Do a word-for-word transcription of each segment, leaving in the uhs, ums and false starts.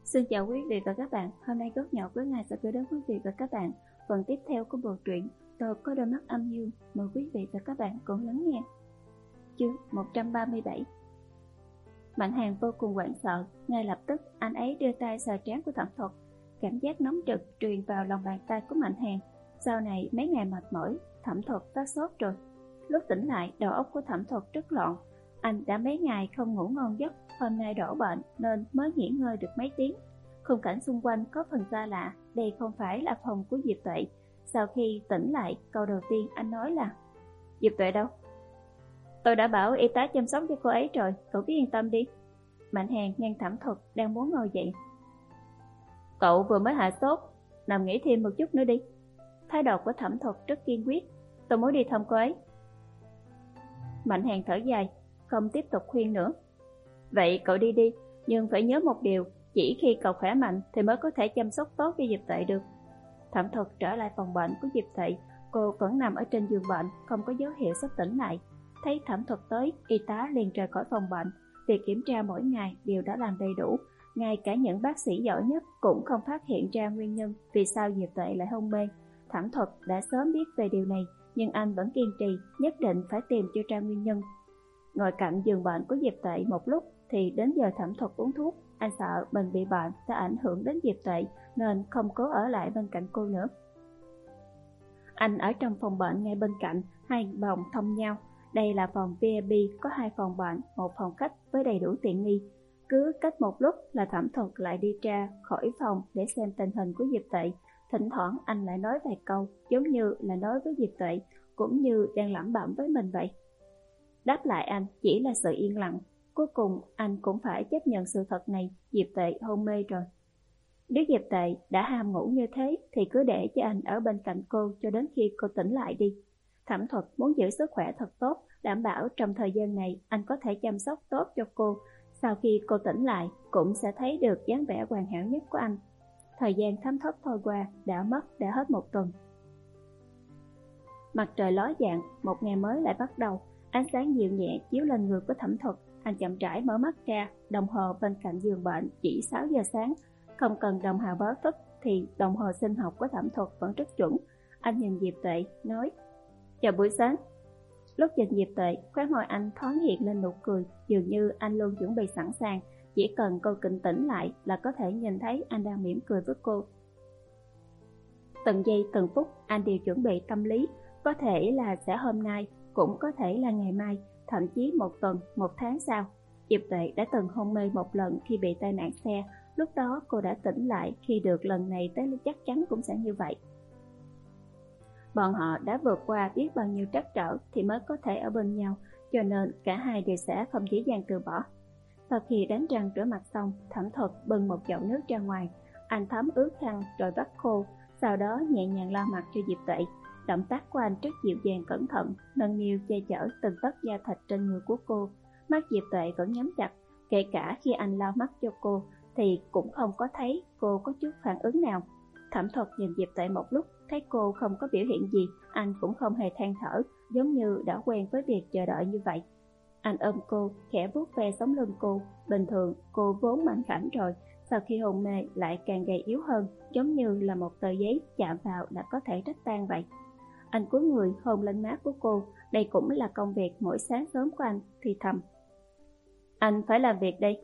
Xin chào quý vị và các bạn. Hôm nay Góc Nhỏ Cuối Ngày sẽ gửi đến quý vị và các bạn phần tiếp theo của bộ truyện Tôi Có Đôi Mắt Âm Dương. Mời quý vị và các bạn cùng lắng nghe. Chương một trăm ba mươi bảy. Mạnh Hàn vô cùng hoảng sợ. Ngay lập tức anh ấy đưa tay sờ trán của Thẩm Thuật. Cảm giác nóng rực truyền vào lòng bàn tay của Mạnh Hàn. Sau này mấy ngày mệt mỏi, Thẩm Thuật phát sốt rồi. Lúc tỉnh lại, đầu óc của Thẩm Thuật rất loạn. Anh đã mấy ngày không ngủ ngon giấc, hôm nay đổ bệnh nên mới nghỉ ngơi được mấy tiếng. Khung cảnh xung quanh có phần xa lạ, đây không phải là phòng của Diệp Tuệ. Sau khi tỉnh lại, câu đầu tiên anh nói là: Diệp Tuệ đâu? Tôi đã bảo y tá chăm sóc cho cô ấy rồi, cậu cứ yên tâm đi. Mạnh Hàn ngăn Thẩm Thuật đang muốn ngồi dậy. Cậu vừa mới hạ sốt, nằm nghỉ thêm một chút nữa đi. Thái độ của Thẩm Thuật rất kiên quyết. Tôi muốn đi thăm cô ấy. Mạnh Hàn thở dài, không tiếp tục khuyên nữa. Vậy cậu đi đi, nhưng phải nhớ một điều, chỉ khi cậu khỏe mạnh thì mới có thể chăm sóc tốt cho Diệp Tuệ được. Thẩm Thuật trở lại phòng bệnh của Diệp Tuệ. Cô vẫn nằm ở trên giường bệnh, không có dấu hiệu sắp tỉnh lại. Thấy Thẩm Thuật tới, y tá liền rời khỏi phòng bệnh. Việc kiểm tra mỗi ngày đều đã làm đầy đủ. Ngay cả những bác sĩ giỏi nhất cũng không phát hiện ra nguyên nhân vì sao Diệp Tuệ lại hôn mê. Thẩm Thuật đã sớm biết về điều này, nhưng anh vẫn kiên trì, nhất định phải tìm cho ra nguyên nhân. Ngồi cạnh giường bệnh của Diệp Tuệ một lúc thì đến giờ Thẩm Thuật uống thuốc. Anh sợ mình bị bệnh sẽ ảnh hưởng đến Diệp Tuệ nên không cố ở lại bên cạnh cô nữa. Anh ở trong phòng bệnh ngay bên cạnh, hai phòng thông nhau. Đây là phòng vê i pê, có hai phòng bệnh, một phòng khách với đầy đủ tiện nghi. Cứ cách một lúc là Thẩm Thuật lại đi ra khỏi phòng để xem tình hình của Diệp Tuệ. Thỉnh thoảng anh lại nói vài câu, giống như là nói với Diệp Tuệ, cũng như đang lẩm bẩm với mình vậy. Đáp lại anh chỉ là sự yên lặng. Cuối cùng anh cũng phải chấp nhận sự thật này, Diệp Tuệ hôn mê rồi. Nếu Diệp Tuệ đã ham ngủ như thế thì cứ để cho anh ở bên cạnh cô cho đến khi cô tỉnh lại đi. Thẩm Thuật muốn giữ sức khỏe thật tốt, đảm bảo trong thời gian này anh có thể chăm sóc tốt cho cô. Sau khi cô tỉnh lại cũng sẽ thấy được dáng vẻ hoàn hảo nhất của anh. Thời gian thấm thoát trôi qua, đã mất đã hết một tuần. Mặt trời ló dạng, một ngày mới lại bắt đầu. Ánh sáng dịu nhẹ chiếu lên người của Thẩm Thuật. Anh chậm rãi mở mắt ra, đồng hồ bên cạnh giường bệnh chỉ sáu giờ sáng. Không cần đồng hồ báo thức thì đồng hồ sinh học của Thẩm Thuật vẫn rất chuẩn. Anh nhìn Diệp Tuệ, nói: Chào buổi sáng. Lúc nhìn Diệp Tuệ, khóe môi anh thoáng hiện lên nụ cười, dường như anh luôn chuẩn bị sẵn sàng. Chỉ cần cô bình tĩnh lại là có thể nhìn thấy anh đang mỉm cười với cô. Từng giây từng phút anh đều chuẩn bị tâm lý. Có thể là sẽ hôm nay, cũng có thể là ngày mai, thậm chí một tuần, một tháng sau. Diệp Tuệ đã từng hôn mê một lần khi bị tai nạn xe. Lúc đó cô đã tỉnh lại, khi được lần này tới chắc chắn cũng sẽ như vậy. Bọn họ đã vượt qua biết bao nhiêu trắc trở thì mới có thể ở bên nhau, cho nên cả hai đều sẽ không dễ dàng từ bỏ. Sau khi đánh răng rửa mặt xong, Thẩm Thuật bưng một chậu nước ra ngoài. Anh thấm ướt khăn rồi vắt khô, sau đó nhẹ nhàng lau mặt cho Diệp Tuệ. Động tác của anh rất dịu dàng cẩn thận, nâng niu che chở từng tấc da thịt trên người của cô. Mắt Diệp Tuệ vẫn nhắm chặt, kể cả khi anh lau mắt cho cô thì cũng không có thấy cô có chút phản ứng nào. Thẩm Thuật nhìn Diệp Tuệ một lúc, thấy cô không có biểu hiện gì, anh cũng không hề than thở, giống như đã quen với việc chờ đợi như vậy. Anh ôm cô, khẽ vuốt ve sống lưng cô. Bình thường cô vốn mảnh khảnh rồi, sau khi hôn mê lại càng gầy yếu hơn, giống như là một tờ giấy chạm vào đã có thể rách tan vậy. Anh cúi người hôn lên má của cô. Đây cũng là công việc mỗi sáng sớm của anh, thì thầm: Anh phải làm việc đây.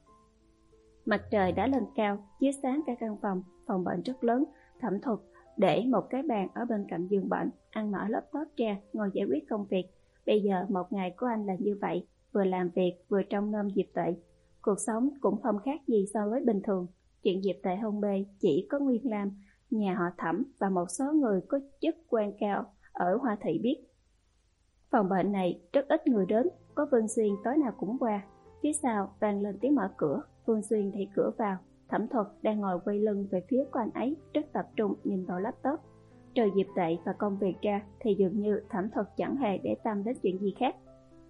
Mặt trời đã lên cao, chiếu sáng cả căn phòng. Phòng bệnh rất lớn. Thẩm Thuật để một cái bàn ở bên cạnh giường bệnh. Anh mở laptop ra, ngồi giải quyết công việc. Bây giờ một ngày của anh là như vậy, vừa làm việc vừa trông nom Diệp Tuệ. Cuộc sống cũng không khác gì so với bình thường. Chuyện Diệp Tuệ hôn mê chỉ có Nguyên Lam, nhà họ Thẩm và một số người có chức quan cao ở Hoa Thị biết. Phòng bệnh này rất ít người đến, có Vương Xuyên tối nào cũng qua. Phía sau vang lên tiếng mở cửa. Vương Xuyên đẩy cửa vào. Thẩm Thuật đang ngồi quay lưng về phía của anh ấy, rất tập trung nhìn vào laptop. Trừ Diệp Tuệ và công việc ra thì dường như Thẩm Thuật chẳng hề để tâm đến chuyện gì khác.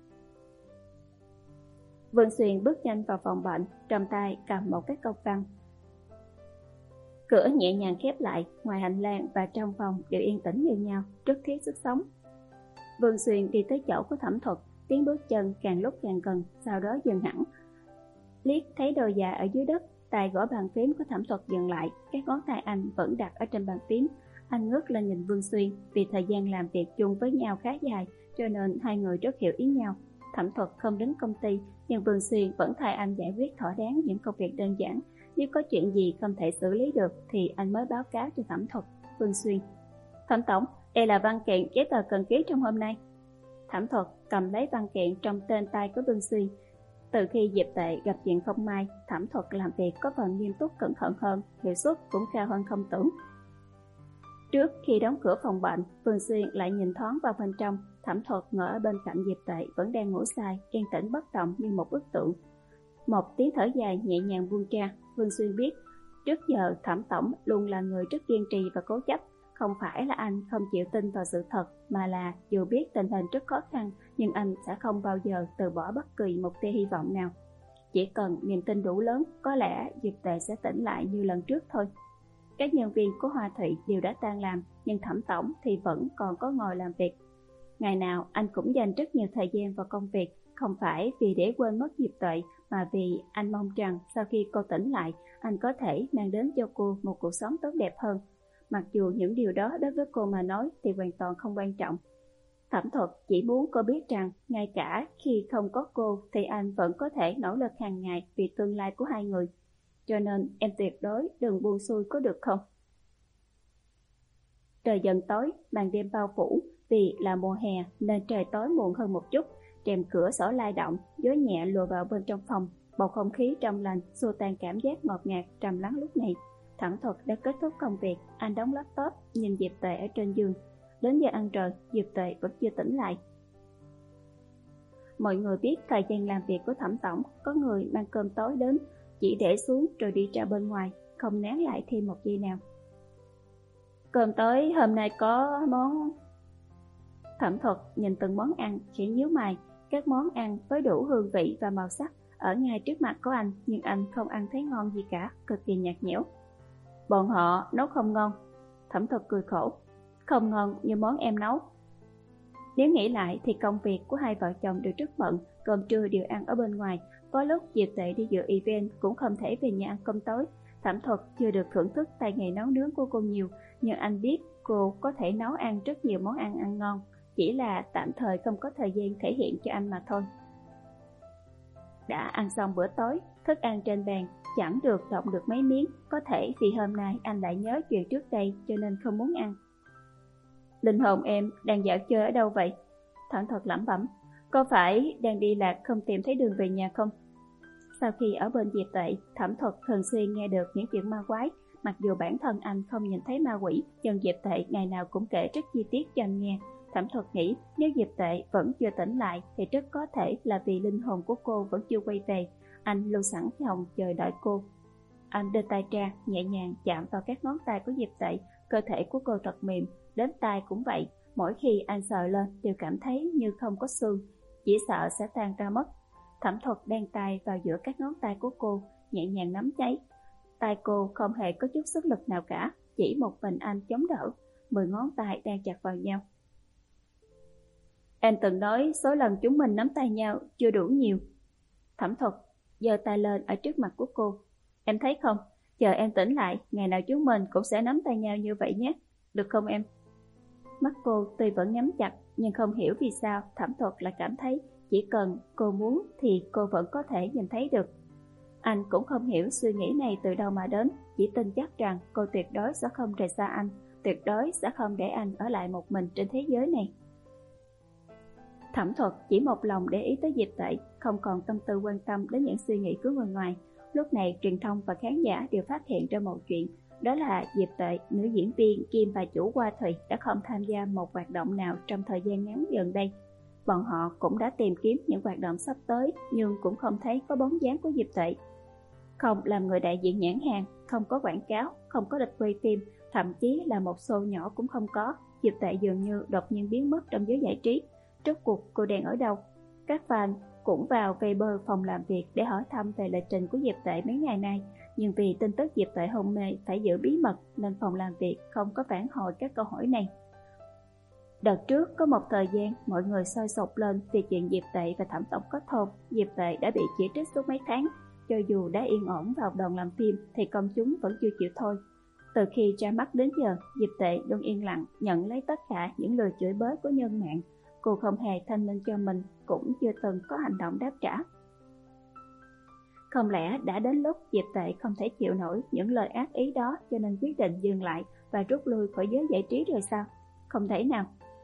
Vương Xuyên bước nhanh vào phòng bệnh, trong tay cầm một cái công văn. Cửa nhẹ nhàng khép lại, ngoài hành lang và trong phòng đều yên tĩnh như nhau, rất thiếu sức sống. Vương Xuyên đi tới chỗ của Thẩm Thuật, tiếng bước chân càng lúc càng gần, sau đó dừng hẳn. Liếc thấy đồ già ở dưới đất, tay gõ bàn phím của Thẩm Thuật dừng lại, các ngón tay anh vẫn đặt ở trên bàn phím. Anh ngước lên nhìn Vương Xuyên, vì thời gian làm việc chung với nhau khá dài, cho nên hai người rất hiểu ý nhau. Thẩm Thuật không đến công ty, nhưng Vương Xuyên vẫn thay anh giải quyết thỏa đáng những công việc đơn giản. Nếu có chuyện gì không thể xử lý được thì anh mới báo cáo cho Thẩm Thuật. Vương Xuyên: Thẩm tổng, đây là văn kiện giấy tờ cần ký trong hôm nay. Thẩm Thuật cầm lấy văn kiện trong tên tay của Vương Xuyên. Từ khi Diệp Tệ gặp chuyện không may, Thẩm Thuật làm việc có phần nghiêm túc cẩn thận hơn, hiệu suất cũng cao hơn không tưởng. Trước khi đóng cửa phòng bệnh, Vương Xuyên lại nhìn thoáng vào bên trong. Thẩm Thuật ngồi ở bên cạnh Diệp Tệ vẫn đang ngủ say, yên tĩnh bất động như một bức tượng. Một tiếng thở dài nhẹ nhàng buông ra. Vương Xuyên biết trước giờ Thẩm tổng luôn là người rất kiên trì và cố chấp. Không phải là anh không chịu tin vào sự thật, mà là dù biết tình hình rất khó khăn, nhưng anh sẽ không bao giờ từ bỏ bất kỳ một tia hy vọng nào. Chỉ cần niềm tin đủ lớn, có lẽ Diệp Tệ sẽ tỉnh lại như lần trước thôi. Các nhân viên của Hoa Thụy đều đã tan làm, nhưng Thẩm tổng thì vẫn còn có ngồi làm việc. Ngày nào anh cũng dành rất nhiều thời gian vào công việc, không phải vì để quên mất Diệp Tệ, mà vì anh mong rằng sau khi cô tỉnh lại, anh có thể mang đến cho cô một cuộc sống tốt đẹp hơn. Mặc dù những điều đó đối với cô mà nói thì hoàn toàn không quan trọng. Thẩm Thuật chỉ muốn cô biết rằng ngay cả khi không có cô thì anh vẫn có thể nỗ lực hàng ngày vì tương lai của hai người. Cho nên em tuyệt đối đừng buông xuôi có được không? Trời dần tối, màn đêm bao phủ. Vì là mùa hè nên trời tối muộn hơn một chút. Rèm cửa sổ lay động, gió nhẹ lùa vào bên trong phòng. Bầu không khí trong lành xua tan cảm giác ngọt ngạt trầm lắng lúc này. Thẩm Thuật đã kết thúc công việc, anh đóng laptop, nhìn Diệp Tệ ở trên giường. Đến giờ ăn rồi, Diệp Tệ vẫn chưa tỉnh lại. Mọi người biết thời gian làm việc của Thẩm tổng, có người mang cơm tối đến, chỉ để xuống rồi đi ra bên ngoài, không nán lại thêm một giây nào. Cơm tối hôm nay có món... Thẩm Thuật nhìn từng món ăn, chỉ nhíu mày. Các món ăn với đủ hương vị và màu sắc ở ngay trước mặt của anh, nhưng anh không ăn thấy ngon gì cả, cực kỳ nhạt nhẽo. Bọn họ nấu không ngon. Thẩm Thuật cười khổ. Không ngon như món em nấu. Nếu nghĩ lại thì công việc của hai vợ chồng đều rất bận, cơm trưa đều ăn ở bên ngoài. Có lúc Diệp Tệ đi dự event cũng không thể về nhà ăn cơm tối. Thẩm Thuật chưa được thưởng thức tay nghề nấu nướng của cô nhiều, nhưng anh biết cô có thể nấu ăn rất nhiều món ăn ăn ngon, chỉ là tạm thời không có thời gian thể hiện cho anh mà thôi. Đã ăn xong bữa tối, thức ăn trên bàn chẳng được động được mấy miếng, có thể vì hôm nay anh lại nhớ chuyện trước đây cho nên không muốn ăn. Linh hồn em đang dạo chơi ở đâu vậy? Thẩm Thuật lẩm bẩm. Có phải đang đi lạc không tìm thấy đường về nhà không? Sau khi ở bên Diệp Tệ, Thẩm Thuật thường xuyên nghe được những chuyện ma quái. Mặc dù bản thân anh không nhìn thấy ma quỷ, nhưng Diệp Tệ ngày nào cũng kể rất chi tiết cho anh nghe. Thẩm Thuật nghĩ nếu Diệp Tệ vẫn chưa tỉnh lại thì rất có thể là vì linh hồn của cô vẫn chưa quay về. Anh luôn sẵn lòng chờ đợi cô. Anh đưa tay ra, nhẹ nhàng chạm vào các ngón tay của Diệp Tệ. Cơ thể của cô thật mềm, đến tay cũng vậy. Mỗi khi anh sờ lên đều cảm thấy như không có xương, chỉ sợ sẽ tan ra mất. Thẩm Thuật đan tay vào giữa các ngón tay của cô, nhẹ nhàng nắm cháy. Tay cô không hề có chút sức lực nào cả, chỉ một mình anh chống đỡ. Mười ngón tay đang chặt vào nhau. Em từng nói số lần chúng mình nắm tay nhau chưa đủ nhiều. Thẩm Thuật giơ tay lên ở trước mặt của cô. Em thấy không, chờ em tỉnh lại, ngày nào chúng mình cũng sẽ nắm tay nhau như vậy nhé, được không em? Mắt cô tuy vẫn nhắm chặt, nhưng không hiểu vì sao Thẩm Thuật lại cảm thấy chỉ cần cô muốn thì cô vẫn có thể nhìn thấy được. Anh cũng không hiểu suy nghĩ này từ đâu mà đến, chỉ tin chắc rằng cô tuyệt đối sẽ không rời xa anh, tuyệt đối sẽ không để anh ở lại một mình trên thế giới này. Thẩm Thuật chỉ một lòng để ý tới Diệp Tệ, không còn tâm tư quan tâm đến những suy nghĩ của người ngoài. Lúc này truyền thông và khán giả đều phát hiện ra một chuyện, đó là Diệp Tệ, nữ diễn viên kiêm bà chủ Hoa Thụy đã không tham gia một hoạt động nào trong thời gian ngắn gần đây. Bọn họ cũng đã tìm kiếm những hoạt động sắp tới, nhưng cũng không thấy có bóng dáng của Diệp Tệ. Không làm người đại diện nhãn hàng, không có quảng cáo, không có lịch quay phim, thậm chí là một show nhỏ cũng không có. Diệp Tệ dường như đột nhiên biến mất trong giới giải trí. Rốt cuộc cô đang ở đâu? Các fan cũng vào Viber phòng làm việc để hỏi thăm về lịch trình của Diệp Tệ mấy ngày nay, nhưng vì tin tức Diệp Tệ hôn mê phải giữ bí mật nên phòng làm việc không có phản hồi các câu hỏi này. Đợt trước có một thời gian mọi người sôi sục lên vì chuyện Diệp Tệ và Thẩm tổng kết hôn. Diệp Tệ đã bị chỉ trích suốt mấy tháng, cho dù đã yên ổn vào đoàn làm phim thì công chúng vẫn chưa chịu thôi. Từ khi ra mắt đến giờ, Diệp Tệ luôn yên lặng nhận lấy tất cả những lời chửi bới của nhân mạng. Cô không hề thanh minh cho mình, cũng chưa từng có hành động đáp trả. Không lẽ đã đến lúc Diệp Tệ không thể chịu nổi những lời ác ý đó cho nên quyết định dừng lại và rút lui khỏi giới giải trí rồi sao? Không thể nào.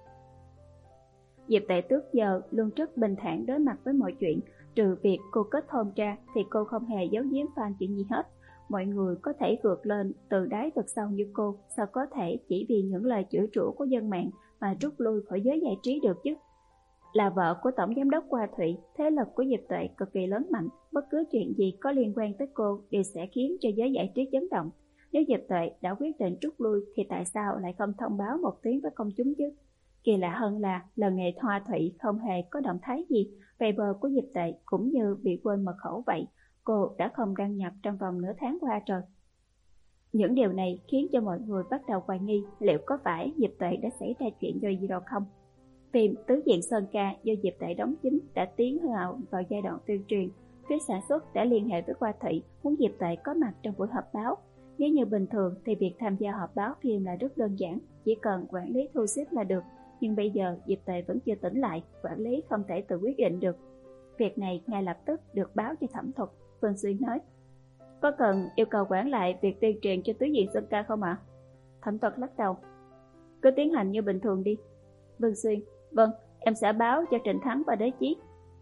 Diệp Tệ trước giờ luôn rất bình thản đối mặt với mọi chuyện, trừ việc cô kết hôn ra thì cô không hề giấu giếm fan chuyện gì hết. Mọi người có thể vượt lên từ đáy vực sâu như cô, sao có thể chỉ vì những lời chửi rủa của dân mạng mà rút lui khỏi giới giải trí được chứ? Là vợ của Tổng Giám đốc Hoa Thụy, thế lực của Diệp Tuệ cực kỳ lớn mạnh, bất cứ chuyện gì có liên quan tới cô đều sẽ khiến cho giới giải trí chấn động. Nếu Diệp Tuệ đã quyết định rút lui thì tại sao lại không thông báo một tiếng với công chúng chứ? Kỳ lạ hơn là lần này Hoa Thụy không hề có động thái gì, Weibo của Diệp Tuệ cũng như bị quên mật khẩu vậy. Cô đã không đăng nhập trong vòng nửa tháng qua rồi. Những điều này khiến cho mọi người bắt đầu hoài nghi liệu có phải Diệp Tuệ đã xảy ra chuyện gì rồi không. Phim Tứ Diện Sơn Ca do Diệp Tuệ đóng chính đã tiến vào vào giai đoạn tuyên truyền. Phía sản xuất đã liên hệ với Hoa Thụy muốn Diệp Tuệ có mặt trong buổi họp báo. Nếu như bình thường thì việc tham gia họp báo phim là rất đơn giản, chỉ cần quản lý thu xếp là được. Nhưng bây giờ Diệp Tuệ vẫn chưa tỉnh lại, quản lý không thể tự quyết định được. Việc này ngay lập tức được báo cho Thẩm Thuật. Vương Xuyên nói: có cần yêu cầu quản lại việc tuyên truyền cho Tứ Diện Sơn Ca không ạ? À? Thẩm Thuật lắc đầu: cứ tiến hành như bình thường đi. Vương Xuyên: vâng, em sẽ báo cho Trịnh Thắng và Đế Chí.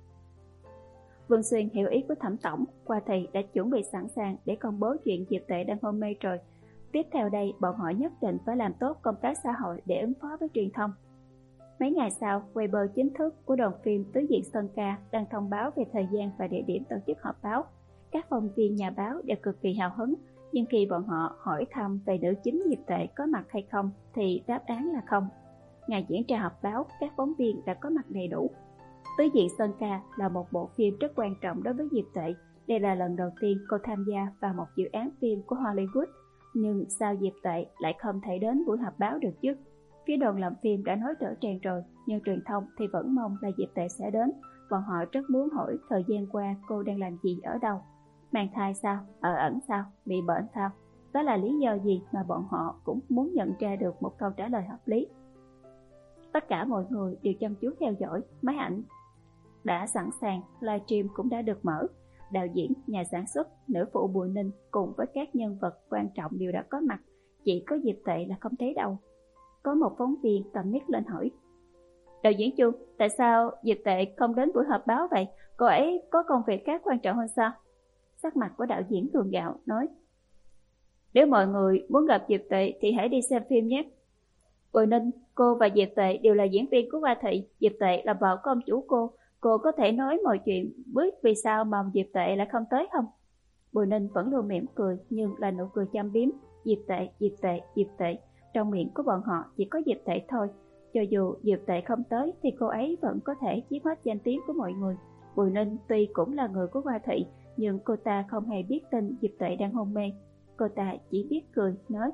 Vương Xuyên hiểu ý của Thẩm Tổng, Hoa Thụy đã chuẩn bị sẵn sàng để công bố chuyện Diệp Tuệ đang hôn mê rồi. Tiếp theo đây, bọn họ nhất định phải làm tốt công tác xã hội để ứng phó với truyền thông. Mấy ngày sau, Weibo chính thức của đoàn phim Tứ Diện Sơn Ca đang thông báo về thời gian và địa điểm tổ chức họp báo. Các phóng viên nhà báo đều cực kỳ hào hứng, nhưng khi bọn họ hỏi thăm về nữ chính Diệp Tuệ có mặt hay không thì đáp án là không. Ngày diễn ra họp báo, các phóng viên đã có mặt đầy đủ. Tứ Diện Sơn Ca là một bộ phim rất quan trọng đối với Diệp Tuệ. Đây là lần đầu tiên cô tham gia vào một dự án phim của Hollywood. Nhưng sao Diệp Tuệ lại không thể đến buổi họp báo được chứ? Phía đoàn làm phim đã nói rõ ràng rồi, nhưng truyền thông thì vẫn mong là Diệp Tuệ sẽ đến. Bọn họ rất muốn hỏi thời gian qua cô đang làm gì ở đâu. Mang thai sao? Ở ẩn sao? Bị bệnh sao? Đó là lý do gì mà bọn họ cũng muốn nhận ra được một câu trả lời hợp lý. Tất cả mọi người đều chăm chú theo dõi. Máy ảnh đã sẵn sàng, livestream cũng đã được mở. Đạo diễn, nhà sản xuất, nữ phụ Bùi Ninh cùng với các nhân vật quan trọng đều đã có mặt. Chỉ có Diệp Tuệ là không thấy đâu. Có một phóng viên cầm mic lên hỏi: đạo diễn Chu, tại sao Diệp Tuệ không đến buổi họp báo vậy? Cô ấy có công việc khác quan trọng hơn sao? Sắc mặt của đạo diễn gượng gạo nói: nếu mọi người muốn gặp Diệp Tuệ thì hãy đi xem phim nhé. Bùi Ninh, cô và Diệp Tuệ đều là diễn viên của Hoa Thụy. Diệp Tuệ là vợ của ông chủ cô. Cô có thể nói mọi chuyện biết vì sao mà Diệp Tuệ lại không tới không? Bùi Ninh vẫn luôn mỉm cười nhưng là nụ cười châm biếm. Diệp Tuệ, Diệp Tuệ, Diệp Tuệ. Trong miệng của bọn họ chỉ có Diệp Tuệ thôi. Cho dù Diệp Tuệ không tới thì cô ấy vẫn có thể chiếm hết danh tiếng của mọi người. Bùi Ninh tuy cũng là người của Hoa Thụy, nhưng cô ta không hề biết tin Diệp Tuệ đang hôn mê. Cô ta chỉ biết cười, nói: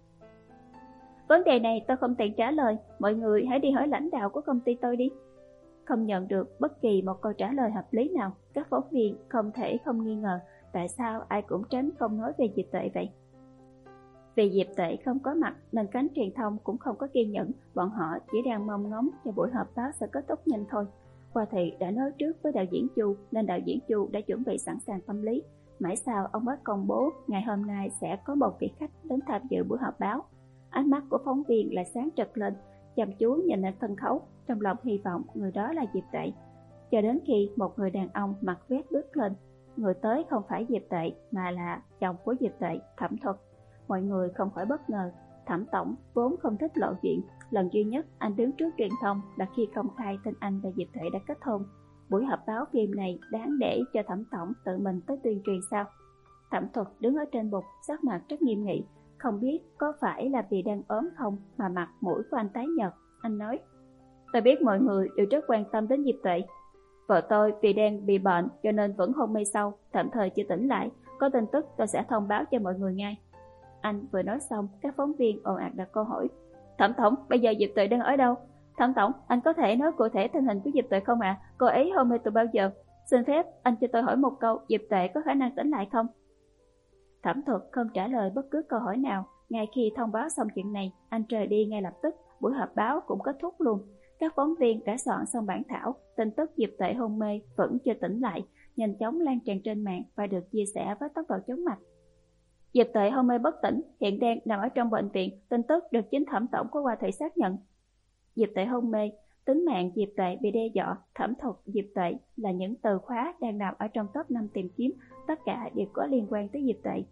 vấn đề này tôi không tiện trả lời, mọi người hãy đi hỏi lãnh đạo của công ty tôi đi. Không nhận được bất kỳ một câu trả lời hợp lý nào, các phóng viên không thể không nghi ngờ tại sao ai cũng tránh không nói về Diệp Tuệ vậy. Vì Diệp Tuệ không có mặt nên cánh truyền thông cũng không có kiên nhẫn, bọn họ chỉ đang mong ngóng cho buổi họp báo sẽ kết thúc nhanh thôi. Hoa Thụy đã nói trước với đạo diễn Chu nên đạo diễn Chu đã chuẩn bị sẵn sàng tâm lý. Mãi sau ông mới công bố ngày hôm nay sẽ có một vị khách đến tham dự buổi họp báo. Ánh mắt của phóng viên lại sáng rực lên, chăm chú nhìn lên sân khấu, trong lòng hy vọng người đó là Diệp Tuệ. Cho đến khi một người đàn ông mặc vest bước lên, người tới không phải Diệp Tuệ mà là chồng của Diệp Tuệ, Thẩm Thuật. Mọi người không khỏi bất ngờ. Thẩm Tổng vốn không thích lộ chuyện, lần duy nhất anh đứng trước truyền thông là khi công khai tin anh và Diệp Tuệ đã kết hôn. Buổi họp báo phim này đáng để cho Thẩm Tổng tự mình tới tuyên truyền sao? Thẩm Thuật đứng ở trên bục, sắc mặt rất nghiêm nghị. Không biết có phải là vì đang ốm không mà mặt mũi của anh tái nhợt. Anh nói: tôi biết mọi người đều rất quan tâm đến Diệp Tuệ. Vợ tôi vì đang bị bệnh cho nên vẫn hôn mê sâu, tạm thời chưa tỉnh lại. Có tin tức tôi sẽ thông báo cho mọi người ngay. Anh vừa nói xong, các phóng viên ồ ạt đặt câu hỏi: Thẩm Tổng, bây giờ Diệp Tuệ đang ở đâu? Thẩm Tổng, anh có thể nói cụ thể tình hình của Diệp Tuệ không ạ? À? Cô ấy hôn mê từ bao giờ? Xin phép, anh cho tôi hỏi một câu, Diệp Tuệ có khả năng tỉnh lại không? Thẩm Thuật không trả lời bất cứ câu hỏi nào. Ngay khi thông báo xong chuyện này, anh rời đi ngay lập tức. Buổi họp báo cũng kết thúc luôn. Các phóng viên đã soạn xong bản thảo. Tin tức Diệp Tuệ hôn mê vẫn chưa tỉnh lại nhanh chóng lan tràn trên mạng và được chia sẻ với tốc độ chóng mặt. Diệp Tuệ hôn mê bất tỉnh, hiện đang nằm ở trong bệnh viện. Tin tức được chính thẩm tổng của Hoa Thủy xác nhận. Diệp Tuệ hôn mê, tính mạng Diệp Tuệ bị đe dọa, Thẩm Thuật Diệp Tuệ là những từ khóa đang nằm ở trong top năm tìm kiếm, tất cả đều có liên quan tới Diệp Tuệ.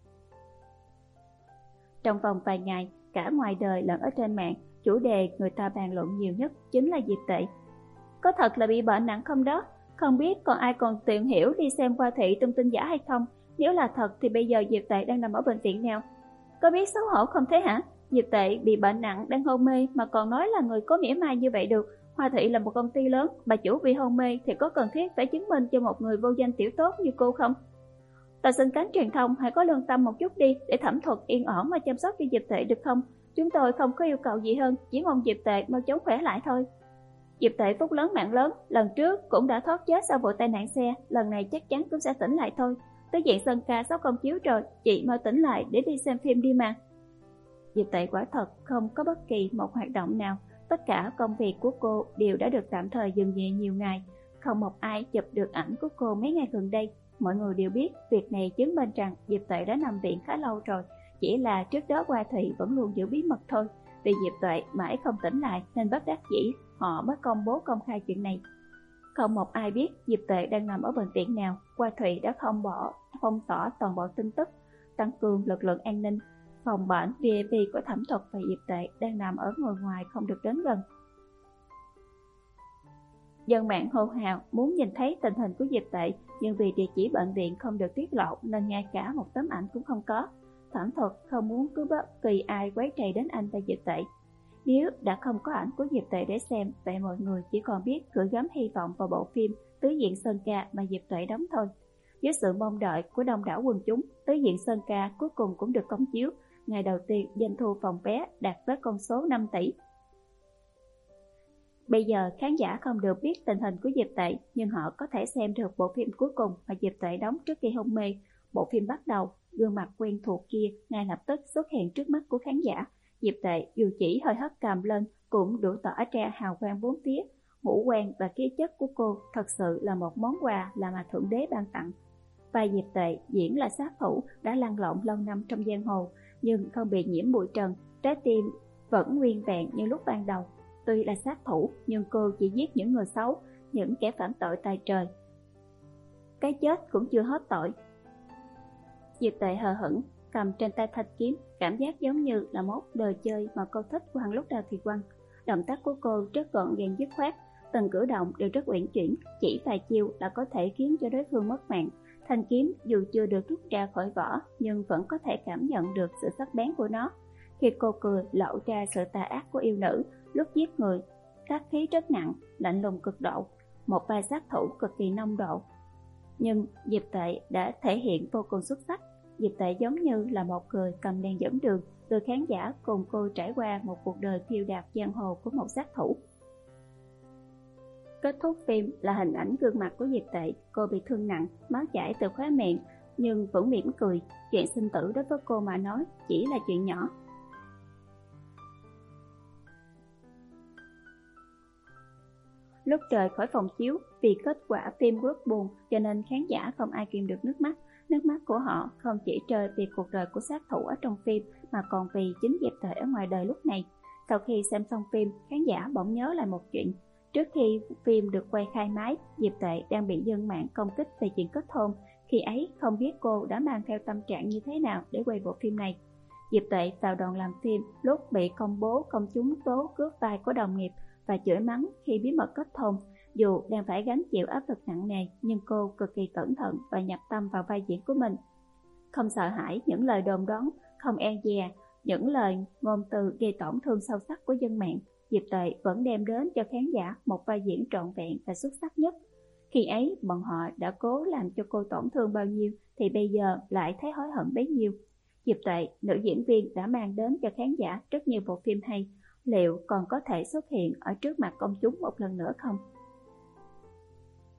Trong vòng vài ngày, cả ngoài đời lẫn ở trên mạng, chủ đề người ta bàn luận nhiều nhất chính là Diệp Tuệ. Có thật là bị bệnh nặng không đó? Không biết còn ai còn tìm hiểu đi xem Hoa Thị tung tin giả hay không? Nếu là thật thì bây giờ Diệp Tuệ đang nằm ở bệnh viện nào? Có biết xấu hổ không thế hả? Diệp Tuệ bị bệnh nặng đang hôn mê mà còn nói là người có mỉa mai như vậy được. Hoa Thị là một công ty lớn, bà chủ bị hôn mê thì có cần thiết phải chứng minh cho một người vô danh tiểu tốt như cô không? Tôi xin cánh truyền thông hãy có lương tâm một chút đi để Thẩm Thuật yên ổn mà chăm sóc cho Diệp Tuệ được không? Chúng tôi không có yêu cầu gì hơn, chỉ mong Diệp Tuệ mau chóng khỏe lại thôi. Diệp Tuệ phúc lớn mạng lớn, lần trước cũng đã thoát chết sau vụ tai nạn xe, lần này chắc chắn cũng sẽ tỉnh lại thôi. Tới diện Sơn Ca sắp công chiếu rồi, chị mau tỉnh lại để đi xem phim đi mà. Diệp Tuệ quả thật không có bất kỳ một hoạt động nào, tất cả công việc của cô đều đã được tạm thời dừng nhẹ nhiều ngày, không một ai chụp được ảnh của cô mấy ngày gần đây. Mọi người đều biết việc này chứng minh rằng Diệp Tuệ đã nằm viện khá lâu rồi, chỉ là trước đó Hoa Thị vẫn luôn giữ bí mật thôi. Vì Diệp Tuệ mãi không tỉnh lại nên bất đắc dĩ họ mới công bố công khai chuyện này. Không một ai biết Diệp Tuệ đang nằm ở bệnh viện nào. Hoa Thủy đã không bỏ phong tỏa toàn bộ tin tức, tăng cường lực lượng an ninh. Phòng bệnh vê i pê của Thẩm Thuật và Diệp Tuệ đang nằm ở người ngoài không được đến gần. Dân mạng hô hào muốn nhìn thấy tình hình của Diệp Tuệ, nhưng vì địa chỉ bệnh viện không được tiết lộ nên ngay cả một tấm ảnh cũng không có. Thẩm Thuật không muốn cứ bất kỳ ai quấy rầy đến anh và Diệp Tuệ. Nếu đã không có ảnh của Diệp Tuệ để xem, vậy mọi người chỉ còn biết gửi gắm hy vọng vào bộ phim Tứ Diện Sơn Ca mà Diệp Tuệ đóng thôi. Với sự mong đợi của đông đảo quần chúng, Tứ Diện Sơn Ca cuối cùng cũng được công chiếu. Ngày đầu tiên, doanh thu phòng vé đạt tới con số năm tỷ. Bây giờ khán giả không được biết tình hình của Diệp Tuệ, nhưng họ có thể xem được bộ phim cuối cùng mà Diệp Tuệ đóng trước khi hôn mê. Bộ phim bắt đầu, gương mặt quen thuộc kia ngay lập tức xuất hiện trước mắt của khán giả. Diệp Tuệ dù chỉ hơi hất cằm lên cũng đủ tỏ ra hào quang bốn phía. Ngũ quan và khí chất của cô thật sự là một món quà là mà Thượng Đế ban tặng. Vai Diệp Tuệ diễn là sát thủ đã lăn lộn lâu năm trong giang hồ, nhưng không bị nhiễm bụi trần, trái tim vẫn nguyên vẹn như lúc ban đầu. Tuy là sát thủ nhưng cô chỉ giết những người xấu, những kẻ phạm tội tày trời. Cái chết cũng chưa hết tội. Diệp Tuệ hờ hững cầm trên tay thanh kiếm, cảm giác giống như là một đời chơi mà cô thích quăng lúc nào thì quăng. Động tác của cô rất gọn gàng dứt khoát, từng cử động đều rất uyển chuyển, chỉ vài chiêu là có thể khiến cho đối phương mất mạng. Thanh kiếm dù chưa được rút ra khỏi vỏ nhưng vẫn có thể cảm nhận được sự sắc bén của nó. Khi cô cười lộ ra sự tà ác của yêu nữ, lúc giết người, sát khí rất nặng, lạnh lùng cực độ, một vai sát thủ cực kỳ nông độ. Nhưng Diệp Tuệ đã thể hiện vô cùng xuất sắc. Diệp Tuệ giống như là một người cầm đèn dẫn đường, đưa khán giả cùng cô trải qua một cuộc đời phiêu dạt giang hồ của một sát thủ. Kết thúc phim là hình ảnh gương mặt của Diệp Tuệ. Cô bị thương nặng, máu chảy từ khóe miệng nhưng vẫn mỉm cười. Chuyện sinh tử đối với cô mà nói chỉ là chuyện nhỏ. Lúc trời khỏi phòng chiếu, vì kết quả phim rất buồn cho nên khán giả không ai kìm được nước mắt. Nước mắt của họ không chỉ rơi vì cuộc đời của sát thủ ở trong phim mà còn vì chính Diệp Tuệ ở ngoài đời lúc này. Sau khi xem xong phim, khán giả bỗng nhớ lại một chuyện. Trước khi phim được quay khai máy, Diệp Tuệ đang bị dân mạng công kích về chuyện kết hôn. Khi ấy không biết cô đã mang theo tâm trạng như thế nào để quay bộ phim này. Diệp Tuệ vào đoàn làm phim lúc bị công bố công chúng tố cướp vai của đồng nghiệp và chửi mắng khi bí mật kết hôn. Dù đang phải gánh chịu áp lực nặng nề, nhưng cô cực kỳ cẩn thận và nhập tâm vào vai diễn của mình. Không sợ hãi những lời đồn đoán, không e dè những lời ngôn từ gây tổn thương sâu sắc của dân mạng. Diệp Tuệ vẫn đem đến cho khán giả một vai diễn trọn vẹn và xuất sắc nhất. Khi ấy bọn họ đã cố làm cho cô tổn thương bao nhiêu thì bây giờ lại thấy hối hận bấy nhiêu. Diệp Tuệ, nữ diễn viên đã mang đến cho khán giả rất nhiều bộ phim hay. Liệu còn có thể xuất hiện ở trước mặt công chúng một lần nữa không?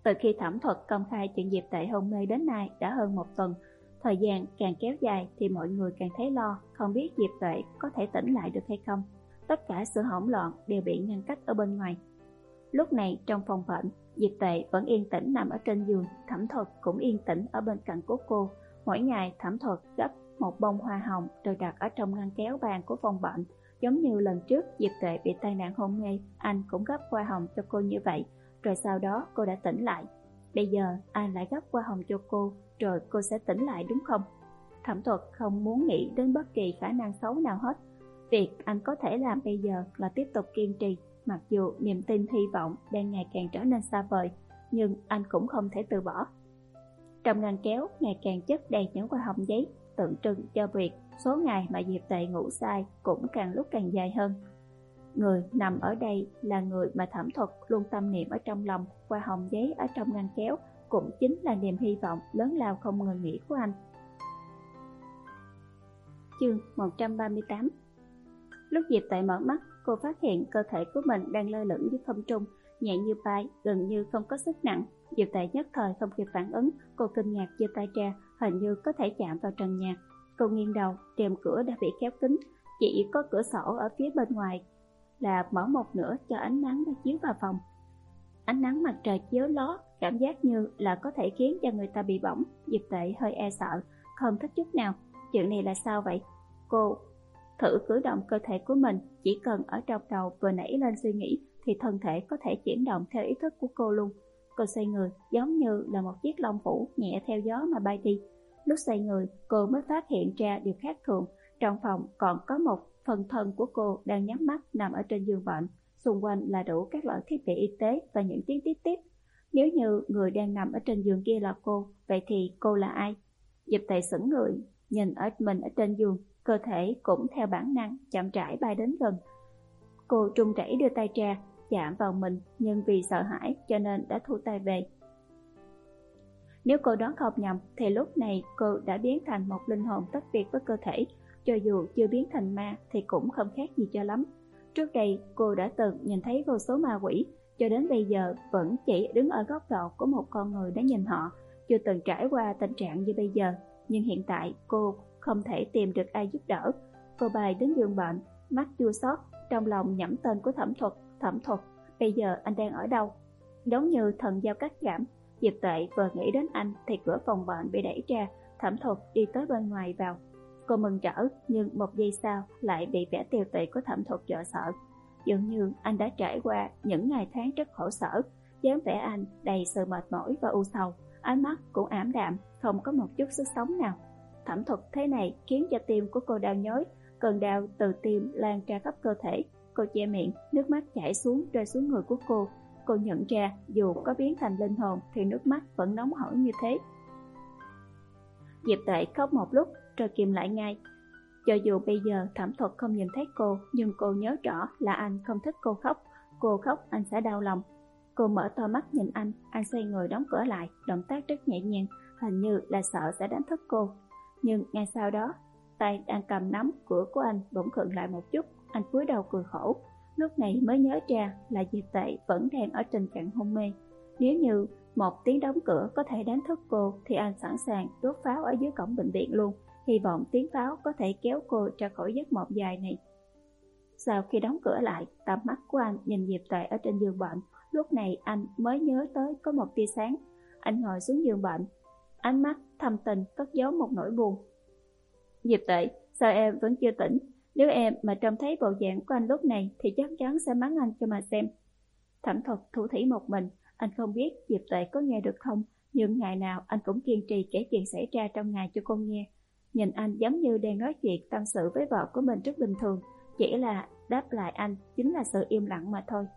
Từ khi Thẩm Thuật công khai chuyện Diệp Tệ hôn mê đến nay đã hơn một tuần. Thời gian càng kéo dài thì mọi người càng thấy lo, không biết Diệp Tệ có thể tỉnh lại được hay không. Tất cả sự hỗn loạn đều bị ngăn cách ở bên ngoài. Lúc này trong phòng bệnh, Diệp Tệ vẫn yên tĩnh nằm ở trên giường, Thẩm Thuật cũng yên tĩnh ở bên cạnh của cô. Mỗi ngày Thẩm Thuật gấp một bông hoa hồng rồi đặt ở trong ngăn kéo bàn của phòng bệnh. Giống như lần trước Diệp Tệ bị tai nạn hôn mê, anh cũng gấp hoa hồng cho cô như vậy, rồi sau đó cô đã tỉnh lại. Bây giờ anh lại gấp hoa hồng cho cô, rồi cô sẽ tỉnh lại đúng không? Thẩm Thuật không muốn nghĩ đến bất kỳ khả năng xấu nào hết. Việc anh có thể làm bây giờ là tiếp tục kiên trì, mặc dù niềm tin hy vọng đang ngày càng trở nên xa vời, nhưng anh cũng không thể từ bỏ. Trong ngăn kéo ngày càng chất đầy những hoa hồng giấy, tượng trưng cho việc số ngày mà Diệp Tệ ngủ sai cũng càng lúc càng dài hơn. Người nằm ở đây là người mà Thẩm Thuật luôn tâm niệm ở trong lòng. Hoa hồng giấy ở trong ngăn kéo cũng chính là niềm hy vọng lớn lao không ngừng nghỉ của anh. Chương một trăm ba mươi tám. Lúc Diệp Tệ mở mắt, cô phát hiện cơ thể của mình đang lơ lửng dưới không trung, nhẹ như bay, gần như không có sức nặng. Diệp Tệ nhất thời không kịp phản ứng, cô kinh ngạc giơ tay ra, hình như có thể chạm vào trần nhà. Cô nghiêng đầu, rèm cửa đã bị kéo kín, chỉ có cửa sổ ở phía bên ngoài là mở một nửa cho ánh nắng đã chiếu vào phòng. Ánh nắng mặt trời chiếu ló, cảm giác như là có thể khiến cho người ta bị bỏng. Diệp Tệ hơi e sợ, không thích chút nào. Chuyện này là sao vậy? Cô thử cử động cơ thể của mình, chỉ cần ở trong đầu vừa nảy lên suy nghĩ thì thân thể có thể chuyển động theo ý thức của cô luôn. Cô xoay người giống như là một chiếc lông vũ nhẹ theo gió mà bay đi. Lúc xoay người, cô mới phát hiện ra điều khác thường. Trong phòng còn có một phần thân của cô đang nhắm mắt nằm ở trên giường bệnh. Xung quanh là đủ các loại thiết bị y tế và những tiếng tiếp tiếp. Nếu như người đang nằm ở trên giường kia là cô, vậy thì cô là ai? Diệp Tệ sững người, nhìn ở mình ở trên giường, cơ thể cũng theo bản năng chậm rãi bay đến gần. Cô trung rẩy đưa tay ra, chạm vào mình, nhưng vì sợ hãi cho nên đã thu tay về. Nếu cô đoán không nhầm thì lúc này cô đã biến thành một linh hồn tách biệt với cơ thể. Cho dù chưa biến thành ma thì cũng không khác gì cho lắm. Trước đây cô đã từng nhìn thấy vô số ma quỷ, cho đến bây giờ vẫn chỉ đứng ở góc độ của một con người đã nhìn họ, chưa từng trải qua tình trạng như bây giờ. Nhưng hiện tại cô không thể tìm được ai giúp đỡ. Cô bay đến giường bệnh, mắt chua xót, trong lòng nhẩm tên của Thẩm Thuật. Thẩm Thuật, bây giờ anh đang ở đâu? Giống như thần giao cắt giảm, Diệp Tệ vừa nghĩ đến anh thì cửa phòng bệnh bị đẩy ra. Thẩm Thuật đi tới bên ngoài vào. Cô mừng rỡ, nhưng một giây sau lại bị vẻ tiều tụy của Thẩm Thuật dọa sợ. Dường như anh đã trải qua những ngày tháng rất khổ sở. Dáng vẻ anh đầy sự mệt mỏi và u sầu, ánh mắt cũng ảm đạm, không có một chút sức sống nào. Thẩm Thuật thế này khiến cho tim của cô đau nhói, cơn đau từ tim lan ra khắp cơ thể. Cô che miệng, nước mắt chảy xuống rơi xuống người của cô. Cô nhận ra dù có biến thành linh hồn thì nước mắt vẫn nóng hổi như thế. Diệp Tệ khóc một lúc rồi kìm lại ngay. Cho dù bây giờ Thẩm Thuật không nhìn thấy cô, nhưng cô nhớ rõ là anh không thích cô khóc. Cô khóc anh sẽ đau lòng. Cô mở to mắt nhìn anh, anh xoay người đóng cửa lại, động tác rất nhẹ nhàng, hình như là sợ sẽ đánh thức cô. Nhưng ngay sau đó, tay đang cầm nắm cửa của anh bỗng khựng lại một chút. Anh cúi đầu cười khổ, lúc này mới nhớ ra là Diệp Tệ vẫn đang ở tình trạng hôn mê. Nếu như một tiếng đóng cửa có thể đánh thức cô thì anh sẵn sàng đốt pháo ở dưới cổng bệnh viện luôn, hy vọng tiếng pháo có thể kéo cô ra khỏi giấc mộng dài này. Sau khi đóng cửa lại, tầm mắt của anh nhìn Diệp Tệ ở trên giường bệnh. Lúc này anh mới nhớ tới có một tia sáng. Anh ngồi xuống giường bệnh, ánh mắt thâm tình cất giấu một nỗi buồn. Diệp Tệ, sao em vẫn chưa tỉnh? Nếu em mà trông thấy bộ dạng của anh lúc này thì chắc chắn sẽ mắng anh cho mà xem. Thẩm Thuật thủ thỉ một mình. Anh không biết Diệp Tệ có nghe được không, nhưng ngày nào anh cũng kiên trì kể chuyện xảy ra trong ngày cho cô nghe. Nhìn anh giống như đang nói chuyện tâm sự với vợ của mình rất bình thường, chỉ là đáp lại anh chính là sự im lặng mà thôi.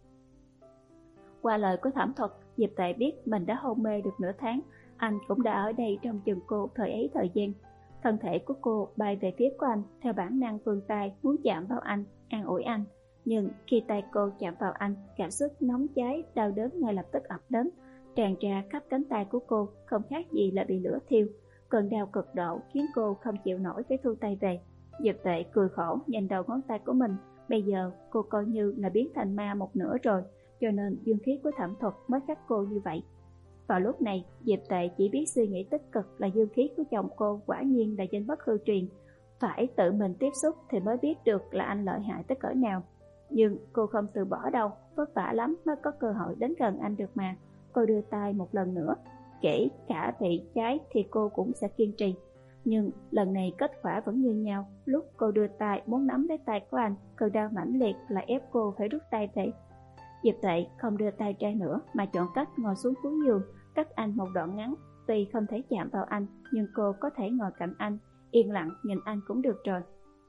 Qua lời của Thẩm Thuật, Diệp Tệ biết mình đã hôn mê được nửa tháng. Anh cũng đã ở đây trong chừng cô thời ấy thời gian. Thân thể của cô bay về phía của anh, theo bản năng vươn tay muốn chạm vào anh, an ủi anh. Nhưng khi tay cô chạm vào anh, cảm xúc nóng cháy, đau đớn ngay lập tức ập đến, tràn ra khắp cánh tay của cô, không khác gì là bị lửa thiêu. Cơn đau cực độ khiến cô không chịu nổi phải thu tay về. Diệp Tệ cười khổ nhìn đầu ngón tay của mình. Bây giờ cô coi như là biến thành ma một nửa rồi, cho nên dương khí của Thẩm Thuật mới khắc cô như vậy. Vào lúc này, Diệp Tệ chỉ biết suy nghĩ tích cực là dương khí của chồng cô quả nhiên là danh bất hư truyền. Phải tự mình tiếp xúc thì mới biết được là anh lợi hại tới cỡ nào. Nhưng cô không từ bỏ đâu, vất vả lắm mới có cơ hội đến gần anh được mà. Cô đưa tay một lần nữa, kể cả bị cháy thì cô cũng sẽ kiên trì. Nhưng lần này kết quả vẫn như nhau. Lúc cô đưa tay muốn nắm lấy tay của anh, cơn đau mãnh liệt lại ép cô phải rút tay về. Diệp Tệ không đưa tay ra nữa mà chọn cách ngồi xuống cuối giường, cách anh một đoạn ngắn. Tuy không thể chạm vào anh, nhưng cô có thể ngồi cạnh anh, yên lặng nhìn anh cũng được rồi.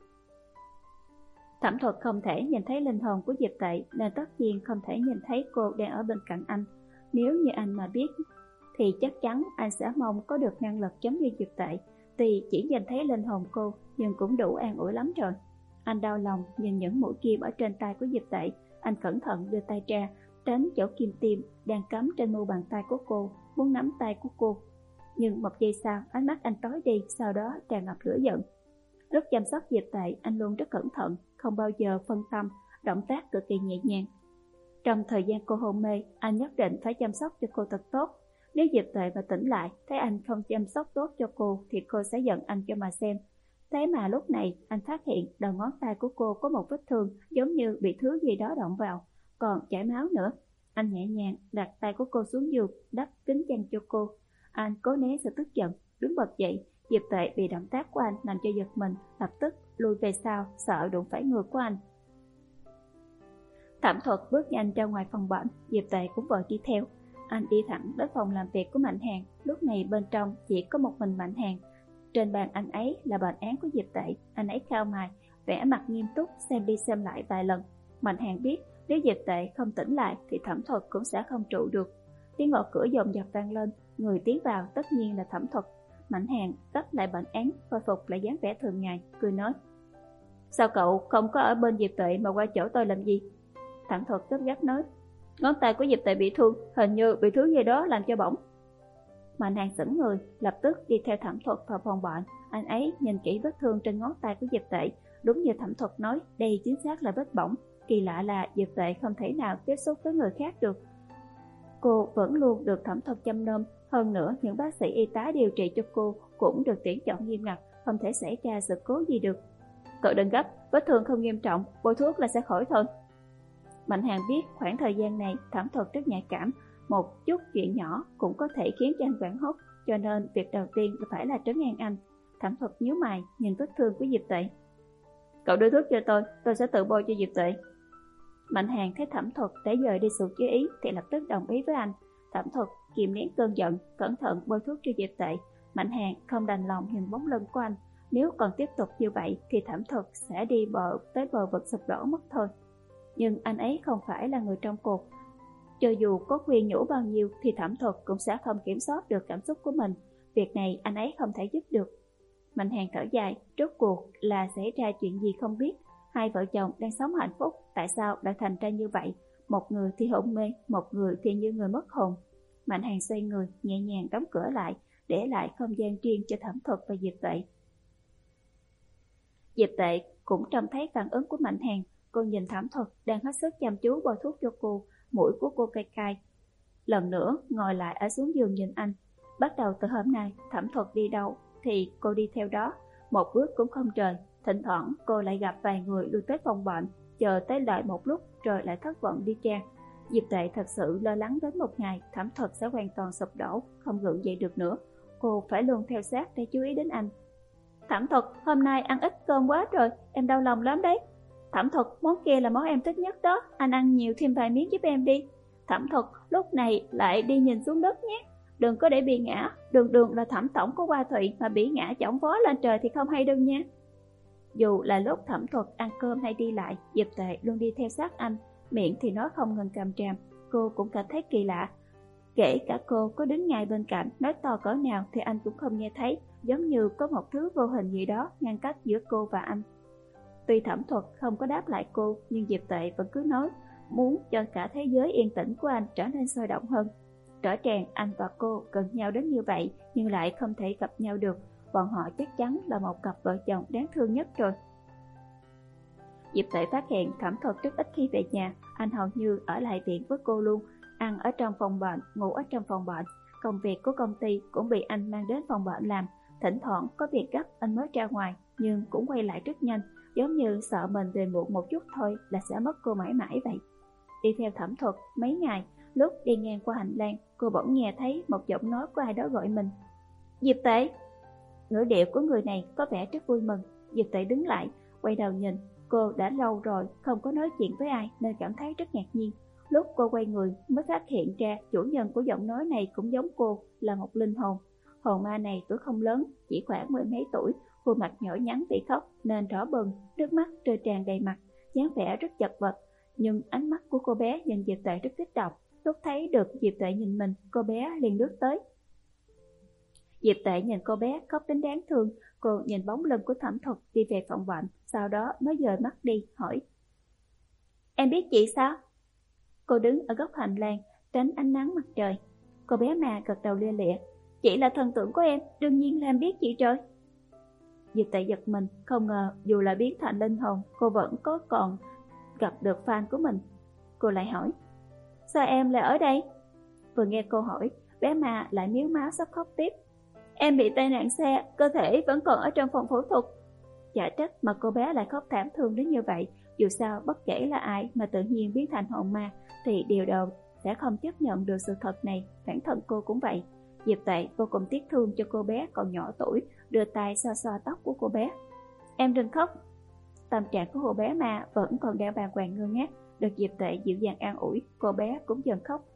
Thẩm Thuật không thể nhìn thấy linh hồn của Diệp Tệ nên tất nhiên không thể nhìn thấy cô đang ở bên cạnh anh. Nếu như anh mà biết thì chắc chắn anh sẽ mong có được năng lực giống như Diệp Tệ. Tuy chỉ nhìn thấy linh hồn cô nhưng cũng đủ an ủi lắm rồi. Anh đau lòng nhìn những mũi kim ở trên tay của Diệp Tệ. Anh cẩn thận đưa tay ra, tránh chỗ kim tiêm đang cắm trên mu bàn tay của cô, muốn nắm tay của cô. Nhưng một giây sau, ánh mắt anh tối đi, sau đó tràn ngập lửa giận. Lúc chăm sóc Diệp Tệ, anh luôn rất cẩn thận, không bao giờ phân tâm, động tác cực kỳ nhẹ nhàng. Trong thời gian cô hôn mê, anh nhất định phải chăm sóc cho cô thật tốt. Nếu Diệp Tệ mà tỉnh lại, thấy anh không chăm sóc tốt cho cô thì cô sẽ giận anh cho mà xem. Thế mà lúc này anh phát hiện đầu ngón tay của cô có một vết thương giống như bị thứ gì đó động vào, còn chảy máu nữa. Anh nhẹ nhàng đặt tay của cô xuống giường, đắp kính chăn cho cô. Anh cố né sự tức giận, đứng bật dậy. Diệp Tệ bị động tác của anh làm cho giật mình, lập tức lùi về sau, sợ đụng phải người của anh. Thẩm Thuật bước nhanh ra ngoài phòng bệnh, Diệp Tệ cũng vội đi theo. Anh đi thẳng đến phòng làm việc của Mạnh Hàn. Lúc này bên trong chỉ có một mình Mạnh Hàn. Trên bàn anh ấy là bệnh án của Diệp Tệ. Anh ấy cau mày, vẻ mặt nghiêm túc, xem đi xem lại vài lần. Mạnh Hàn biết nếu Diệp Tệ không tỉnh lại thì Thẩm Thuật cũng sẽ không trụ được. Tiếng gõ cửa dồn dập vang lên, người tiến vào tất nhiên là Thẩm Thuật. Mạnh Hàn gấp lại bệnh án, khôi phục lại dáng vẻ thường ngày, cười nói: Sao cậu không có ở bên Diệp Tệ mà qua chỗ tôi làm gì? Thẩm Thuật gấp gáp nói: Ngón tay của Diệp Tệ bị thương, hình như bị thứ gì đó làm cho bỏng. Mạnh Hàn sững người, lập tức đi theo Thẩm Thuật vào phòng bệnh. Anh ấy nhìn kỹ vết thương trên ngón tay của Diệp Tệ. Đúng như Thẩm Thuật nói, đây chính xác là vết bỏng. Kỳ lạ là Diệp Tệ không thể nào tiếp xúc với người khác được. Cô vẫn luôn được Thẩm Thuật chăm nom. Hơn nữa, những bác sĩ y tá điều trị cho cô cũng được tuyển chọn nghiêm ngặt, không thể xảy ra sự cố gì được. Cậu đừng gấp, vết thương không nghiêm trọng, bôi thuốc là sẽ khỏi thôi. Mạnh Hàn biết khoảng thời gian này Thẩm Thuật rất nhạy cảm, một chút chuyện nhỏ cũng có thể khiến cho anh hoảng hốt, cho nên việc đầu tiên phải là trấn an anh. Thẩm Thuật nhíu mày nhìn vết thương của Diệp Tệ. Cậu đưa thuốc cho tôi, tôi sẽ tự bôi cho Diệp Tệ. Mạnh Hàn thấy Thẩm Thuật để dời đi sự chú ý thì lập tức đồng ý với anh. Thẩm Thuật kìm nén cơn giận, cẩn thận bôi thuốc cho Diệp Tệ. Mạnh Hàn không đành lòng nhìn bóng lưng của anh, nếu còn tiếp tục như vậy thì Thẩm Thuật sẽ đi bờ tới bờ vực sụp đổ mất thôi. Nhưng anh ấy không phải là người trong cuộc. Cho dù có khuyên nhủ bao nhiêu thì Thẩm Thuật cũng sẽ không kiểm soát được cảm xúc của mình. Việc này anh ấy không thể giúp được. Mạnh Hàn thở dài, rốt cuộc là xảy ra chuyện gì không biết. Hai vợ chồng đang sống hạnh phúc, tại sao lại thành ra như vậy? Một người thì hôn mê, một người thì như người mất hồn. Mạnh Hàn xoay người, nhẹ nhàng đóng cửa lại, để lại không gian riêng cho Thẩm Thuật và Diệp Tệ. Diệp Tệ cũng trông thấy phản ứng của Mạnh Hàn. Cô nhìn Thẩm Thuật đang hết sức chăm chú bôi thuốc cho cô, mũi của cô cay cay. Lần nữa ngồi lại ở xuống giường nhìn anh. Bắt đầu từ hôm nay, Thẩm Thuật đi đâu thì cô đi theo đó, một bước cũng không rời. Thỉnh thoảng cô lại gặp vài người lui tới phòng bệnh, chờ tới đợi một lúc rồi lại thất vọng đi ra. Diệp Tệ thật sự lo lắng đến một ngày Thẩm Thuật sẽ hoàn toàn sụp đổ, không gượng dậy được nữa. Cô phải luôn theo sát để chú ý đến anh. Thẩm Thuật, hôm nay ăn ít cơm quá rồi, em đau lòng lắm đấy. Thẩm Thuật, món kia là món em thích nhất đó, anh ăn nhiều thêm vài miếng giúp em đi. Thẩm Thuật, lúc này lại đi nhìn xuống đất nhé, đừng có để bị ngã, đường đường là Thẩm tổng của Hoa Thụy mà bị ngã chỏng vó lên trời thì không hay đâu nha. Dù là lúc Thẩm Thuật ăn cơm hay đi lại, Diệp Tệ luôn đi theo sát anh, miệng thì nói không ngừng càm tràm. Cô cũng cảm thấy kỳ lạ. Kể cả cô có đứng ngay bên cạnh, nói to cỡ nào thì anh cũng không nghe thấy, giống như có một thứ vô hình gì đó ngăn cách giữa cô và anh. Tuy Thẩm Thuật không có đáp lại cô, nhưng Diệp Tệ vẫn cứ nói, muốn cho cả thế giới yên tĩnh của anh trở nên sôi động hơn. Rõ ràng anh và cô gần nhau đến như vậy, nhưng lại không thể gặp nhau được. Bọn họ chắc chắn là một cặp vợ chồng đáng thương nhất rồi. Diệp Tệ phát hiện Thẩm Thuật rất ít khi về nhà, anh hầu như ở lại viện với cô luôn, ăn ở trong phòng bệnh, ngủ ở trong phòng bệnh. công việc của công ty cũng bị anh mang đến phòng bệnh làm. Thỉnh thoảng có việc gấp anh mới ra ngoài, nhưng cũng quay lại rất nhanh, giống như sợ mình về muộn một chút thôi là sẽ mất cô mãi mãi vậy. Đi theo Thẩm Thuật mấy ngày, lúc đi ngang qua hành lang, cô bỗng nghe thấy một giọng nói của ai đó gọi mình. Diệp Tệ. Ngữ điệu của người này có vẻ rất vui mừng. Diệp Tệ đứng lại, quay đầu nhìn. Cô đã lâu rồi không có nói chuyện với ai nên cảm thấy rất ngạc nhiên. Lúc cô quay người mới phát hiện ra chủ nhân của giọng nói này cũng giống cô, là một linh hồn. Hồn ma này tuổi không lớn, chỉ khoảng mười mấy tuổi, khuôn mặt nhỏ nhắn vì khóc nên đỏ bừng, nước mắt rơi tràn đầy mặt, dáng vẻ rất chật vật. Nhưng ánh mắt của cô bé nhìn Diệp Tệ rất kích động. Lúc thấy được Diệp Tệ nhìn mình, cô bé liền bước tới. Diệp Tệ nhìn cô bé khóc đến đáng thương. Cô nhìn bóng lưng của Thẩm Thuật đi về phòng bệnh, sau đó mới dời mắt đi, hỏi. Em biết chị sao? Cô đứng ở góc hành lang, tránh ánh nắng mặt trời. Cô bé mà gật đầu lia lịa. Chị là thần tượng của em, đương nhiên là em biết chị rồi. Diệp Tệ giật mình, không ngờ dù là biến thành linh hồn, cô vẫn có còn gặp được fan của mình. Cô lại hỏi. Sao em lại ở đây? Vừa nghe cô hỏi, bé mà lại miếu máu sắp khóc tiếp. Em bị tai nạn xe, cơ thể vẫn còn ở trong phòng phẫu thuật. Chả trách mà cô bé lại khóc thảm thương đến như vậy. Dù sao bất kể là ai mà tự nhiên biến thành hồn ma thì điều đầu sẽ không chấp nhận được sự thật này. Bản thân cô cũng vậy. Diệp Tệ vô cùng tiếc thương cho cô bé còn nhỏ tuổi, đưa tay xoa xoa tóc của cô bé. Em đừng khóc. Tâm trạng của cô bé mà vẫn còn đang bàng hoàng ngơ ngác. Được Diệp Tệ dịu dàng an ủi, cô bé cũng dần khóc.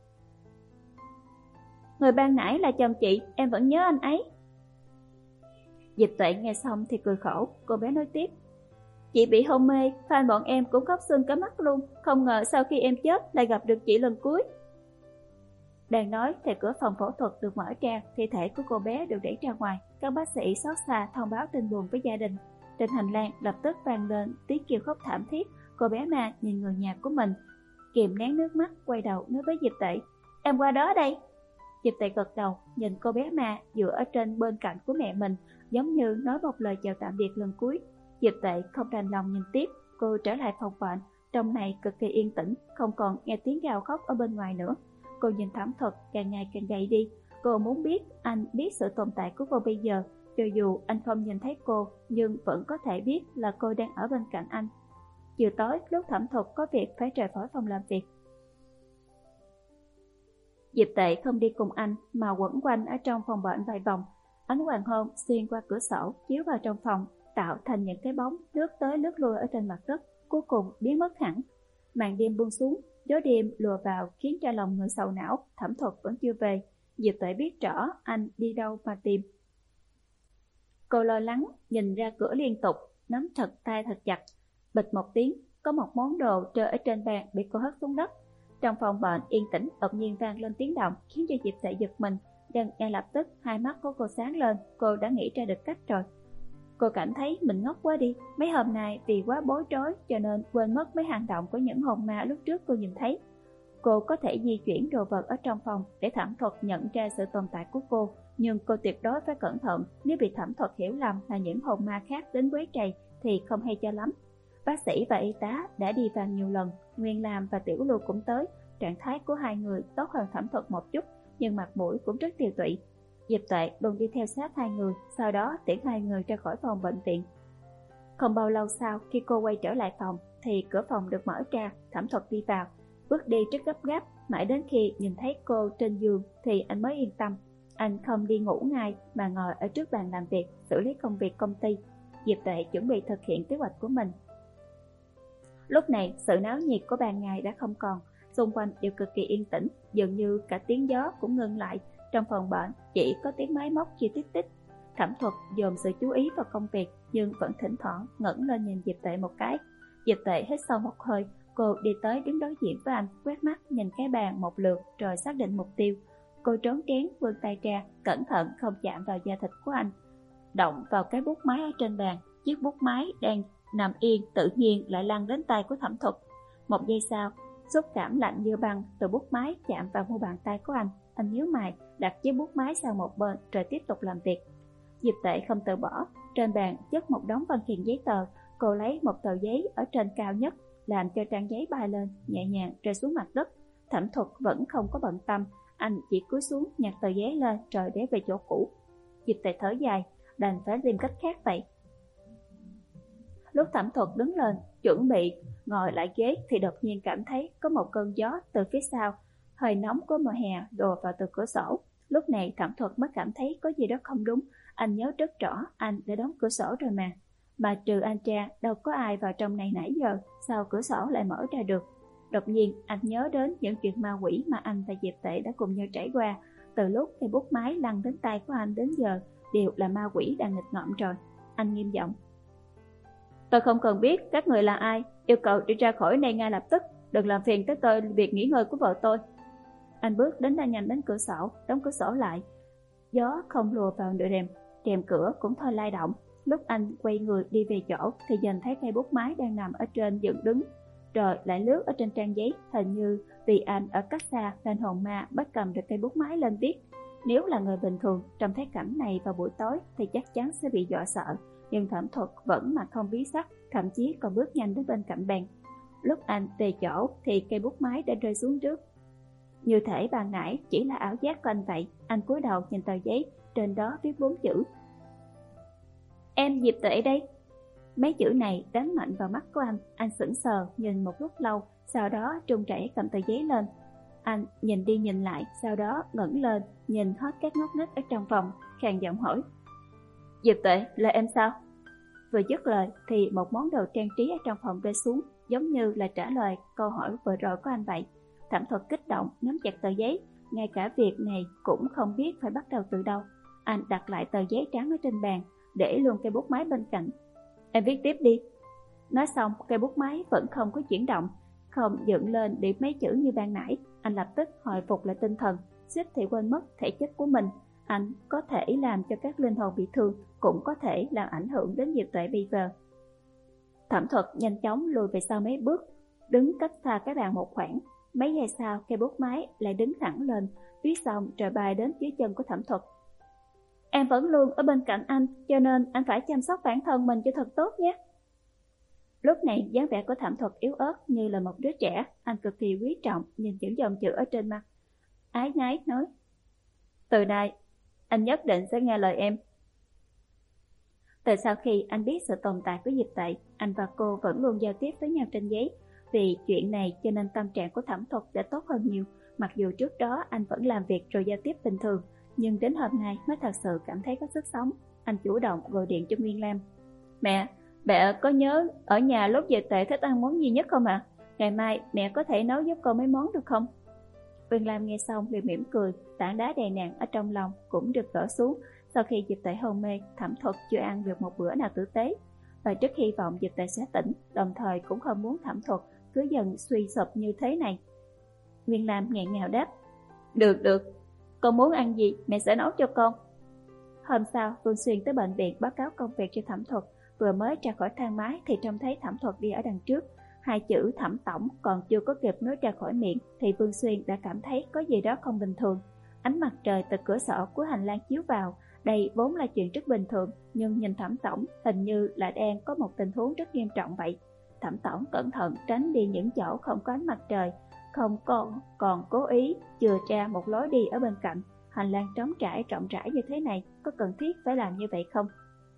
Người ban nãy là chồng chị, em vẫn nhớ anh ấy. Diệp Tuệ nghe xong thì cười khổ. Cô bé nói tiếp. Chị bị hôn mê, fan bọn em cũng khóc sưng cả mắt luôn. Không ngờ sau khi em chết lại gặp được chị lần cuối. Đang nói thì cửa phòng phẫu thuật được mở ra, thi thể của cô bé được đẩy ra ngoài. Các bác sĩ xót xa thông báo tin buồn với gia đình. Trên hành lang lập tức vang lên tiếng kêu khóc thảm thiết. Cô bé mà nhìn người nhà của mình, kìm nén nước mắt, quay đầu nói với Diệp Tệ. Em qua đó đây. Diệp Tệ gật đầu, nhìn cô bé mà dựa ở trên bên cạnh của mẹ mình, giống như nói một lời chào tạm biệt lần cuối. Diệp Tệ không đành lòng nhìn tiếp. Cô trở lại phòng bệnh, trong này cực kỳ yên tĩnh, không còn nghe tiếng gào khóc ở bên ngoài nữa. Cô nhìn Thẩm Thuật càng ngày càng gầy đi. Cô muốn biết anh biết sự tồn tại của cô bây giờ. Cho dù anh không nhìn thấy cô, nhưng vẫn có thể biết là cô đang ở bên cạnh anh. Chiều tối lúc Thẩm Thuật có việc phải rời khỏi phòng làm việc, Diệp Tệ không đi cùng anh mà quẩn quanh ở trong phòng bệnh vài vòng. Ánh hoàng hôn xuyên qua cửa sổ chiếu vào trong phòng, tạo thành những cái bóng lướt tới lướt lui ở trên mặt đất, cuối cùng biến mất hẳn. Màn đêm buông xuống, gió đêm lùa vào khiến cho lòng người sầu não. Thẩm Thuật vẫn chưa về. Diệp Tệ biết rõ anh đi đâu mà tìm. Cô lo lắng nhìn ra cửa liên tục, nắm thật tay thật chặt. Bịch một tiếng, có một món đồ rơi ở trên bàn bị cô hất xuống đất. Trong phòng bệnh yên tĩnh đột nhiên vang lên tiếng động khiến cho Diệp Tệ giật mình. Nhưng ngay lập tức hai mắt của cô sáng lên. Cô đã nghĩ ra được cách rồi. Cô cảm thấy mình ngốc quá đi. Mấy hôm nay vì quá bối rối cho nên quên mất mấy hành động của những hồn ma lúc trước cô nhìn thấy. Cô có thể di chuyển đồ vật ở trong phòng để Thẩm Thuật nhận ra sự tồn tại của cô, nhưng cô tuyệt đối phải cẩn thận. Nếu bị Thẩm Thuật hiểu lầm là những hồn ma khác đến quấy rầy thì không hay cho lắm. Bác sĩ và y tá đã đi vào nhiều lần, Nguyên Lam và Tiểu Lưu cũng tới. Trạng thái của hai người tốt hơn Thẩm Thuật một chút, nhưng mặt mũi cũng rất tiều tụy. Diệp Tuệ luôn đi theo sát hai người, sau đó tiễn hai người ra khỏi phòng bệnh viện. Không bao lâu sau, khi cô quay trở lại phòng thì cửa phòng được mở ra. Thẩm Thuật đi vào, bước đi rất gấp gáp, mãi đến khi nhìn thấy cô trên giường thì anh mới yên tâm. Anh không đi ngủ ngay mà ngồi ở trước bàn làm việc xử lý công việc công ty. Diệp Tuệ chuẩn bị thực hiện kế hoạch của mình. Lúc này sự náo nhiệt của ban ngày đã không còn, xung quanh đều cực kỳ yên tĩnh, dường như cả tiếng gió cũng ngưng lại. Trong phòng bệnh chỉ có tiếng máy móc chi tít tít. Thẩm Thuật dồn sự chú ý vào công việc, nhưng vẫn thỉnh thoảng ngẩng lên nhìn Diệp Tệ một cái. Diệp Tệ hít sâu một hơi, cô đi tới đứng đối diện với anh, quét mắt nhìn cái bàn một lượt rồi xác định mục tiêu. Cô trốn tránh vươn tay ra, cẩn thận không chạm vào da thịt của anh, động vào cái bút máy ở trên bàn. Chiếc bút máy đang nằm yên tự nhiên lại lăn đến tay của Thẩm Thuật. Một giây sau, xúc cảm lạnh như băng từ bút máy chạm vào mu bàn tay của anh. Anh nhíu mày, đặt chiếc bút máy sang một bên rồi tiếp tục làm việc. Diệp Tệ không từ bỏ, trên bàn chất một đống văn kiện giấy tờ. Cô lấy một tờ giấy ở trên cao nhất, làm cho trang giấy bay lên, nhẹ nhàng rơi xuống mặt đất. Thẩm Thuật vẫn không có bận tâm, anh chỉ cúi xuống nhặt tờ giấy lên rồi để về chỗ cũ. Diệp Tệ thở dài, đành phải tìm cách khác vậy. Lúc Thẩm Thuật đứng lên chuẩn bị ngồi lại ghế thì đột nhiên cảm thấy có một cơn gió từ phía sau, hơi nóng của mùa hè đổ vào từ cửa sổ. Lúc này Thẩm Thuật mới cảm thấy có gì đó không đúng. Anh nhớ rất rõ anh đã đóng cửa sổ rồi mà. Mà trừ anh ra đâu có ai vào trong này nãy giờ, sao cửa sổ lại mở ra được? Đột nhiên anh nhớ đến những chuyện ma quỷ mà anh và Diệp Tệ đã cùng nhau trải qua. Từ lúc cây bút máy lăn đến tay của anh đến giờ đều là ma quỷ đang nghịch ngợm rồi. Anh nghiêm giọng: Tôi không cần biết các người là ai, yêu cầu đi ra khỏi này ngay lập tức, đừng làm phiền tới tôi việc nghỉ ngơi của vợ tôi. Anh bước đến đã nhanh đến cửa sổ, đóng cửa sổ lại. Gió không lùa vào nửa rèm, rèm cửa cũng thôi lay động. Lúc anh quay người đi về chỗ thì nhìn thấy cây bút máy đang nằm ở trên dựng đứng, rồi lại lướt ở trên trang giấy. Hình như vì anh ở cách xa nên hồn ma bắt cầm được cây bút máy lên viết. Nếu là người bình thường trông thấy cảnh này vào buổi tối thì chắc chắn sẽ bị dọa sợ, nhưng Thẩm Thuật vẫn mặt không biến sắc, thậm chí còn bước nhanh đến bên cạnh bàn. Lúc anh về chỗ thì cây bút máy đã rơi xuống trước. Như thể ban nãy chỉ là ảo giác của anh vậy. Anh cúi đầu nhìn tờ giấy, trên đó viết bốn chữ: Em Diệp Tệ đây. Mấy chữ này đánh mạnh vào mắt của anh. Anh sững sờ nhìn một lúc lâu, sau đó trung chảy cầm tờ giấy lên. Anh nhìn đi nhìn lại, sau đó ngẩng lên nhìn hết các ngóc ngách ở trong phòng, khàn giọng hỏi: Diệp Tệ, là em sao? Vừa dứt lời thì một món đồ trang trí ở trong phòng rơi xuống, giống như là trả lời câu hỏi vừa rồi của anh vậy. Thẩm Thuật kích động nắm chặt tờ giấy, ngay cả việc này cũng không biết phải bắt đầu từ đâu. Anh đặt lại tờ giấy trắng ở trên bàn, để luôn cây bút máy bên cạnh. Em viết tiếp đi. Nói xong, cây bút máy vẫn không có chuyển động, không dựng lên để mấy chữ như ban nãy. Anh lập tức hồi phục lại tinh thần, suýt thì quên mất thể chất của mình. Anh có thể làm cho các linh hồn bị thương, cũng có thể làm ảnh hưởng đến Diệp Tuệ bây giờ. Thẩm Thuật nhanh chóng lùi về sau mấy bước, đứng cách xa cái bàn một khoảng. Mấy giây sau, cây bút máy lại đứng thẳng lên, viết xong rồi bay đến dưới chân của Thẩm Thuật. Em vẫn luôn ở bên cạnh anh, cho nên anh phải chăm sóc bản thân mình cho thật tốt nhé. Lúc này dáng vẻ của Thẩm Thuật yếu ớt như là một đứa trẻ. Anh cực kỳ quý trọng nhìn những dòng chữ ở trên mặt, ái ngái nói: Từ nay anh nhất định sẽ nghe lời em. Từ sau khi anh biết sự tồn tại của Diệp Tệ, anh và cô vẫn luôn giao tiếp với nhau trên giấy. Vì chuyện này cho nên tâm trạng của Thẩm Thuật đã tốt hơn nhiều. Mặc dù trước đó anh vẫn làm việc rồi giao tiếp bình thường, nhưng đến hôm nay mới thật sự cảm thấy có sức sống. Anh chủ động gọi điện cho Nguyên Lam. Mẹ, mẹ có nhớ ở nhà lúc Diệp Tệ thích ăn món gì nhất không ạ? À? Ngày mai mẹ có thể nấu giúp con mấy món được không? Nguyên Lam nghe xong liền mỉm cười, tảng đá đè nặng ở trong lòng cũng được gỡ xuống. Sau khi Diệp Tệ hôn mê, Thẩm Thuật chưa ăn được một bữa nào tử tế, và rất hy vọng Diệp Tệ sẽ tỉnh, đồng thời cũng không muốn Thẩm Thuật cứ dần suy sụp như thế này. Nguyên Lam nghẹn ngào đáp: Được được, con muốn ăn gì mẹ sẽ nấu cho con. Hôm sau, Vương Xuyên tới bệnh viện báo cáo công việc cho Thẩm Thuật. Vừa mới ra khỏi thang máy thì trông thấy Thẩm Thuật đi ở đằng trước. Hai chữ Thẩm tổng còn chưa có kịp nói ra khỏi miệng thì Vương Xuyên đã cảm thấy có gì đó không bình thường. Ánh mặt trời từ cửa sổ của hành lang chiếu vào, đây vốn là chuyện rất bình thường, nhưng nhìn Thẩm tổng hình như là đang có một tình huống rất nghiêm trọng vậy. Thẩm tổng cẩn thận tránh đi những chỗ không có ánh mặt trời, không còn còn cố ý chừa ra một lối đi ở bên cạnh. Hành lang trống trải rộng rãi như thế này, có cần thiết phải làm như vậy không?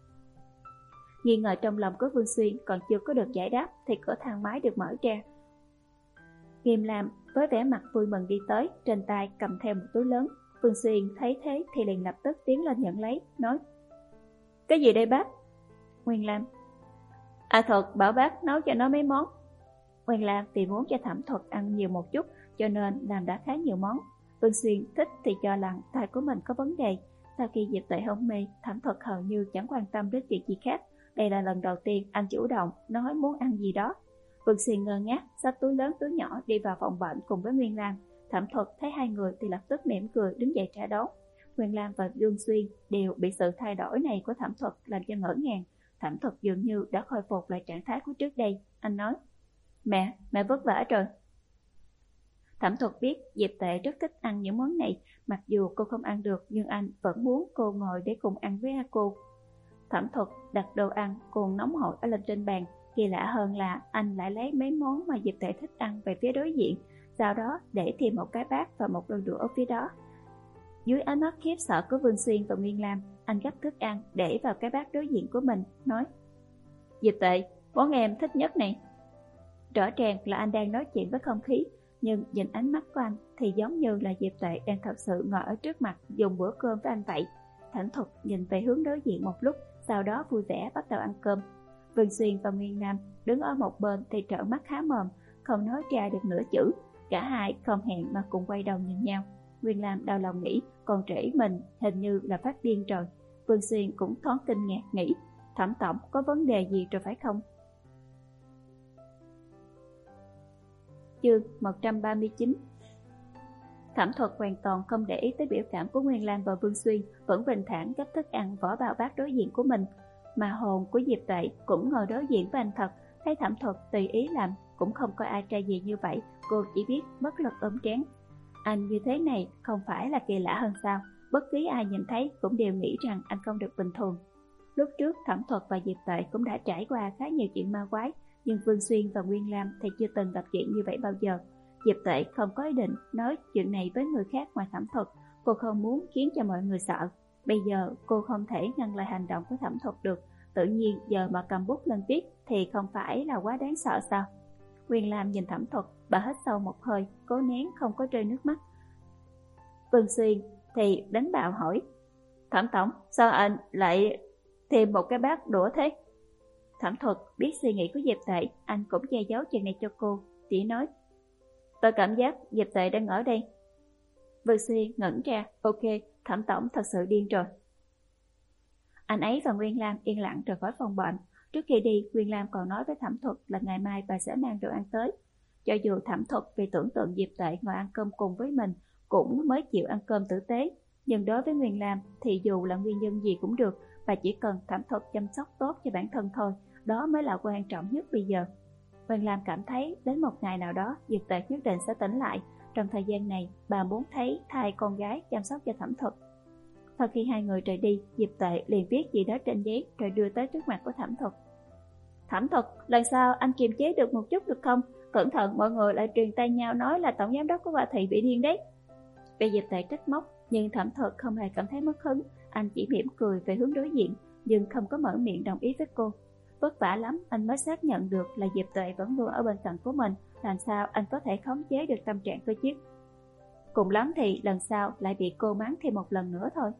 Nghi ngờ trong lòng của Vương Xuyên còn chưa có được giải đáp thì cửa thang máy được mở ra. Nghiêm Lam với vẻ mặt vui mừng đi tới, trên tay cầm theo một túi lớn. Vương Xuyên thấy thế thì liền lập tức tiến lên nhận lấy, nói: Cái gì đây bác? Nguyên Lam: A Thuật bảo bác nấu cho nó mấy món. Nguyên Lam vì muốn cho Thẩm Thuật ăn nhiều một chút cho nên làm đã khá nhiều món. Vương Xuyên thích thì cho rằng tai của mình có vấn đề. Sau khi Diệp Tuệ hôn mê, Thẩm Thuật hầu như chẳng quan tâm đến chuyện gì khác. Đây là lần đầu tiên anh chủ động nói muốn ăn gì đó. Vương Xuyên ngơ ngác xách túi lớn túi nhỏ đi vào phòng bệnh cùng với Nguyên Lam. Thẩm Thuật thấy hai người thì lập tức mỉm cười đứng dậy trả đón. Nguyên Lam và Vương Xuyên đều bị sự thay đổi này của Thẩm Thuật làm cho ngỡ ngàng. Thẩm Thuật dường như đã khôi phục lại trạng thái của trước đây. Anh nói: Mẹ, mẹ vất vả rồi. Thẩm Thuật biết Diệp Tệ rất thích ăn những món này, mặc dù cô không ăn được nhưng anh vẫn muốn cô ngồi để cùng ăn với cô. Thẩm Thuật đặt đồ ăn còn nóng hổi ở lên trên bàn. Kỳ lạ hơn là anh lại lấy mấy món mà Diệp Tệ thích ăn về phía đối diện. sau đó để thêm một cái bát và một đôi đũa ở phía đó. Dưới ánh mắt khiếp sợ của Vương Xuyên và Nguyên Lam, anh gấp thức ăn để vào cái bát đối diện của mình, nói: Diệp Tệ, món em thích nhất này. Rõ ràng là anh đang nói chuyện với không khí, nhưng nhìn ánh mắt của anh thì giống như là Diệp Tệ đang thật sự ngồi ở trước mặt dùng bữa cơm với anh vậy. Thẩm Thuật nhìn về hướng đối diện một lúc, sau đó vui vẻ bắt đầu ăn cơm. Vương Xuyên và Nguyên Lam đứng ở một bên thì trợn mắt há mồm, không nói ra được nửa chữ. Cả hai không hẹn mà cùng quay đầu nhìn nhau. Nguyên Lam đau lòng nghĩ con rể mình hình như là phát điên rồi. Vương Xuyên cũng thoáng kinh ngạc nghĩ Thẩm tổng có vấn đề gì rồi phải không? Chương một trăm ba mươi chín. Thẩm Thuật hoàn toàn không để ý tới biểu cảm của Nguyên Lam và Vương Xuyên, vẫn bình thản gấp thức ăn vỏ vào bát đối diện của mình. Mà hồn của Diệp Tệ cũng ngồi đối diện với anh thật, thấy Thẩm Thuật tùy ý làm cũng không coi ai ra gì như vậy, cô chỉ biết bất lực ôm trán. Anh như thế này không phải là kỳ lạ hơn sao? Bất kỳ ai nhìn thấy cũng đều nghĩ rằng anh không được bình thường. Lúc trước Thẩm Thuật và Diệp Tệ cũng đã trải qua khá nhiều chuyện ma quái, nhưng Vương Xuyên và Nguyên Lam thì chưa từng gặp chuyện như vậy bao giờ. Diệp Tệ không có ý định nói chuyện này với người khác ngoài Thẩm Thuật, cô không muốn khiến cho mọi người sợ. Bây giờ cô không thể ngăn lại hành động của Thẩm Thuật được, tự nhiên giờ mà cầm bút lên viết thì không phải là quá đáng sợ sao? Nguyên Lam nhìn Thẩm Thuật, bà hít sâu một hơi, cố nén không có rơi nước mắt. Vương Xuyên thì đánh bạo hỏi: Thẩm tổng, sao anh lại thêm một cái bát đũa thế? Thẩm Thuật biết suy nghĩ của Diệp Tệ, anh cũng che giấu chuyện này cho cô, chỉ nói: Tôi cảm giác Diệp Tệ đang ở đây. Vương Xuyên ngẩn ra, ok, Thẩm tổng thật sự điên rồi. Anh ấy và Nguyên Lam yên lặng rời khỏi phòng bệnh. Trước khi đi, Nguyên Lam còn nói với Thẩm Thuật là ngày mai bà sẽ mang đồ ăn tới. Cho dù Thẩm Thuật vì tưởng tượng Diệp Tệ ngồi ăn cơm cùng với mình cũng mới chịu ăn cơm tử tế, nhưng đối với Nguyên Lam thì dù là nguyên nhân gì cũng được, bà chỉ cần Thẩm Thuật chăm sóc tốt cho bản thân thôi, đó mới là quan trọng nhất bây giờ. Nguyên Lam cảm thấy đến một ngày nào đó Diệp Tệ nhất định sẽ tỉnh lại. Trong thời gian này, bà muốn thấy thay con gái chăm sóc cho Thẩm Thuật. Sau khi hai người rời đi, Diệp Tệ liền viết gì đó trên giấy rồi đưa tới trước mặt của Thẩm Thuật. Thẩm Thuật, lần sau anh kiềm chế được một chút được không? Cẩn thận mọi người lại truyền tay nhau nói là tổng giám đốc của Hoa Thị bị điên đấy. Bị Diệp Tệ trách móc, nhưng Thẩm Thuật không hề cảm thấy mất hứng. Anh chỉ mỉm cười về hướng đối diện, nhưng không có mở miệng đồng ý với cô. Vất vả lắm anh mới xác nhận được là Diệp Tệ vẫn luôn ở bên cạnh của mình, làm sao anh có thể khống chế được tâm trạng cơ chứ? Cùng lắm thì lần sau lại bị cô mắng thêm một lần nữa thôi.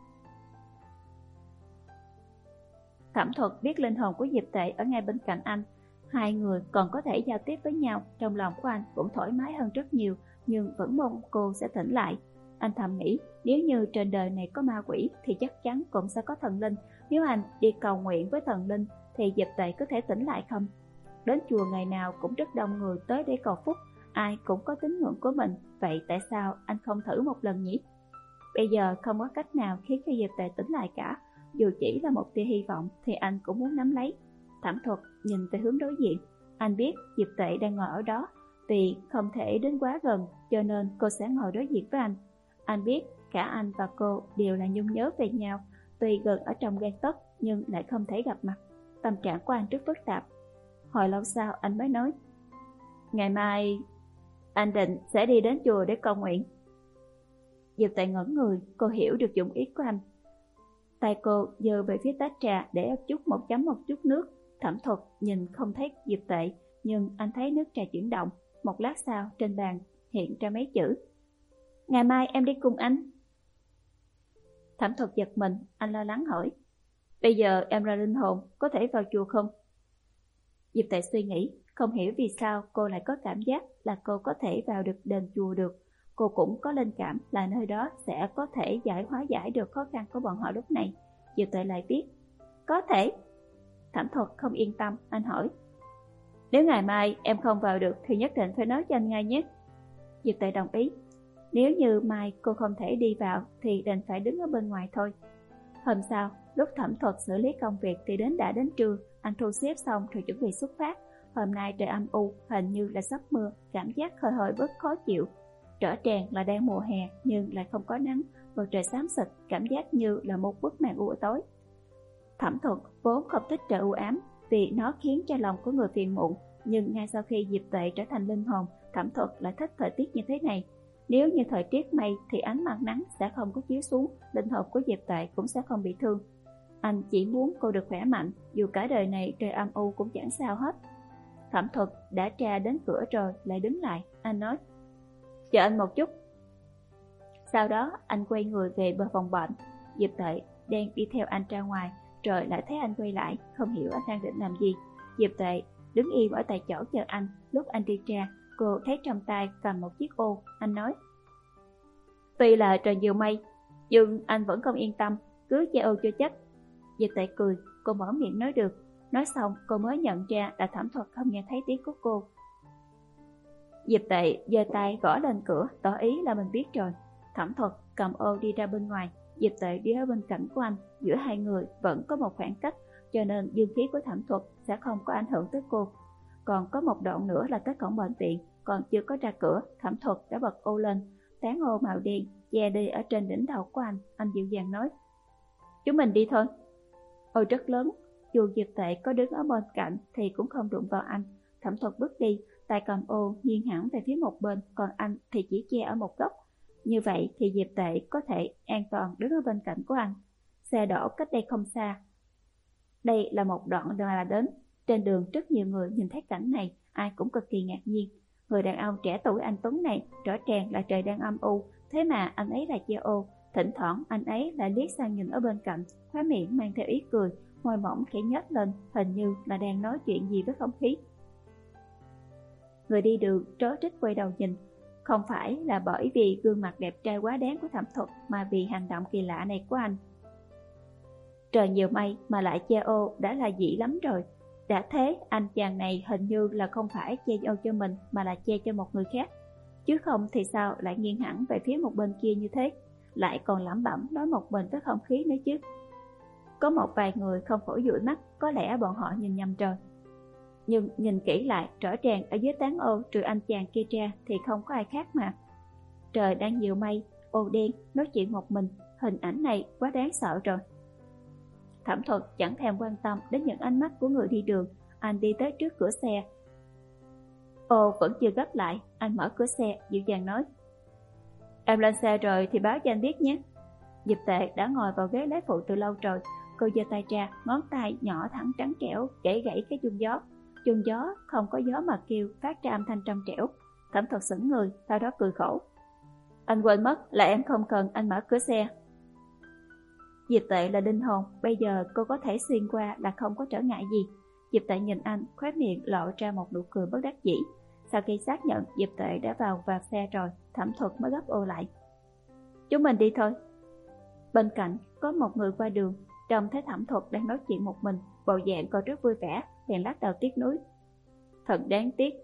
Thẩm Thuật biết linh hồn của Diệp Tệ ở ngay bên cạnh anh, hai người còn có thể giao tiếp với nhau, trong lòng của anh cũng thoải mái hơn rất nhiều, nhưng vẫn mong cô sẽ tỉnh lại. Anh thầm nghĩ, nếu như trên đời này có ma quỷ thì chắc chắn cũng sẽ có thần linh, nếu anh đi cầu nguyện với thần linh thì Diệp Tệ có thể tỉnh lại không? Đến chùa ngày nào cũng rất đông người tới để cầu phúc, ai cũng có tín ngưỡng của mình, vậy tại sao anh không thử một lần nhỉ? Bây giờ không có cách nào khiến cho Diệp Tệ tỉnh lại cả, dù chỉ là một tia hy vọng thì anh cũng muốn nắm lấy. Thẩm Thuật nhìn về hướng đối diện, anh biết Diệp Tệ đang ngồi ở đó, vì không thể đến quá gần cho nên cô sẽ ngồi đối diện với anh. Anh biết cả anh và cô đều là nhung nhớ về nhau, tuy gần ở trong gang tấc nhưng lại không thể gặp mặt. Tâm trạng của anh rất phức tạp. Hồi lâu sau anh mới nói: Ngày mai anh định sẽ đi đến chùa để cầu nguyện. Diệp Tệ ngẩn người, cô hiểu được dụng ý của anh. Tay cô giơ về phía tách trà để chút một chấm một chút nước. Thẩm Thuật nhìn không thấy Diệp Tệ, nhưng anh thấy nước trà chuyển động. Một lát sau trên bàn hiện ra mấy chữ: Ngày mai em đi cùng anh. Thẩm Thuật giật mình, anh lo lắng hỏi: Bây giờ em là linh hồn, có thể vào chùa không? Diệp Tệ suy nghĩ, không hiểu vì sao cô lại có cảm giác là cô có thể vào được đền chùa được. Cô cũng có linh cảm là nơi đó sẽ có thể giải hóa giải được khó khăn của bọn họ lúc này. Diệp Tệ lại viết: Có thể. Thẩm Thuật không yên tâm, anh hỏi: Nếu ngày mai em không vào được thì nhất định phải nói cho anh ngay nhé. Diệp Tệ đồng ý. Nếu như mai cô không thể đi vào thì đành phải đứng ở bên ngoài thôi. Hôm sau, lúc Thẩm Thuật xử lý công việc thì đến đã đến trưa, anh thu xếp xong rồi chuẩn bị xuất phát. Hôm nay trời âm u, hình như là sắp mưa, cảm giác hơi hơi bớt khó chịu. Rõ ràng là đang mùa hè nhưng lại không có nắng, bầu trời xám xịt, cảm giác như là một bức màn u tối. Thẩm Thuật vốn không thích trời u ám vì nó khiến cho lòng của người phiền muộn, nhưng ngay sau khi Diệp Tệ trở thành linh hồn Thẩm Thuật lại thích thời tiết như thế này. Nếu như thời tiết mây thì ánh mặt nắng sẽ không có chiếu xuống, linh hồn của Diệp Tệ cũng sẽ không bị thương. Anh chỉ muốn cô được khỏe mạnh, dù cả đời này trời âm u cũng chẳng sao hết. Thẩm Thuật đã tra đến cửa rồi lại đứng lại, anh nói: "Chờ anh một chút." Sau đó anh quay người về bờ phòng bệnh. Diệp Tệ đang đi theo anh ra ngoài, rồi lại thấy anh quay lại, không hiểu anh đang định làm gì. Diệp Tệ đứng im ở tại chỗ chờ anh. Lúc anh đi ra, cô thấy trong tay cầm một chiếc ô. Anh nói: "Tuy là trời nhiều mây, nhưng anh vẫn không yên tâm, cứ che ô cho chắc." Diệp Tệ cười, cô mở miệng nói được. Nói xong cô mới nhận ra là Thẩm Thuật không nghe thấy tiếng của cô. Diệp Tệ giơ tay gõ lên cửa, tỏ ý là mình biết rồi. Thẩm Thuật cầm ô đi ra bên ngoài. Diệp Tệ đi ở bên cạnh của anh. Giữa hai người vẫn có một khoảng cách, cho nên dương khí của Thẩm Thuật sẽ không có ảnh hưởng tới cô. Còn có một đoạn nữa là tới cổng bệnh viện. Còn chưa có ra cửa, Thẩm Thuật đã bật ô lên. Tán ô màu đen che đi ở trên đỉnh đầu của anh. Anh dịu dàng nói: "Chúng mình đi thôi." Ô rất lớn, dù Diệp Tệ có đứng ở bên cạnh thì cũng không đụng vào anh. Thẩm Thuật bước đi, tay cầm ô nghiêng hẳn về phía một bên, còn anh thì chỉ che ở một góc. Như vậy thì Diệp Tệ có thể an toàn đứng ở bên cạnh của anh. Xe đổ cách đây không xa. Đây là một đoạn là đến. Trên đường rất nhiều người nhìn thấy cảnh này, ai cũng cực kỳ ngạc nhiên. Người đàn ông trẻ tuổi anh tuấn này rõ ràng là trời đang âm u, thế mà anh ấy lại che ô. Thỉnh thoảng anh ấy lại liếc sang nhìn ở bên cạnh, khóe miệng mang theo ý cười, môi mỏng khẽ nhếch lên, hình như là đang nói chuyện gì với không khí. Người đi đường trố trích quay đầu nhìn, không phải là bởi vì gương mặt đẹp trai quá đáng của Thẩm Thuật, mà vì hành động kỳ lạ này của anh. Trời nhiều mây mà lại che ô đã là dĩ lắm rồi. Đã thế, anh chàng này hình như là không phải che ô cho mình mà là che cho một người khác. Chứ không thì sao lại nghiêng hẳn về phía một bên kia như thế, lại còn lẩm bẩm nói một mình với không khí nữa chứ. Có một vài người không khỏi dụi mắt, có lẽ bọn họ nhìn nhầm rồi. Nhưng nhìn kỹ lại, rõ ràng ở dưới tán ô trừ anh chàng kia ra thì không có ai khác mà. Trời đang nhiều mây, ô đen, nói chuyện một mình, hình ảnh này quá đáng sợ rồi. Thẩm Thuật chẳng thèm quan tâm đến những ánh mắt của người đi đường. Anh đi tới trước cửa xe. Ô vẫn chưa gấp lại, anh mở cửa xe dịu dàng nói: "Em lên xe rồi thì báo cho anh biết nhé." Diệp Tệ đã ngồi vào ghế lái phụ từ lâu rồi. Cô giơ tay ra, ngón tay nhỏ thẳng trắng trẻo gãy gãy cái chuông gió. Chuông gió không có gió mà kêu, phát ra âm thanh trong trẻo. Thẩm Thuật sững người, sau đó cười khổ: "Anh quên mất là em không cần anh mở cửa xe." Diệp Tệ là linh hồn, bây giờ cô có thể xuyên qua là không có trở ngại gì. Diệp Tệ nhìn anh, khóe miệng lộ ra một nụ cười bất đắc dĩ. Sau khi xác nhận Diệp Tệ đã vào vào xe rồi, Thẩm Thuật mới gấp ô lại: "Chúng mình đi thôi." Bên cạnh có một người qua đường, trông thấy Thẩm Thuật đang nói chuyện một mình, bộ dạng còn rất vui vẻ, liền lắc đầu tiếc nuối: "Thật đáng tiếc.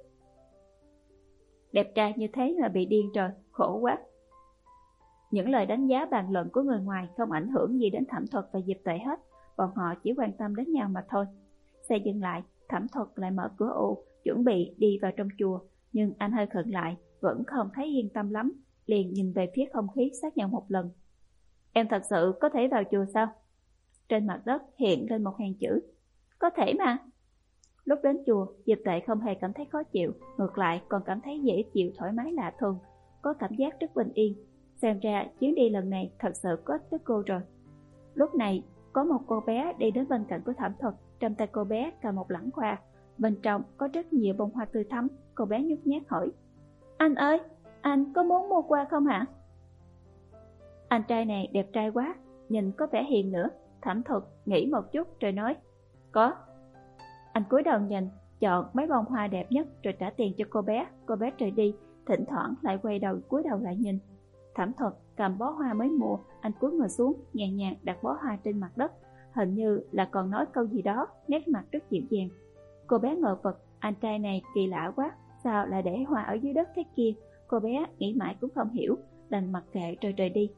Đẹp trai như thế mà bị điên rồi, khổ quá." Những lời đánh giá bàn luận của người ngoài không ảnh hưởng gì đến Thẩm Thuật và Diệp Tệ hết, bọn họ chỉ quan tâm đến nhau mà thôi. Xe dừng lại, Thẩm Thuật lại mở cửa ô, chuẩn bị đi vào trong chùa, nhưng anh hơi khựng lại, vẫn không thấy yên tâm lắm, liền nhìn về phía không khí xác nhận một lần: "Em thật sự có thể vào chùa sao?" Trên mặt đất hiện lên một hàng chữ: "Có thể mà." Lúc đến chùa, Diệp Tệ không hề cảm thấy khó chịu, ngược lại còn cảm thấy dễ chịu, thoải mái lạ thường, có cảm giác rất bình yên. Xem ra chuyến đi lần này thật sự có ích với cô rồi. Lúc này có một cô bé đi đến bên cạnh của Thẩm Thuật, trong tay cô bé cầm một lẵng hoa, bên trong có rất nhiều bông hoa tươi thắm. Cô bé nhút nhát hỏi: "Anh ơi, anh có muốn mua hoa không hả?" Anh trai này đẹp trai quá, nhìn có vẻ hiền nữa. Thẩm Thuật nghĩ một chút rồi nói: "Có." Anh cúi đầu nhìn, chọn mấy bông hoa đẹp nhất rồi trả tiền cho cô bé. Cô bé rời đi, thỉnh thoảng lại quay đầu cúi đầu lại nhìn. Thẩm Thuật cầm bó hoa mới mua, anh cúi người xuống, nhẹ nhàng đặt bó hoa trên mặt đất, hình như là còn nói câu gì đó, nét mặt rất dịu dàng. Cô bé ngờ vực, anh trai này kỳ lạ quá, sao lại để hoa ở dưới đất thế kia? Cô bé nghĩ mãi cũng không hiểu, đành mặc kệ rồi rời đi.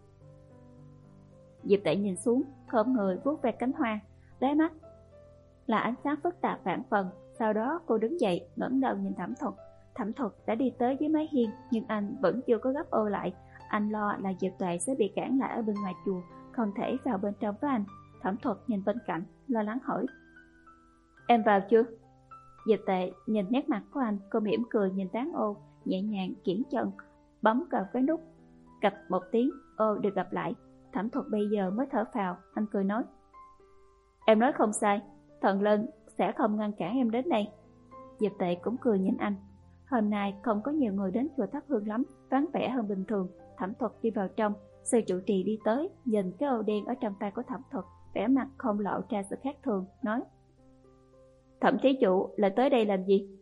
Diệp Tệ nhìn xuống, khom người vuốt ve cánh hoa, đáy mắt là ánh sáng phức tạp vạn phần. Sau đó cô đứng dậy, ngẩng đầu nhìn Thẩm Thuật. Thẩm Thuật đã đi tới dưới mái hiên, nhưng anh vẫn chưa có gấp ô lại. Anh lo là Diệp Tệ sẽ bị cản lại ở bên ngoài chùa, không thể vào bên trong với anh. Thẩm Thuật nhìn bên cạnh, lo lắng hỏi: "Em vào chưa?" Diệp Tệ nhìn nét mặt của anh, cô mỉm cười nhìn tán ô, nhẹ nhàng kiễng chân, bấm vào cái nút. Cạch một tiếng, ô được gặp lại. Thẩm Thuật bây giờ mới thở phào, anh cười nói: Em nói không sai, Thần Lân sẽ không ngăn cản em đến đây. Diệp Tệ cũng cười nhìn anh. Hôm nay không có nhiều người đến chùa thắp hương lắm, vắng vẻ hơn bình thường. Thẩm Thuật đi vào trong, sư trụ trì đi tới, nhìn cái ô đen ở trong tay của Thẩm Thuật, vẻ mặt không lộ ra sự khác thường, nói: Thẩm thí chủ lại tới đây làm gì?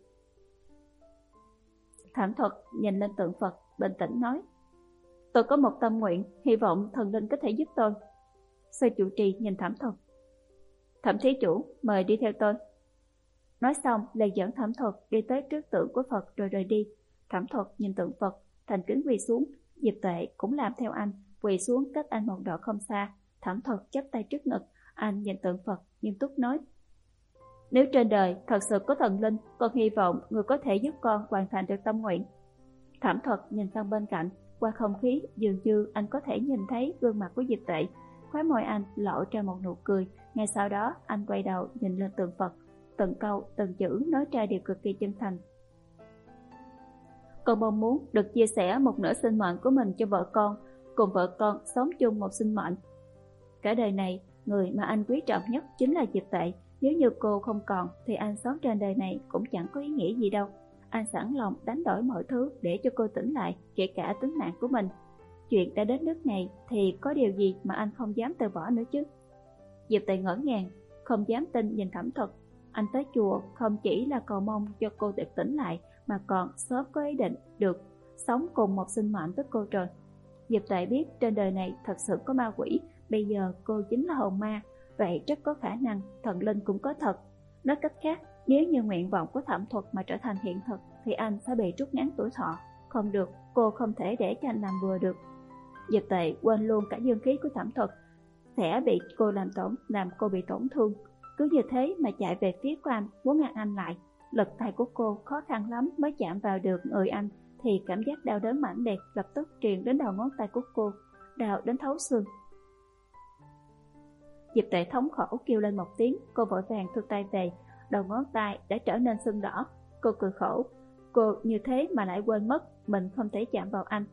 Thẩm Thuật nhìn lên tượng Phật, bình tĩnh nói: Tôi có một tâm nguyện, hy vọng thần linh có thể giúp tôi. Sư trụ trì nhìn Thẩm Thuật: Thẩm thí chủ, mời đi theo tôi. Nói xong, liền dẫn Thẩm Thuật đi tới trước tượng của Phật rồi rời đi. Thẩm Thuật nhìn tượng Phật, thành kính quỳ xuống. Diệp Tuệ cũng làm theo anh, quỳ xuống cách anh một đoạn không xa. Thẩm Thuật chắp tay trước ngực, anh nhìn tượng Phật, nghiêm túc nói: Nếu trên đời thật sự có thần linh, con hy vọng người có thể giúp con hoàn thành được tâm nguyện. Thẩm Thuật nhìn sang bên cạnh, qua không khí dường như anh có thể nhìn thấy gương mặt của Diệp Tuệ. Khóe môi anh lộ ra một nụ cười. Ngay sau đó anh quay đầu nhìn lên tượng Phật, từng câu từng chữ nói ra đều cực kỳ chân thành. Con mong muốn được chia sẻ một nửa sinh mệnh của mình cho vợ con, cùng vợ con sống chung một sinh mệnh. Cả đời này, người mà anh quý trọng nhất chính là Diệp Tệ. Nếu như cô không còn thì anh sống trên đời này cũng chẳng có ý nghĩa gì đâu. Anh sẵn lòng đánh đổi mọi thứ để cho cô tỉnh lại, kể cả tính mạng của mình. Chuyện đã đến nước này thì có điều gì mà anh không dám từ bỏ nữa chứ? Diệp Tệ ngỡ ngàng, không dám tin nhìn Thẩm Thuật. Anh tới chùa không chỉ là cầu mong cho cô được tỉnh lại, mà còn sớm có ý định được sống cùng một sinh mệnh với cô rồi. Diệp Tệ biết trên đời này thật sự có ma quỷ, bây giờ cô chính là hồn ma, vậy rất có khả năng thần linh cũng có thật. Nói cách khác, nếu như nguyện vọng của Thẩm Thuật mà trở thành hiện thực thì anh sẽ bị rút ngắn tuổi thọ. Không được, cô không thể để cho anh làm bừa được. Diệp Tệ quên luôn cả dương khí của Thẩm Thuật sẽ bị cô làm tổn, làm cô bị tổn thương. Cứ như thế mà chạy về phía của anh, muốn ngăn anh lại. Lực tay của cô khó khăn lắm mới chạm vào được người anh, thì cảm giác đau đớn mãnh liệt lập tức truyền đến đầu ngón tay của cô, đau đến thấu xương. Diệp Tệ thống khổ kêu lên một tiếng, cô vội vàng thu tay về, đầu ngón tay đã trở nên sưng đỏ. Cô cười khổ, cô như thế mà lại quên mất mình không thể chạm vào anh.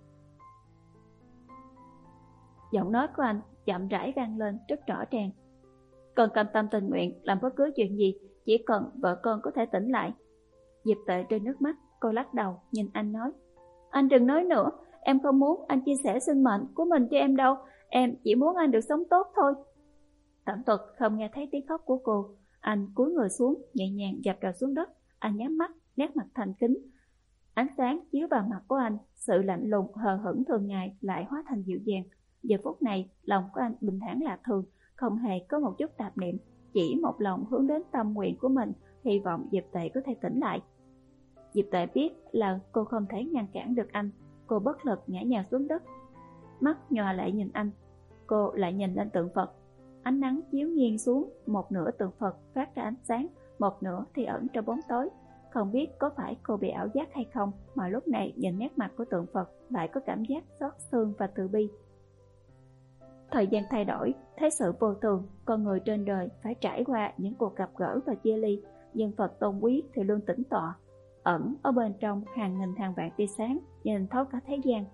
Giọng nói của anh chậm rãi vang lên rất rõ ràng: Con cam tâm tình nguyện làm bất cứ chuyện gì, chỉ cần vợ con có thể tỉnh lại. Diệp Tệ rơi nước mắt, cô lắc đầu nhìn anh nói: Anh đừng nói nữa, em không muốn anh chia sẻ sinh mệnh của mình cho em đâu, em chỉ muốn anh được sống tốt thôi. Thẩm Thuật không nghe thấy tiếng khóc của cô, anh cúi người xuống, nhẹ nhàng dập đầu xuống đất. Anh nhắm mắt, nét mặt thành kính. Ánh sáng chiếu vào mặt của anh, sự lạnh lùng hờ hững thường ngày lại hóa thành dịu dàng. Giờ phút này, lòng của anh bình thản lạ thường, không hề có một chút tạp niệm, chỉ một lòng hướng đến tâm nguyện của mình, hy vọng Diệp Tệ có thể tỉnh lại. Diệp Tệ biết là cô không thể ngăn cản được anh, cô bất lực ngã nhào xuống đất, mắt nhòa lại nhìn anh. Cô lại nhìn lên tượng Phật, ánh nắng chiếu nghiêng xuống, một nửa tượng Phật phát ra ánh sáng, một nửa thì ẩn trong bóng tối. Không biết có phải cô bị ảo giác hay không, mà lúc này nhìn nét mặt của tượng Phật lại có cảm giác xót xương và từ bi. Thời gian thay đổi, thế sự vô thường, con người trên đời phải trải qua những cuộc gặp gỡ và chia ly, nhưng Phật tôn quý thì luôn tĩnh tọa, ẩn ở bên trong hàng nghìn hàng vạn tia sáng, nhìn thấu cả thế gian.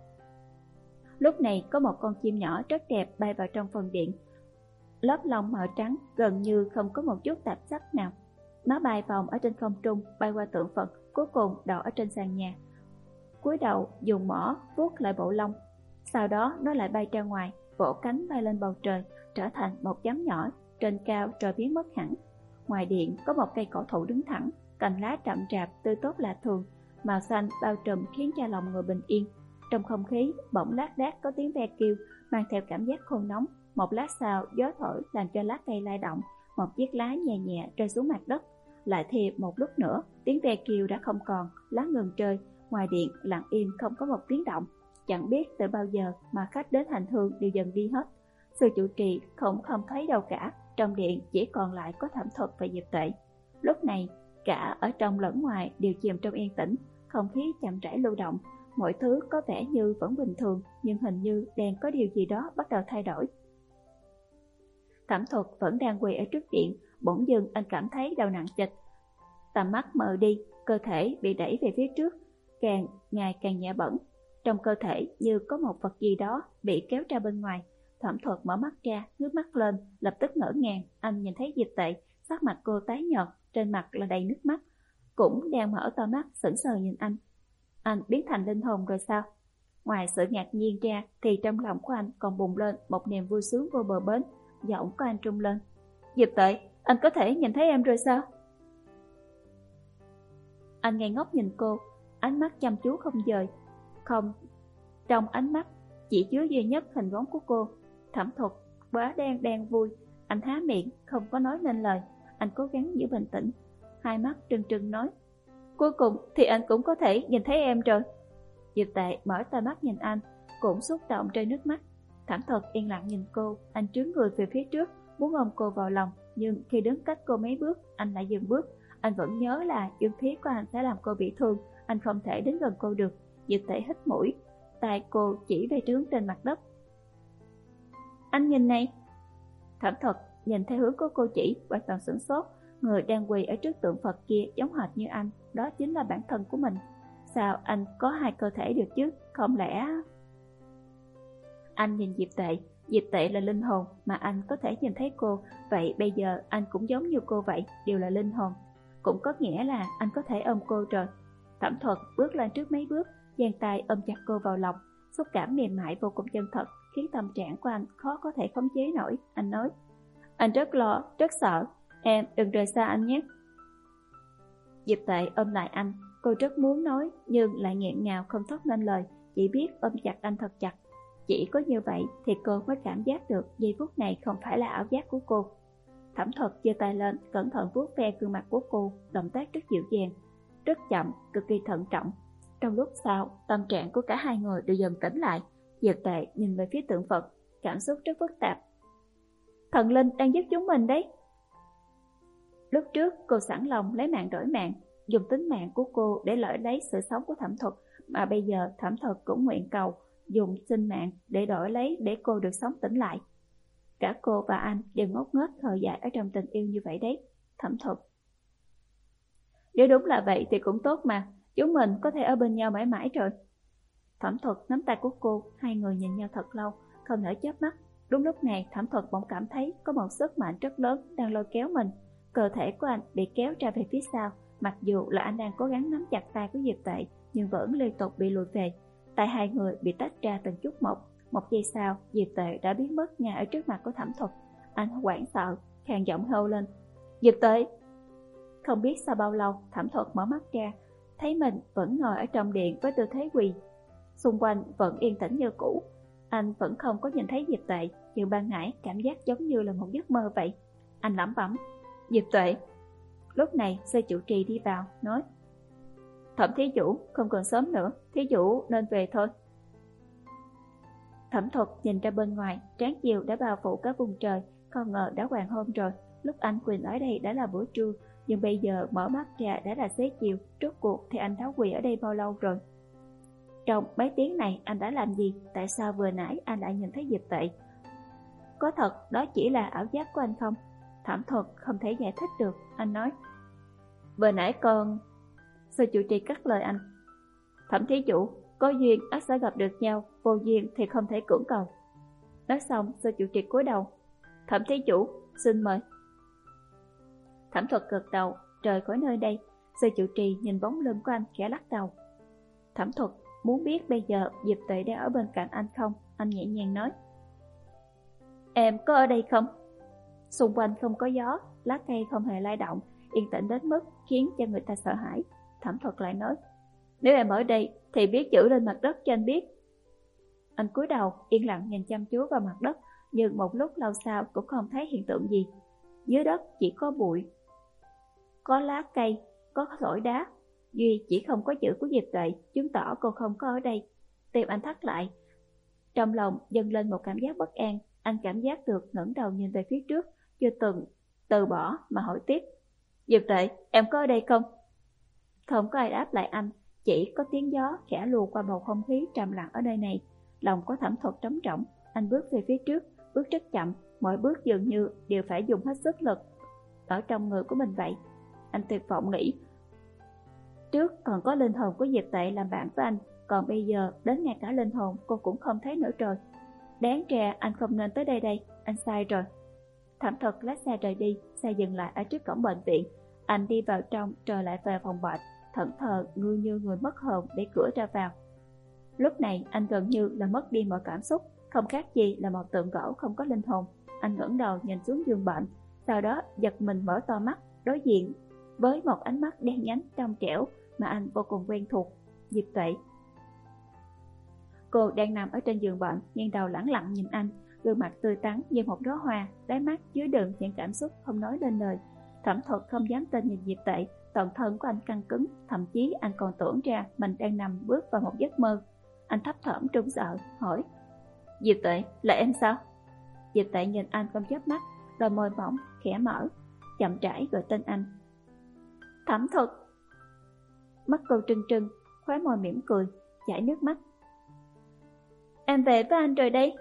Lúc này có một con chim nhỏ rất đẹp bay vào trong phần điện, lớp lông màu trắng gần như không có một chút tạp sắc nào. Nó bay vòng ở trên không trung, bay qua tượng Phật, cuối cùng đậu ở trên sàn nhà. Cúi đầu dùng mỏ vuốt lại bộ lông, sau đó nó lại bay ra ngoài, vỗ cánh bay lên bầu trời, trở thành một chấm nhỏ trên cao rồi biến mất hẳn. Ngoài điện có một cây cổ thụ đứng thẳng, cành lá rậm rạp tươi tốt lạ thường, màu xanh bao trùm khiến cho lòng người bình yên. Trong không khí bỗng lác đác có tiếng ve kêu, mang theo cảm giác khô nóng. Một lát sau gió thổi làm cho lá cây lay động, một chiếc lá nhẹ nhẹ rơi xuống mặt đất. Lại thì một lúc nữa tiếng ve kêu đã không còn, lá ngừng rơi, ngoài điện lặng im không có một tiếng động. Chẳng biết từ bao giờ mà khách đến hành hương đều dần đi hết. Sư trụ trì không không thấy đâu cả, trong điện chỉ còn lại có Thẩm Thuật và Diệp Tệ. Lúc này cả ở trong lẫn ngoài đều chìm trong yên tĩnh, không khí chậm rãi lưu động, mọi thứ có vẻ như vẫn bình thường, nhưng hình như đang có điều gì đó bắt đầu thay đổi. Thẩm Thuật vẫn đang quỳ ở trước điện, bỗng dưng anh cảm thấy đầu nặng trịch, tầm mắt mờ đi, cơ thể bị đẩy về phía trước. càng ngày càng nhẹ bẩn. Trong cơ thể như có một vật gì đó bị kéo ra bên ngoài. Thẩm Thuật mở mắt ra, ngước mắt lên, lập tức ngỡ ngàng. Anh nhìn thấy Diệp Tệ, sắc mặt cô tái nhợt, trên mặt là đầy nước mắt, cũng đang mở to mắt sững sờ nhìn anh. Anh biến thành linh hồn rồi sao? Ngoài sự ngạc nhiên ra thì trong lòng của anh còn bùng lên một niềm vui sướng vô bờ bến. Giọng của anh trung lên. Diệp Tệ, anh có thể nhìn thấy em rồi sao? Anh ngây ngốc nhìn cô, ánh mắt chăm chú không dời. Không, trong ánh mắt chỉ chứa duy nhất hình bóng của cô. Thẩm Thuật quá đen đen vui. Anh há miệng không có nói nên lời. Anh cố gắng giữ bình tĩnh, hai mắt trừng trừng nói. Cuối cùng thì anh cũng có thể nhìn thấy em rồi. Diệp Tệ mở to mắt nhìn anh, cũng xúc động rơi nước mắt. Thẩm Thuật yên lặng nhìn cô. Anh trướng người về phía trước, muốn ôm cô vào lòng, nhưng khi đứng cách cô mấy bước, anh lại dừng bước. Anh vẫn nhớ là dương khí của anh sẽ làm cô bị thương, anh không thể đến gần cô được. Diệp Tệ hít mũi, tay cô chỉ về trướng trên mặt đất. Anh nhìn này. Thẩm Thuật nhìn theo hướng của cô chỉ, hoàn toàn sửng sốt. Người đang quỳ ở trước tượng Phật kia giống hệt như anh, đó chính là bản thân của mình. Sao anh có hai cơ thể được chứ? Không lẽ... Anh nhìn Diệp Tệ. Diệp Tệ là linh hồn mà anh có thể nhìn thấy cô. Vậy bây giờ anh cũng giống như cô vậy, đều là linh hồn. Cũng có nghĩa là anh có thể ôm cô rồi. Thẩm Thuật bước lên trước mấy bước, giang tay ôm chặt cô vào lòng. Xúc cảm mềm mại vô cùng chân thật, khiến tâm trạng của anh khó có thể khống chế nổi. Anh nói, anh rất lo, rất sợ. Em đừng rời xa anh nhé. Diệp Tệ ôm lại anh. Cô rất muốn nói nhưng lại nghẹn ngào không thốt nên lời, chỉ biết ôm chặt anh thật chặt. Chỉ có như vậy thì cô mới cảm giác được giây phút này không phải là ảo giác của cô. Thẩm Thuật giơ tay lên, cẩn thận vuốt ve gương mặt của cô, động tác rất dịu dàng, rất chậm, cực kỳ thận trọng. Trong lúc sau, tâm trạng của cả hai người đều dần tỉnh lại. Diệp Tệ nhìn về phía tượng Phật, cảm xúc rất phức tạp. Thần linh đang giúp chúng mình đấy. Lúc trước cô sẵn lòng lấy mạng đổi mạng, dùng tính mạng của cô để đổi lấy sự sống của Thẩm Thuật, mà bây giờ Thẩm Thuật cũng nguyện cầu dùng sinh mạng để đổi lấy để cô được sống tỉnh lại. Cả cô và anh đều ngốc nghếch thở dài ở trong tình yêu như vậy đấy. Thẩm Thuật, nếu đúng là vậy thì cũng tốt mà, chúng mình có thể ở bên nhau mãi mãi rồi. Thẩm Thuật nắm tay của cô, hai người nhìn nhau thật lâu, không nở chớp mắt. Đúng lúc này Thẩm Thuật bỗng cảm thấy có một sức mạnh rất lớn đang lôi kéo mình. Cơ thể của anh bị kéo ra về phía sau, mặc dù là anh đang cố gắng nắm chặt tay của Diệp Tệ, nhưng vẫn liên tục bị lùi về. Tay hai người bị tách ra từng chút một. Một giây sau, Diệp Tệ đã biến mất ngay ở trước mặt của Thẩm Thuật. Anh hoảng sợ, khàn giọng hô lên, Diệp Tệ. Không biết sau bao lâu, Thẩm Thuật mở mắt ra, thấy mình vẫn ngồi ở trong điện với tư thế quỳ. Xung quanh vẫn yên tĩnh như cũ. Anh vẫn không có nhìn thấy Diệp Tệ, nhưng ban nãy cảm giác giống như là một giấc mơ vậy. Anh lẩm bẩm, Diệp Tệ. Lúc này Sư Chủ Trì đi vào, nói, Thẩm thí chủ, không còn sớm nữa, thí chủ nên về thôi. Thẩm Thuật nhìn ra bên ngoài, trán chiều đã bao phủ cả vùng trời, không ngờ đã hoàng hôn rồi. Lúc anh quỳ ở đây đã là buổi trưa, nhưng bây giờ mở mắt ra đã là xế chiều. Rốt cuộc thì anh đã quỳ ở đây bao lâu rồi? Trong mấy tiếng này anh đã làm gì? Tại sao vừa nãy anh lại nhìn thấy Diệp Tệ? Có thật đó chỉ là ảo giác của anh không? Thẩm Thuật không thể giải thích được. Anh nói, vừa nãy con... Sư Chủ Trì cắt lời anh, Thẩm thí chủ, có duyên ắt sẽ gặp được nhau, vô duyên thì không thể cưỡng cầu. Nói xong, Sư Chủ Trì cúi đầu, Thẩm thí chủ, xin mời. Thẩm Thuật gật đầu, rời khỏi nơi đây. Sư Chủ Trì nhìn bóng lưng của anh khẽ lắc đầu. Thẩm Thuật muốn biết bây giờ Diệp Tệ đang ở bên cạnh anh không? Anh nhẹ nhàng nói, em có ở đây không? Xung quanh không có gió, lá cây không hề lay động, yên tĩnh đến mức khiến cho người ta sợ hãi. Thẩm Thuật lại nói, nếu em ở đây thì viết chữ lên mặt đất cho anh biết. Anh cúi đầu yên lặng nhìn chăm chú vào mặt đất, nhưng một lúc lâu sau cũng không thấy hiện tượng gì. Dưới đất chỉ có bụi, có lá cây, có sỏi đá, duy chỉ không có chữ của Diệp Tệ, chứng tỏ cô không có ở đây. Tim anh thắt lại, trong lòng dâng lên một cảm giác bất an. Anh cảm giác được ngẩng đầu nhìn về phía trước, chưa từng từ bỏ mà hỏi tiếp, Diệp Tệ, em có ở đây không? Không có ai đáp lại anh, chỉ có tiếng gió khẽ lùa qua bầu không khí trầm lặng ở nơi này. Lòng có Thẩm Thuật trống rỗng. Anh bước về phía trước, bước rất chậm, mỗi bước dường như đều phải dùng hết sức lực ở trong người của mình vậy. Anh tuyệt vọng nghĩ, Trước còn có linh hồn của Diệp Tệ làm bạn với anh, còn bây giờ đến ngay cả linh hồn cô cũng không thấy nữa rồi. Đáng ra anh không nên tới đây đây, anh sai rồi. Thẩm Thuật lái xe rời đi, xe dừng lại ở trước cổng bệnh viện. Anh đi vào trong rồi lại về phòng bệnh, thẫn thờ ngư như người mất hồn để cửa ra vào. Lúc này anh gần như là mất đi mọi cảm xúc, không khác gì là một tượng gỗ không có linh hồn. Anh ngẩng đầu nhìn xuống giường bệnh, sau đó giật mình mở to mắt, đối diện với một ánh mắt đen nhánh trong trẻo mà anh vô cùng quen thuộc. Diệp Tuệ. Cô đang nằm ở trên giường bệnh, nghiêng đầu lẳng lặng nhìn anh, gương mặt tươi tắn như một đóa hoa, đáy mắt chứa đựng những cảm xúc không nói lên lời. Thẩm Thuật không dám tin nhìn Diệp Tệ, toàn thân của anh căng cứng, thậm chí anh còn tưởng ra mình đang nằm bước vào một giấc mơ. Anh thấp thỏm run sợ, hỏi: Diệp Tệ, là em sao? Diệp Tệ nhìn anh không chớp mắt, đôi môi mỏng khẽ mở, chậm rãi gọi tên anh. Thẩm Thuật. Mắt cô trừng trừng, khóe môi mỉm cười, chảy nước mắt. Em về với anh rồi đây.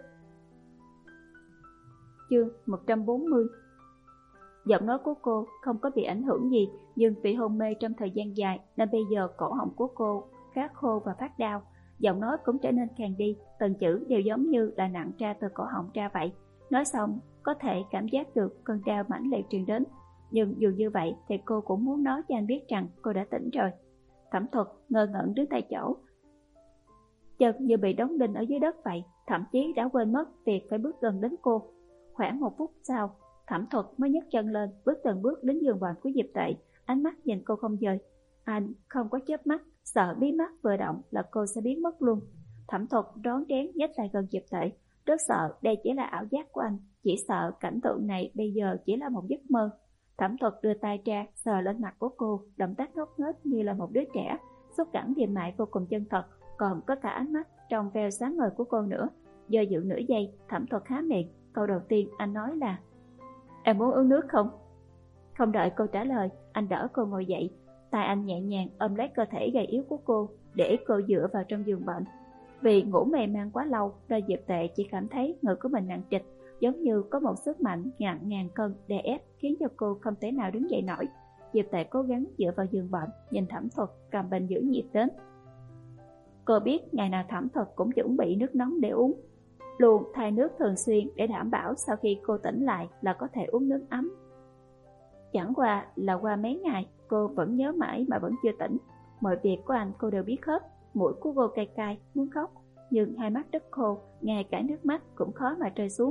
Chương một trăm bốn mươi. Giọng nói của cô không có bị ảnh hưởng gì, nhưng vì hôn mê trong thời gian dài nên bây giờ cổ họng của cô khá khô và phát đau. Giọng nói cũng trở nên khàn đi, từng chữ đều giống như là nặng ra từ cổ họng ra vậy. Nói xong, có thể cảm giác được cơn đau mãnh liệt truyền đến. Nhưng dù như vậy thì cô cũng muốn nói cho anh biết rằng cô đã tỉnh rồi. Thẩm Thuật ngơ ngẩn đứng tại chỗ, chân như bị đóng đinh ở dưới đất vậy, thậm chí đã quên mất việc phải bước gần đến cô. Khoảng một phút sau, Thẩm Thuật mới nhấc chân lên, bước từng bước đến giường bệnh của Diệp Tệ, ánh mắt nhìn cô không rời. Anh không có chớp mắt, sợ bí mắt vừa động là cô sẽ biến mất luôn. Thẩm Thuật rón rén nhích lại gần Diệp Tệ, rất sợ đây chỉ là ảo giác của anh, chỉ sợ cảnh tượng này bây giờ chỉ là một giấc mơ. Thẩm Thuật đưa tay ra sờ lên mặt của cô, động tác ngốc nghếch như là một đứa trẻ, xúc cảm mềm mại vô cùng chân thật, còn có cả ánh mắt trong veo sáng ngời của cô nữa. Do dự nửa giây, Thẩm Thuật há miệng, câu đầu tiên anh nói là: Em muốn uống nước không? Không đợi cô trả lời, anh đỡ cô ngồi dậy, tay anh nhẹ nhàng ôm lấy cơ thể gầy yếu của cô, để cô dựa vào trong giường bệnh. Vì ngủ mê man quá lâu, nên Diệp Tệ chỉ cảm thấy người của mình nặng trịch, giống như có một sức mạnh ngàn ngàn cân đè ép, khiến cho cô không thể nào đứng dậy nổi. Diệp Tệ cố gắng dựa vào giường bệnh, nhìn Thẩm Thuật cầm bình giữ nhiệt đến. Cô biết ngày nào Thẩm Thuật cũng chuẩn bị nước nóng để uống, luôn thay nước thường xuyên để đảm bảo sau khi cô tỉnh lại là có thể uống nước ấm. Chẳng qua là qua mấy ngày cô vẫn nhớ mãi mà vẫn chưa tỉnh. Mọi việc của anh cô đều biết hết. Mũi của cô cay cay muốn khóc, nhưng hai mắt rất khô, ngay cả nước mắt cũng khó mà rơi xuống.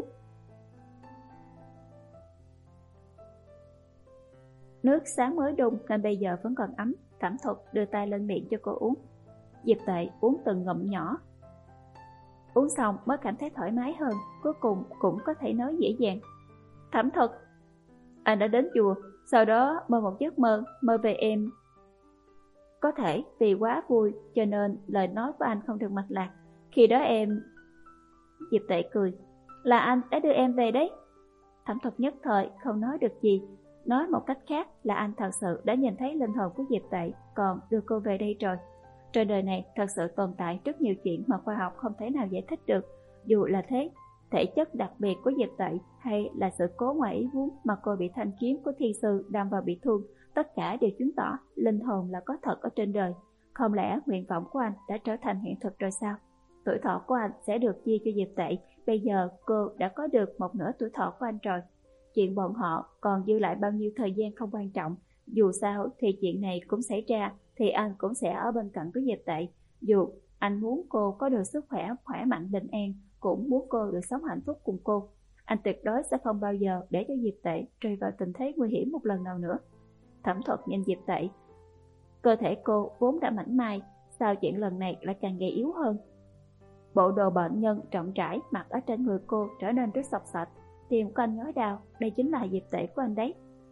Nước sáng mới đun nên bây giờ vẫn còn ấm. Thẩm Thuật đưa tay lên miệng cho cô uống. Diệp Tệ uống từng ngụm nhỏ, uống xong mới cảm thấy thoải mái hơn, cuối cùng cũng có thể nói dễ dàng. Thẩm Thuật, anh đã đến chùa, sau đó mơ một giấc mơ, mơ về em. Có thể vì quá vui cho nên lời nói của anh không được mạch lạc. Khi đó em... Diệp Tệ cười. Là anh đã đưa em về đấy. Thẩm Thuật nhất thời không nói được gì. Nói một cách khác là anh thật sự đã nhìn thấy linh hồn của Diệp Tệ, còn đưa cô về đây rồi. Trên đời này thật sự tồn tại rất nhiều chuyện mà khoa học không thể nào giải thích được. Dù là thế, thể chất đặc biệt của Diệp Tệ hay là sự cố ngoài ý muốn mà cô bị thanh kiếm của thiên sư đâm vào bị thương, tất cả đều chứng tỏ linh hồn là có thật ở trên đời. Không lẽ nguyện vọng của anh đã trở thành hiện thực rồi sao? Tuổi thọ của anh sẽ được chia cho Diệp Tệ. Bây giờ cô đã có được một nửa tuổi thọ của anh rồi. Chuyện bọn họ còn dư lại bao nhiêu thời gian không quan trọng. Dù sao thì chuyện này cũng xảy ra, thì anh cũng sẽ ở bên cạnh của Diệp Tệ. Dù anh muốn cô có được sức khỏe khỏe mạnh bình an, cũng muốn cô được sống hạnh phúc cùng cô. Anh tuyệt đối sẽ không bao giờ để cho Diệp Tệ rơi vào tình thế nguy hiểm một lần nào nữa. Thẩm Thuật nhìn Diệp Tệ, cơ thể cô vốn đã mảnh mai, sao chuyện lần này lại càng gầy yếu hơn. Bộ đồ bệnh nhân rộng rãi mặc ở trên người cô trở nên rất sọc sạch. Tim của anh nhói đau, đây chính là Diệp Tệ của anh đấy.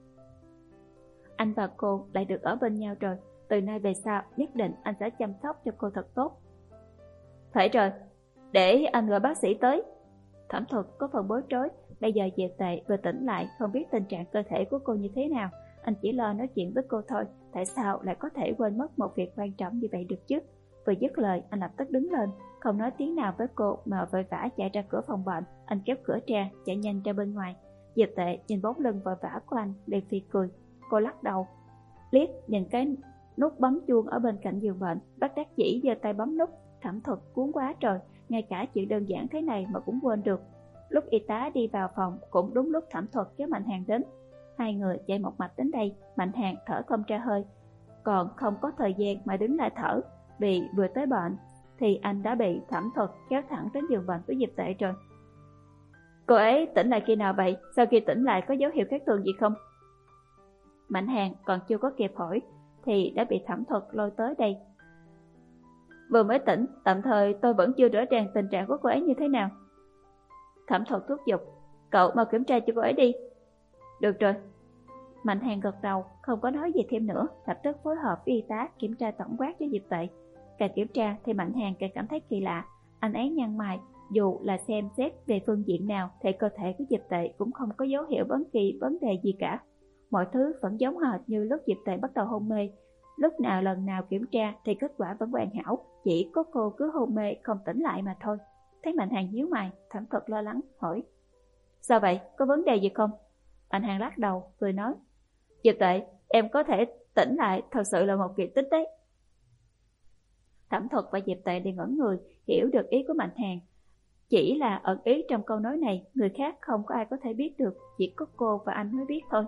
Anh và cô lại được ở bên nhau rồi, từ nay về sau nhất định anh sẽ chăm sóc cho cô thật tốt. Phải rồi, để anh gọi bác sĩ tới. Thẩm Thuật có phần bối rối, bây giờ Diệp Tệ vừa tỉnh lại, không biết tình trạng cơ thể của cô như thế nào. Anh chỉ lo nói chuyện với cô thôi, tại sao lại có thể quên mất một việc quan trọng như vậy được chứ? Vừa dứt lời, anh lập tức đứng lên, không nói tiếng nào với cô mà vội vã chạy ra cửa phòng bệnh. Anh kéo cửa ra, chạy nhanh ra bên ngoài. Diệp Tệ nhìn bóng lưng vội vã của anh, liền phì cười. Cô lắc đầu, liếc nhìn cái nút bấm chuông ở bên cạnh giường bệnh, bất đắc dĩ giơ tay bấm nút. Thẩm Thuật cuốn quá trời, ngay cả chuyện đơn giản thế này mà cũng quên được. Lúc y tá đi vào phòng cũng đúng lúc Thẩm Thuật với Mạnh Hàn đến. Hai người chạy một mạch đến đây. Mạnh Hàn thở không ra hơi, còn không có thời gian mà đứng lại thở, vì vừa tới bệnh thì anh đã bị Thẩm Thuật kéo thẳng đến giường bệnh với Diệp Tệ rồi. Cô ấy tỉnh lại khi nào vậy? Sau khi tỉnh lại có dấu hiệu khác thường gì không? Mạnh Hàn còn chưa có kịp hỏi thì đã bị Thẩm Thuật lôi tới đây. Vừa mới tỉnh, tạm thời tôi vẫn chưa rõ ràng tình trạng của cô ấy như thế nào. Thẩm Thuật thúc giục, cậu mau kiểm tra cho cô ấy đi. Được rồi. Mạnh Hàn gật đầu, không có nói gì thêm nữa, lập tức phối hợp với y tá kiểm tra tổng quát cho Diệp Tệ. Càng kiểm tra thì Mạnh Hàn càng cảm thấy kỳ lạ. Anh ấy nhăn mày, dù là xem xét về phương diện nào thì cơ thể của Diệp Tệ cũng không có dấu hiệu bất kỳ vấn đề gì cả. Mọi thứ vẫn giống hệt như lúc Diệp Tệ bắt đầu hôn mê. Lúc nào lần nào kiểm tra thì kết quả vẫn hoàn hảo, chỉ có cô cứ hôn mê không tỉnh lại mà thôi. Thấy Mạnh Hàn nhíu mày, Thẩm Thuật lo lắng hỏi, sao vậy, có vấn đề gì không? Mạnh Hàn lắc đầu, cười nói, Diệp Tệ, em có thể tỉnh lại thật sự là một kỳ tích đấy. Thẩm Thuật và Diệp Tệ đều ngẩn người, hiểu được ý của Mạnh Hàn. Chỉ là ẩn ý trong câu nói này, người khác không có ai có thể biết được, chỉ có cô và anh mới biết thôi.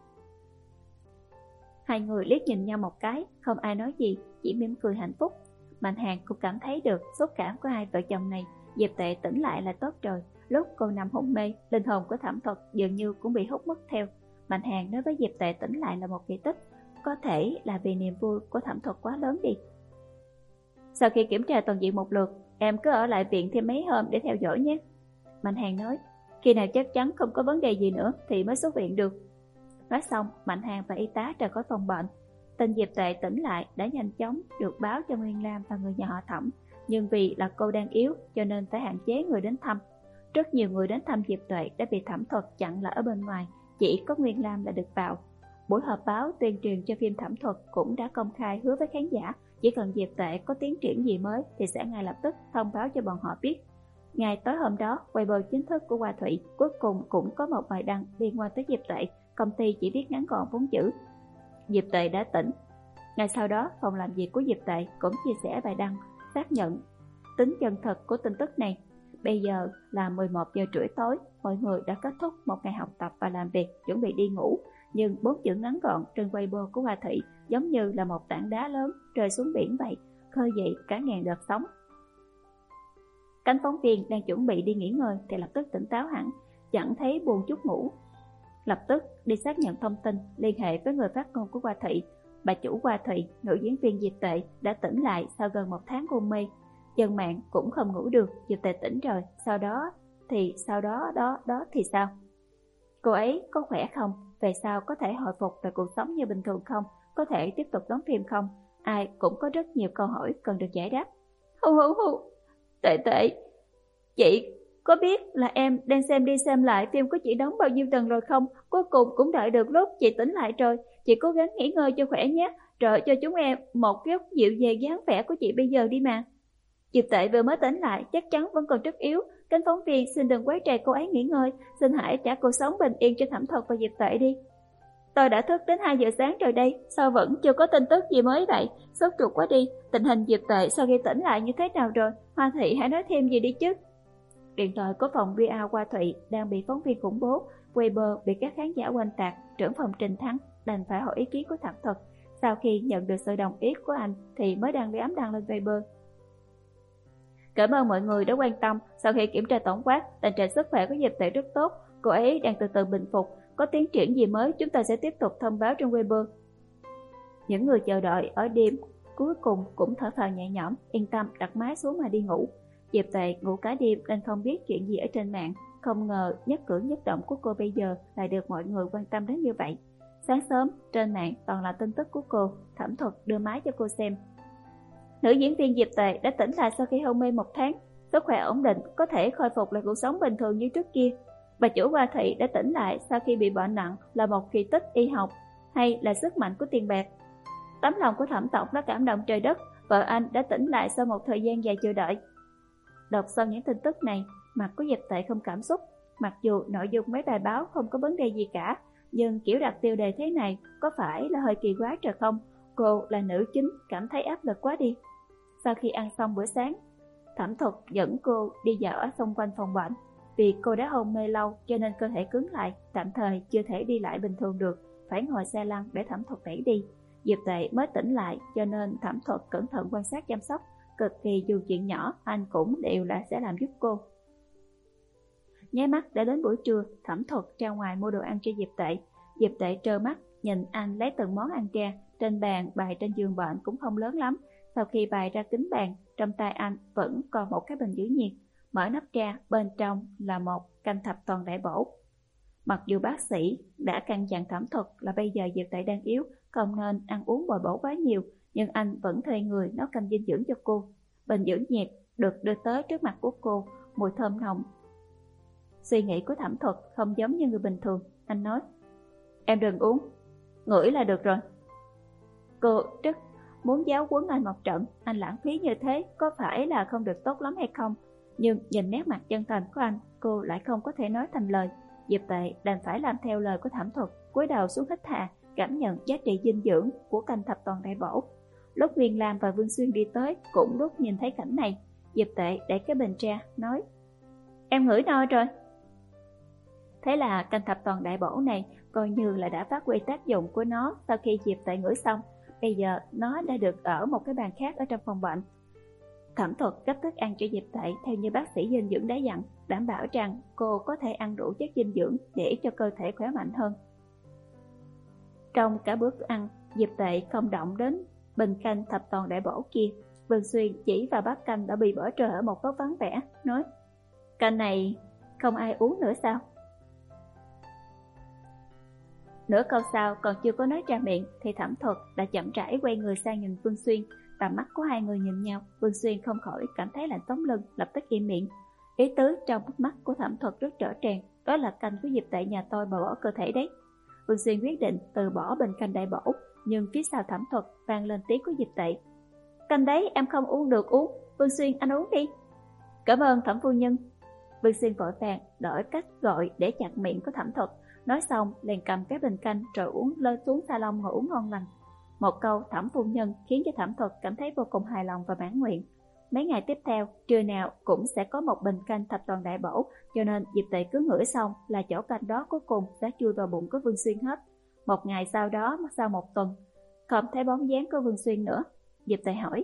Hai người liếc nhìn nhau một cái, không ai nói gì, chỉ mỉm cười hạnh phúc. Mạnh Hàn cũng cảm thấy được xúc cảm của hai vợ chồng này. Diệp Tệ tỉnh lại là tốt rồi. Lúc cô nằm hôn mê, linh hồn của Thẩm Thuật dường như cũng bị hút mất theo. Mạnh Hàn nói với Diệp Tệ tỉnh lại là một kỳ tích, có thể là vì niềm vui của Thẩm Thuật quá lớn đi. Sau khi kiểm tra toàn diện một lượt, em cứ ở lại viện thêm mấy hôm để theo dõi nhé. Mạnh Hàn nói, khi nào chắc chắn không có vấn đề gì nữa thì mới xuất viện được. Nói xong, Mạnh Hàn và y tá rời khỏi phòng bệnh. Tin Diệp Tệ tỉnh lại đã nhanh chóng được báo cho Nguyên Lam và người nhà họ Thẩm, nhưng vì là cô đang yếu cho nên phải hạn chế người đến thăm. Rất nhiều người đến thăm Diệp Tệ đã bị Thẩm Thuật chặn lại ở bên ngoài, chỉ có Nguyên Lam là được vào. Buổi họp báo tuyên truyền cho phim Thẩm Thuật cũng đã công khai hứa với khán giả, chỉ cần Diệp Tệ có tiến triển gì mới thì sẽ ngay lập tức thông báo cho bọn họ biết. Ngày tối hôm đó, Weibo chính thức của Hoa Thụy cuối cùng cũng có một bài đăng liên quan tới Diệp Tệ. Công ty chỉ viết ngắn gọn bốn chữ, Diệp Tệ đã tỉnh. Ngay sau đó, phòng làm việc của Diệp Tệ cũng chia sẻ bài đăng xác nhận tính chân thực của tin tức này. Bây giờ là mười một giờ rưỡi tối, mọi người đã kết thúc một ngày học tập và làm việc, chuẩn bị đi ngủ. Nhưng bốn chữ ngắn gọn trên Weibo của Hoa Thụy giống như là một tảng đá lớn rơi xuống biển vậy, khơi dậy cả ngàn đợt sóng. Cánh phóng viên đang chuẩn bị đi nghỉ ngơi thì lập tức tỉnh táo hẳn, chẳng thấy buồn chút ngủ. Lập tức đi xác nhận thông tin, liên hệ với người phát ngôn của Hoa Thụy. Bà chủ Hoa Thụy, nữ diễn viên Diệp Tệ đã tỉnh lại sau gần một tháng hôn mê. Dân mạng cũng không ngủ được, Diệp Tệ tỉnh rồi, sau đó thì sau đó đó đó thì sao? Cô ấy có khỏe không? Về sau có thể hồi phục về cuộc sống như bình thường không? Có thể tiếp tục đóng phim không? Ai cũng có rất nhiều câu hỏi cần được giải đáp. Hù hù hù, Tệ Tệ, chị có biết là em đang xem đi xem lại phim của chị đóng bao nhiêu lần rồi không? Cuối cùng cũng đợi được lúc chị tỉnh lại rồi. Chị cố gắng nghỉ ngơi cho khỏe nhé, rồi cho chúng em một góc dịu dàng dáng vẻ của chị bây giờ đi mà. Diệp Tệ vừa mới tỉnh lại, chắc chắn vẫn còn rất yếu. Cánh phóng viên xin đừng quấy rầy cô ấy nghỉ ngơi, xin hãy trả cuộc sống bình yên cho Thẩm Thuật và Diệp Tệ đi. Tôi đã thức đến hai giờ sáng rồi đây, sao vẫn chưa có tin tức gì mới vậy? Sốt ruột quá đi, tình hình Diệp Tệ sau khi tỉnh lại như thế nào rồi? Hoa Thị hãy nói thêm gì đi chứ. Điện thoại của phòng vê a Hoa Thụy đang bị phóng viên khủng bố, Weibo bị các khán giả oanh tạc. Trưởng phòng Trình Thắng đành phải hỏi ý kiến của Thẩm Thuật. Sau khi nhận được sự đồng ý của anh thì mới đăng ám đăng lên Weibo. Cảm ơn mọi người đã quan tâm. Sau khi kiểm tra tổng quát, tình trạng sức khỏe của Diệp Tệ rất tốt, cô ấy đang từ từ bình phục. Có tiến triển gì mới chúng ta sẽ tiếp tục thông báo trên Weibo. Những người chờ đợi ở đêm cuối cùng cũng thở phào nhẹ nhõm, yên tâm đặt máy xuống mà đi ngủ. Diệp Tệ ngủ cả đêm nên không biết chuyện gì ở trên mạng. Không ngờ nhất cử nhất động của cô bây giờ lại được mọi người quan tâm đến như vậy. Sáng sớm trên mạng toàn là tin tức của cô. Thẩm Thuật đưa máy cho cô xem. Nữ diễn viên Diệp Tệ đã tỉnh lại sau khi hôn mê một tháng, sức khỏe ổn định, có thể khôi phục lại cuộc sống bình thường như trước kia. Bà chủ Hoa Thị đã tỉnh lại sau khi bị bệnh nặng là một kỳ tích y học hay là sức mạnh của tiền bạc? Tấm lòng của Thẩm Tổng đã cảm động trời đất, vợ anh đã tỉnh lại sau một thời gian dài chờ đợi. Đọc xong những tin tức này, mặt của Diệp Tệ không cảm xúc. Mặc dù nội dung mấy bài báo không có vấn đề gì cả, nhưng kiểu đặt tiêu đề thế này có phải là hơi kỳ quá trời không? cô là nữ chính cảm thấy áp lực quá đi. Sau khi ăn xong bữa sáng, Thẩm Thuật dẫn cô đi dạo ở xung quanh phòng bệnh. Vì cô đã hôn mê lâu cho nên cơ thể cứng lại, tạm thời chưa thể đi lại bình thường được, phải ngồi xe lăn để Thẩm Thuật đẩy đi. Diệp Tệ mới tỉnh lại cho nên Thẩm Thuật cẩn thận quan sát chăm sóc, cực kỳ dù chuyện nhỏ anh cũng đều là sẽ làm giúp cô. Nháy mắt đã đến buổi trưa, Thẩm Thuật ra ngoài mua đồ ăn cho Diệp Tệ. Diệp Tệ trơ mắt nhìn anh lấy từng món ăn ra. Trên bàn bày trên giường bệnh cũng không lớn lắm. Sau khi bày ra kính bàn, trong tay anh vẫn còn một cái bình giữ nhiệt. Mở nắp ra, bên trong là một canh thập toàn đại bổ. Mặc dù bác sĩ đã căn dặn Thẩm Thuật là bây giờ Diệp Tệ đang yếu, không nên ăn uống bồi bổ quá nhiều, nhưng anh vẫn thuê người nấu canh dinh dưỡng cho cô. Bình dưỡng nhiệt được đưa tới trước mặt của cô, mùi thơm nồng. Suy nghĩ của Thẩm Thuật không giống như người bình thường. Anh nói, em đừng uống, ngửi là được rồi. Cô rất muốn giáo huấn anh một trận. Anh lãng phí như thế có phải là không được tốt lắm hay không? Nhưng nhìn nét mặt chân thành của anh, cô lại không có thể nói thành lời. Diệp Tệ đành phải làm theo lời của Thẩm Thuật, cúi đầu xuống hít hà, cảm nhận giá trị dinh dưỡng của canh thập toàn đại bổ. Lúc Nguyên Lam và Vương Xuyên đi tới, cũng lúc nhìn thấy cảnh này, Diệp Tệ đẩy cái bình ra, nói, em ngửi no rồi. Thế là canh thập toàn đại bổ này coi như là đã phát huy tác dụng của nó. Sau khi Diệp Tệ ngửi xong, bây giờ nó đã được ở một cái bàn khác ở trong phòng bệnh. Thẩm Thuật cấp thức ăn cho Diệp Tệ theo như bác sĩ dinh dưỡng đã dặn, đảm bảo rằng cô có thể ăn đủ chất dinh dưỡng để cho cơ thể khỏe mạnh hơn. Trong cả bữa ăn, Diệp Tệ không động đến bình canh thập toàn đại bổ kia. Vương Xuyên chỉ vào bát canh đã bị bỏ rơi ở một góc vắng vẻ, nói, canh này không ai uống nữa sao? Nửa câu sau còn chưa có nói ra miệng thì Thẩm Thuật đã chậm rãi quay người sang nhìn Vương Xuyên. Tầm mắt của hai người nhìn nhau, Vương Xuyên không khỏi cảm thấy lạnh sống lưng, lập tức im miệng. Ý tứ trong mắt của Thẩm Thuật rất rõ ràng, đó là canh của Diệp Tệ nhà tôi bào bỏ cơ thể đấy. Vương Xuyên quyết định từ bỏ bình canh đại bổ, nhưng phía sau Thẩm Thuật vang lên tiếng của Diệp Tệ, canh đấy em không uống được uống, Vương Xuyên anh uống đi. Cảm ơn Thẩm phu nhân. Vương Xuyên vội vàng đổi cách gọi để chặn miệng của Thẩm Thuật. Nói xong liền cầm cái bình canh rồi uống lơ xuống salon ngồi uống ngon lành. Một câu Thẩm phu nhân khiến cho Thẩm Thuật cảm thấy vô cùng hài lòng và mãn nguyện. Mấy ngày tiếp theo, trưa nào cũng sẽ có một bình canh thập toàn đại bổ, cho nên Diệp Tệ cứ ngửi xong là chỗ canh đó cuối cùng đã chui vào bụng của Vương Xuyên hết. Một ngày sau đó, sau một tuần, không thấy bóng dáng của Vương Xuyên nữa. Diệp Tệ hỏi,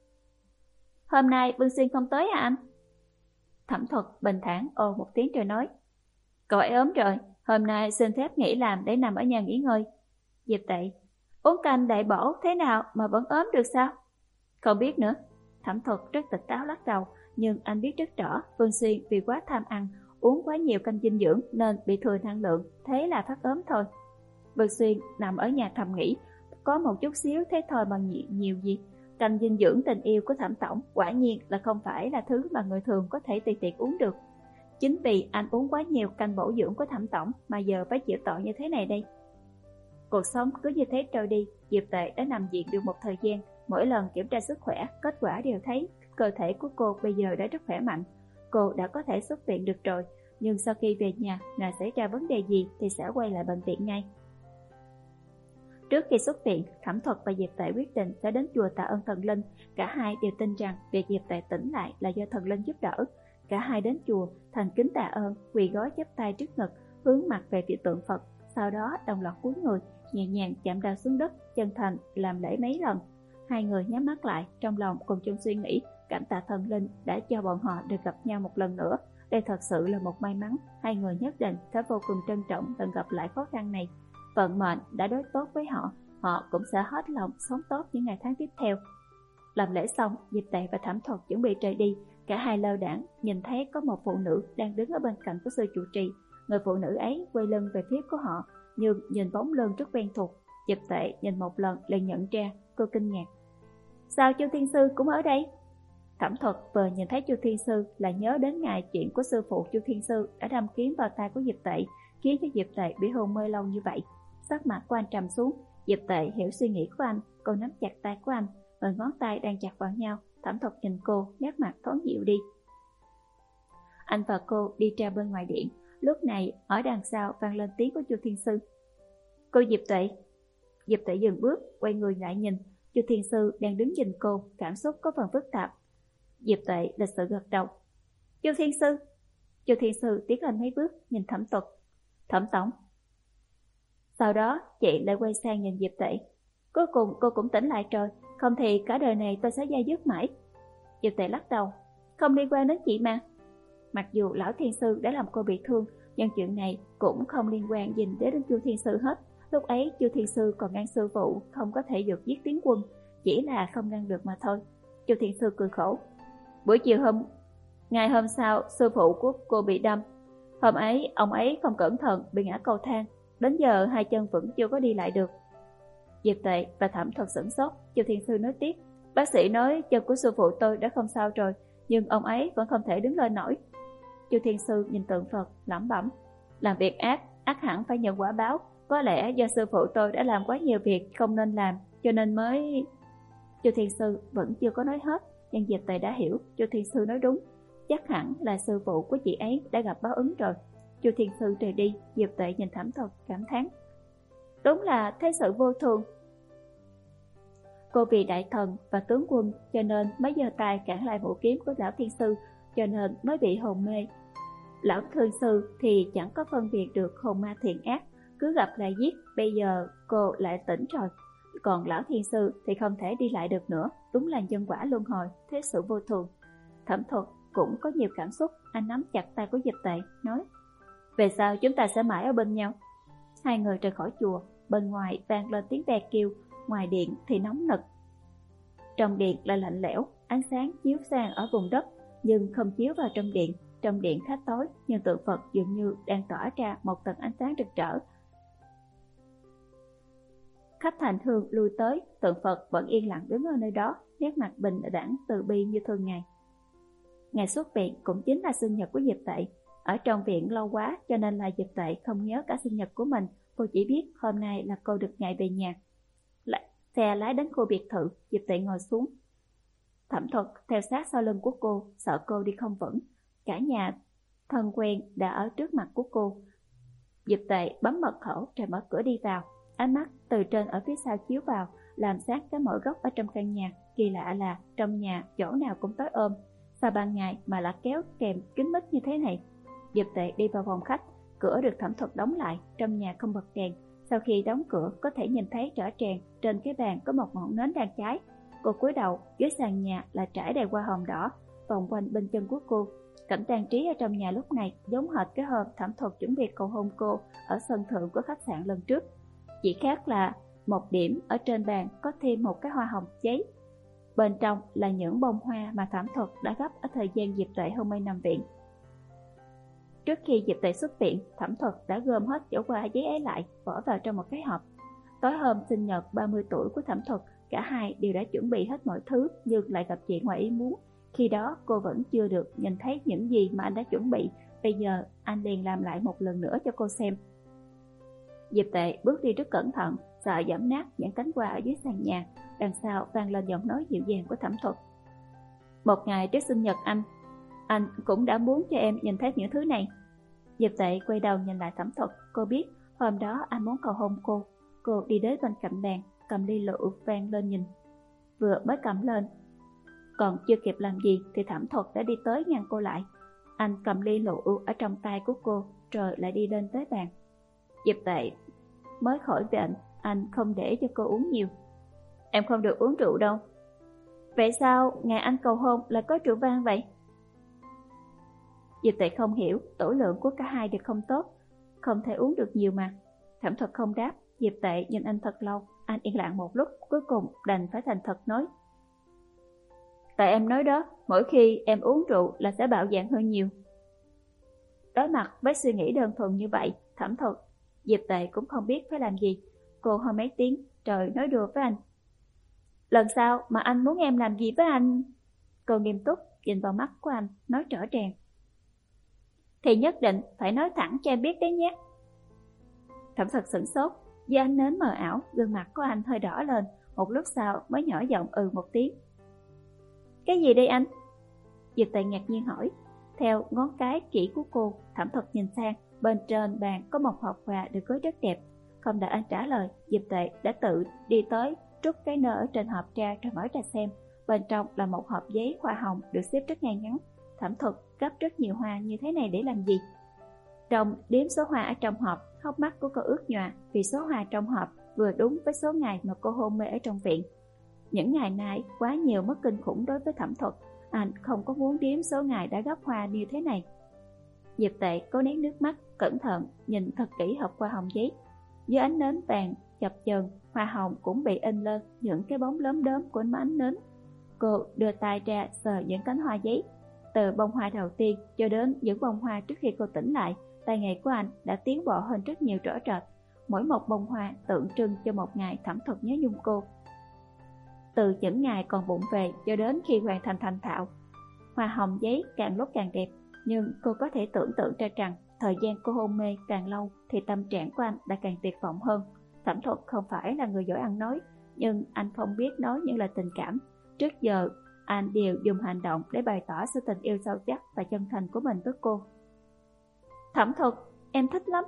hôm nay Vương Xuyên không tới à anh? Thẩm Thuật bình thản ồ một tiếng rồi nói, cậu ấy ốm rồi, hôm nay xin phép nghỉ làm để nằm ở nhà nghỉ ngơi. Diệp Tệ, uống canh đại bổ thế nào mà vẫn ốm được sao? Không biết nữa. Thẩm Thuật rất tỉnh táo lắc đầu, nhưng anh biết rất rõ Vương Xuyên vì quá tham ăn, uống quá nhiều canh dinh dưỡng nên bị thừa năng lượng, thế là phát ốm thôi. Vương Xuyên nằm ở nhà thầm nghĩ, có một chút xíu thế thôi mà nhiều, nhiều gì. Canh dinh dưỡng tình yêu của Thẩm tổng quả nhiên là không phải là thứ mà người thường có thể tùy tiện uống được. Chính vì anh uống quá nhiều canh bổ dưỡng của Thẩm tổng mà giờ phải chịu tội như thế này đây. Cuộc sống cứ như thế trôi đi. Diệp Tệ đã nằm viện được một thời gian. Mỗi lần kiểm tra sức khỏe, kết quả đều thấy cơ thể của cô bây giờ đã rất khỏe mạnh. Cô đã có thể xuất viện được rồi, nhưng sau khi về nhà, nào xảy ra vấn đề gì thì sẽ quay lại bệnh viện ngay. Trước khi xuất viện, Thẩm Thuật và Diệp Tệ quyết định sẽ đến chùa tạ ơn thần linh. Cả hai đều tin rằng việc Diệp Tệ tỉnh lại là do thần linh giúp đỡ. Cả hai đến chùa, thành kính tạ ơn, quỳ gối chắp tay trước ngực, hướng mặt về phía tượng Phật. Sau đó đồng loạt cúi người, nhẹ nhàng chạm đầu xuống đất, chân thành làm lễ mấy lần. Hai người nhắm mắt lại, trong lòng cùng chung suy nghĩ, cảm tạ thần linh đã cho bọn họ được gặp nhau một lần nữa. Đây thật sự là một may mắn, hai người nhất định sẽ vô cùng trân trọng lần gặp lại khó khăn này. Vận mệnh đã đối tốt với họ, họ cũng sẽ hết lòng sống tốt những ngày tháng tiếp theo. Làm lễ xong, Diệp Tệ và Thẩm Thuật chuẩn bị rời đi. Cả hai lơ đãng nhìn thấy có một phụ nữ đang đứng ở bên cạnh của sư trụ trì. Người phụ nữ ấy quay lưng về phía của họ, nhưng nhìn bóng lưng rất quen thuộc. Diệp Tệ nhìn một lần liền nhận ra, cô kinh ngạc. Sao Chu Thiên Sư cũng ở đây? Thẩm Thuật vừa nhìn thấy Chu Thiên Sư là nhớ đến ngày chuyện của sư phụ Chu Thiên Sư đã đâm kiếm vào tay của Diệp Tệ, khiến cho Diệp Tệ bị hôn mê lâu như vậy. Sắc mặt của anh trầm xuống. Diệp Tệ hiểu suy nghĩ của anh, cô nắm chặt tay của anh, và ngón tay đang chặt vào nhau. Thẩm Thuật nhìn cô, nét mặt thoáng dịu đi. Anh và cô đi ra bên ngoài điện. Lúc này ở đằng sau vang lên tiếng của Chu Thiên Sư. Cô Diệp Tệ. Diệp Tệ dừng bước, quay người lại nhìn, Chu Thiên Sư đang đứng nhìn cô, cảm xúc có phần phức tạp. Diệp Tệ lịch sự gật đầu. Chu Thiên Sư. Chu Thiên Sư tiến lên mấy bước, nhìn Thẩm Thuật. Thẩm tổng. Sau đó chị lại quay sang nhìn Diệp Tệ. Cuối cùng cô cũng tỉnh lại rồi, không thì cả đời này tôi sẽ dai dứt mãi. Diệp Tệ lắc đầu. Không liên quan đến chị mà. Mặc dù lão Thiên Sư đã làm cô bị thương, nhưng chuyện này cũng không liên quan gì đến Chu Thiên Sư hết. Lúc ấy Chu Thiên Sư còn ngăn sư phụ không có thể được giết tiến quân, chỉ là không ngăn được mà thôi. Chu Thiên Sư cười khổ. Buổi chiều hôm ngày hôm sau, sư phụ của cô bị đâm. Hôm ấy ông ấy không cẩn thận bị ngã cầu thang, đến giờ hai chân vẫn chưa có đi lại được. Diệp Tệ và Thẩm Thuật sửng sốt. Chu Thiên Sư nói tiếp. Bác sĩ nói chân của sư phụ tôi đã không sao rồi, nhưng ông ấy vẫn không thể đứng lên nổi. Chu Thiên Sư nhìn tượng Phật, lẩm bẩm. Làm việc ác, ác hẳn phải nhận quả báo. Có lẽ do sư phụ tôi đã làm quá nhiều việc không nên làm, cho nên mới... Chu Thiên Sư vẫn chưa có nói hết, nhưng Diệp Tệ đã hiểu. Chu Thiên Sư nói đúng, chắc hẳn là sư phụ của chị ấy đã gặp báo ứng rồi. Chu Thiên Sư rời đi, Diệp Tệ nhìn Thẩm Thuật cảm thán. Đúng là thế sự vô thường. Cô vì đại thần và tướng quân cho nên mới giơ tay cản lại mũi kiếm của lão Thiên Sư, cho nên mới bị hồn mê. Lão Thiên Sư thì chẳng có phân biệt được hồn ma thiện ác, cứ gặp là giết. Bây giờ cô lại tỉnh rồi, còn lão Thiên Sư thì không thể đi lại được nữa. Đúng là nhân quả luân hồi, thế sự vô thường. Thẩm Thuật cũng có nhiều cảm xúc, anh nắm chặt tay của Diệp Tệ, nói. Về sau chúng ta sẽ mãi ở bên nhau. Hai người rời khỏi chùa, bên ngoài vang lên tiếng ve kêu, ngoài điện thì nóng nực. Trong điện là lạnh lẽo, ánh sáng chiếu sang ở vùng đất, nhưng không chiếu vào trong điện. Trong điện khá tối, nhưng tượng Phật dường như đang tỏa ra một tầng ánh sáng rực rỡ. Khách hành hương lui tới, tượng Phật vẫn yên lặng đứng ở nơi đó, nét mặt bình đẳng từ bi như thường ngày. Ngày xuất viện cũng chính là sinh nhật của Diệp Tệ. Ở trong viện lâu quá cho nên là Diệp Tệ không nhớ cả sinh nhật của mình. Cô chỉ biết hôm nay là cô được ngày về nhà. Lại xe lái đến khu biệt thự, Diệp Tệ ngồi xuống. Thẩm Thuật theo sát sau lưng của cô, sợ cô đi không vững. Cả nhà thân quen đã ở trước mặt của cô. Diệp Tệ bấm mật khẩu rồi mở cửa đi vào. Ánh mắt từ trên ở phía sau chiếu vào, làm sáng cái mọi góc ở trong căn nhà. Kỳ lạ là trong nhà chỗ nào cũng tối ôm, sao ban ngày mà lại kéo kèm kín mít như thế này. Diệp Tệ đi vào phòng khách, cửa được Thẩm Thuật đóng lại, trong nhà không bật đèn. Sau khi đóng cửa có thể nhìn thấy rõ ràng trên cái bàn có một ngọn nến đang cháy. Cô cúi đầu, dưới sàn nhà là trải đầy hoa hồng đỏ vòng quanh bên chân của cô. Cảnh trang trí ở trong nhà lúc này giống hệt cái hôm Thẩm Thuật chuẩn bị cầu hôn cô ở sân thượng của khách sạn lần trước. Chỉ khác là một điểm ở trên bàn có thêm một cái hoa hồng cháy. Bên trong là những bông hoa mà Thẩm Thuật đã gấp ở thời gian Diệp Tệ hôm nay nằm viện. Trước khi Diệp Tệ xuất viện, Thẩm Thuật đã gom hết chỗ hoa giấy ấy lại, bỏ vào trong một cái hộp. Tối hôm sinh nhật ba mươi tuổi của Thẩm Thuật, cả hai đều đã chuẩn bị hết mọi thứ, nhưng lại gặp chuyện ngoài ý muốn. Khi đó cô vẫn chưa được nhìn thấy những gì mà anh đã chuẩn bị. Bây giờ anh liền làm lại một lần nữa cho cô xem. Diệp Tệ bước đi rất cẩn thận, sợ giẫm nát những cánh hoa ở dưới sàn nhà. Đằng sau vang lên giọng nói dịu dàng của Thẩm Thuật. Một ngày trước sinh nhật anh, anh cũng đã muốn cho em nhìn thấy những thứ này. Diệp Tệ quay đầu nhìn lại Thẩm Thuật. Cô biết hôm đó anh muốn cầu hôn cô. Cô đi đến bên cạnh bàn, cầm ly rượu vang lên nhìn. Vừa mới cầm lên, còn chưa kịp làm gì thì Thẩm Thuật đã đi tới ngăn cô lại. Anh cầm ly rượu ở trong tay của cô, rồi lại đi lên tới bàn. Diệp Tệ mới khỏi bệnh, anh không để cho cô uống nhiều. Em không được uống rượu đâu. Vậy sao ngày anh cầu hôn lại có rượu vang vậy? Diệp Tệ không hiểu, tửu lượng của cả hai đều không tốt, không thể uống được nhiều mà. Thẩm Thuật không đáp. Diệp Tệ nhìn anh thật lâu. Anh yên lặng một lúc, cuối cùng đành phải thành thật nói. Tại em nói đó, mỗi khi em uống rượu là sẽ bạo dạn hơn nhiều. Đối mặt với suy nghĩ đơn thuần như vậy, Thẩm Thuật, Diệp Tệ cũng không biết phải làm gì. Cô hơi mấy tiếng rồi nói đùa với anh. Lần sau mà anh muốn em làm gì với anh? Cô nghiêm túc nhìn vào mắt của anh, nói rõ ràng. Thì nhất định phải nói thẳng cho em biết đấy nhé. Thẩm Thuật sửng sốt, do ánh nến mờ ảo, gương mặt của anh hơi đỏ lên. Một lúc sau mới nhỏ giọng ừ một tiếng. Cái gì đây anh? Diệp Tệ ngạc nhiên hỏi. Theo ngón cái chỉ của cô, Thẩm Thuật nhìn sang, bên trên bàn có một hộp quà được gói rất đẹp. Không đợi anh trả lời, Diệp Tệ đã tự đi tới, trút cái nơ ở trên hộp ra rồi mở ra xem. Bên trong là một hộp giấy hoa hồng được xếp rất ngay ngắn. Thẩm Thuật gấp rất nhiều hoa như thế này để làm gì? Trong đếm số hoa ở trong hộp, hốc mắt của cô ướt nhòa vì số hoa trong hộp vừa đúng với số ngày mà cô hôn mê ở trong viện. Những ngày nay quá nhiều mất kinh khủng đối với Thẩm Thuật, anh không có muốn đếm số ngày đã gấp hoa như thế này. Diệp Tệ cố nén nước mắt, cẩn thận nhìn thật kỹ hộp hoa hồng giấy. Dưới ánh nến vàng chập chờn, hoa hồng cũng bị in lên những cái bóng lốm đốm của ánh nến. Cô đưa tay ra sờ những cánh hoa giấy, từ bông hoa đầu tiên cho đến những bông hoa trước khi cô tỉnh lại. Tay nghề của anh đã tiến bộ hơn rất nhiều rõ rệt. Mỗi một bông hoa tượng trưng cho một ngày Thẩm Thuật nhớ nhung cô. Từ những ngày còn bụng về cho đến khi hoàn thành thành thạo, hoa hồng giấy càng lúc càng đẹp. Nhưng cô có thể tưởng tượng ra rằng thời gian cô hôn mê càng lâu thì tâm trạng của anh đã càng tuyệt vọng hơn. Thẩm Thuật không phải là người giỏi ăn nói, nhưng anh không biết nói những lời tình cảm. Trước giờ anh đều dùng hành động để bày tỏ sự tình yêu sâu sắc và chân thành của mình với cô. Thẩm Thuật, em thích lắm.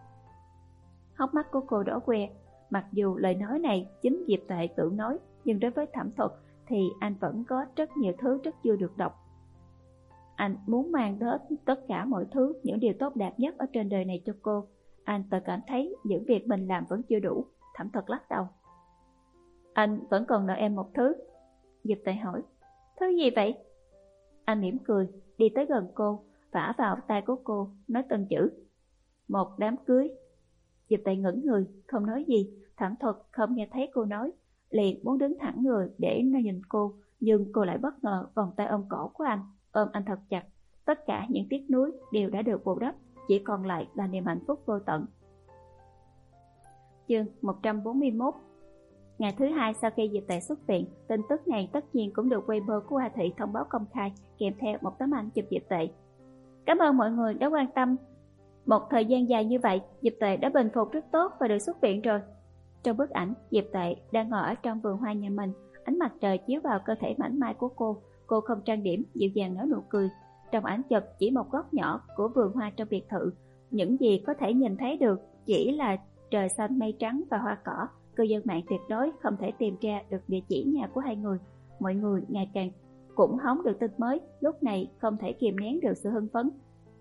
Hốc mắt của cô đỏ que. Mặc dù lời nói này chính Diệp Tệ tự nói, nhưng đối với Thẩm Thuật thì anh vẫn có rất nhiều thứ rất chưa được đọc. Anh muốn mang đến tất cả mọi thứ, những điều tốt đẹp nhất ở trên đời này cho cô. Anh tự cảm thấy những việc mình làm vẫn chưa đủ. Thẩm Thuật lắc đầu. Anh vẫn còn nợ em một thứ. Diệp Tệ hỏi. Thứ gì vậy? Anh mỉm cười, đi tới gần cô, vả vào tay của cô, nói từng chữ. Một đám cưới. Diệp Tệ ngẩn người, không nói gì. Thẩm Thuật không nghe thấy cô nói, liền muốn đứng thẳng người để nó nhìn cô, nhưng cô lại bất ngờ vòng tay ôm cổ của anh, ôm anh thật chặt. Tất cả những tiếc nuối đều đã được bù đắp, chỉ còn lại là niềm hạnh phúc vô tận. Chương một trăm bốn mươi mốt. Ngày thứ hai sau khi Diệp Tệ xuất viện, tin tức này tất nhiên cũng được Weibo của Hoa Thị thông báo công khai, kèm theo một tấm ảnh chụp Diệp Tệ. Cảm ơn mọi người đã quan tâm. Một thời gian dài như vậy, Diệp Tệ đã bình phục rất tốt và được xuất viện rồi. Trong bức ảnh, Diệp Tệ đang ngồi ở trong vườn hoa nhà mình, ánh mặt trời chiếu vào cơ thể mảnh mai của cô. Cô không trang điểm, dịu dàng nở nụ cười. Trong ảnh chụp chỉ một góc nhỏ của vườn hoa trong biệt thự. Những gì có thể nhìn thấy được chỉ là trời xanh mây trắng và hoa cỏ. Cư dân mạng tuyệt đối không thể tìm ra được địa chỉ nhà của hai người. Mọi người ngày càng cũng hóng được tin mới, lúc này không thể kìm nén được sự hưng phấn.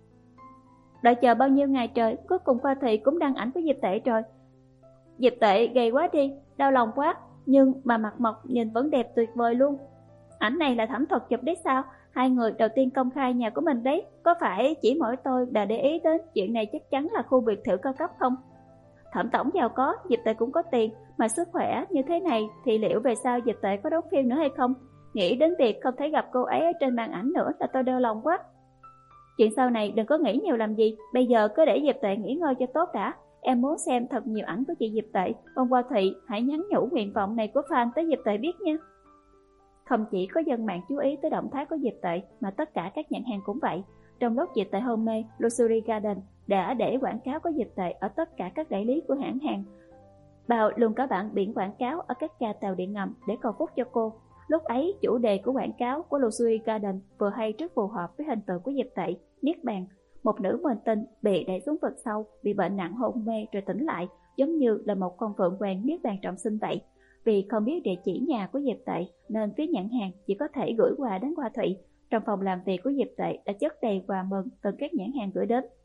Đợi chờ bao nhiêu ngày trời, cuối cùng Hoa Thị cũng đăng ảnh với Diệp Tệ rồi. Diệp Tệ gầy quá đi, đau lòng quá, nhưng mà mặt mộc nhìn vẫn đẹp tuyệt vời luôn. Ảnh này là Thẩm Thuật chụp đấy sao? Hai người đầu tiên công khai nhà của mình đấy, có phải chỉ mỗi tôi đã để ý đến chuyện này chắc chắn là khu biệt thự cao cấp không? Thẩm tổng giàu có, Diệp Tệ cũng có tiền, mà sức khỏe như thế này thì liệu về sau Diệp Tệ có đóng phim nữa hay không? Nghĩ đến việc không thể gặp cô ấy ở trên màn ảnh nữa là tôi đau lòng quá. Chuyện sau này đừng có nghĩ nhiều làm gì, bây giờ cứ để Diệp Tệ nghỉ ngơi cho tốt đã. Em muốn xem thật nhiều ảnh của chị Diệp Tệ, ông Hoa Thị hãy nhắn nhủ nguyện vọng này của fan tới Diệp Tệ biết nha. Không chỉ có dân mạng chú ý tới động thái của Diệp Tệ, mà tất cả các nhãn hàng cũng vậy. Trong lúc Diệp Tệ hôn mê, Luxury Garden đã để quảng cáo của Diệp Tệ ở tất cả các đại lý của hãng hàng, bao luôn cả bảng biển quảng cáo ở các ga tàu điện ngầm để cầu phúc cho cô. Lúc ấy, chủ đề của quảng cáo của Luxury Garden vừa hay rất phù hợp với hình tượng của Diệp Tệ, niết bàn, một nữ minh tinh bị đẩy xuống vực sâu, bị bệnh nặng hôn mê rồi tỉnh lại, giống như là một con phượng hoàng niết bàn trọng sinh vậy. Vì không biết địa chỉ nhà của Diệp Tệ nên phía nhãn hàng chỉ có thể gửi quà đến Hoa Thụy. Trong phòng làm việc của Diệp Tệ đã chất đầy quà mừng từ các nhãn hàng gửi đến.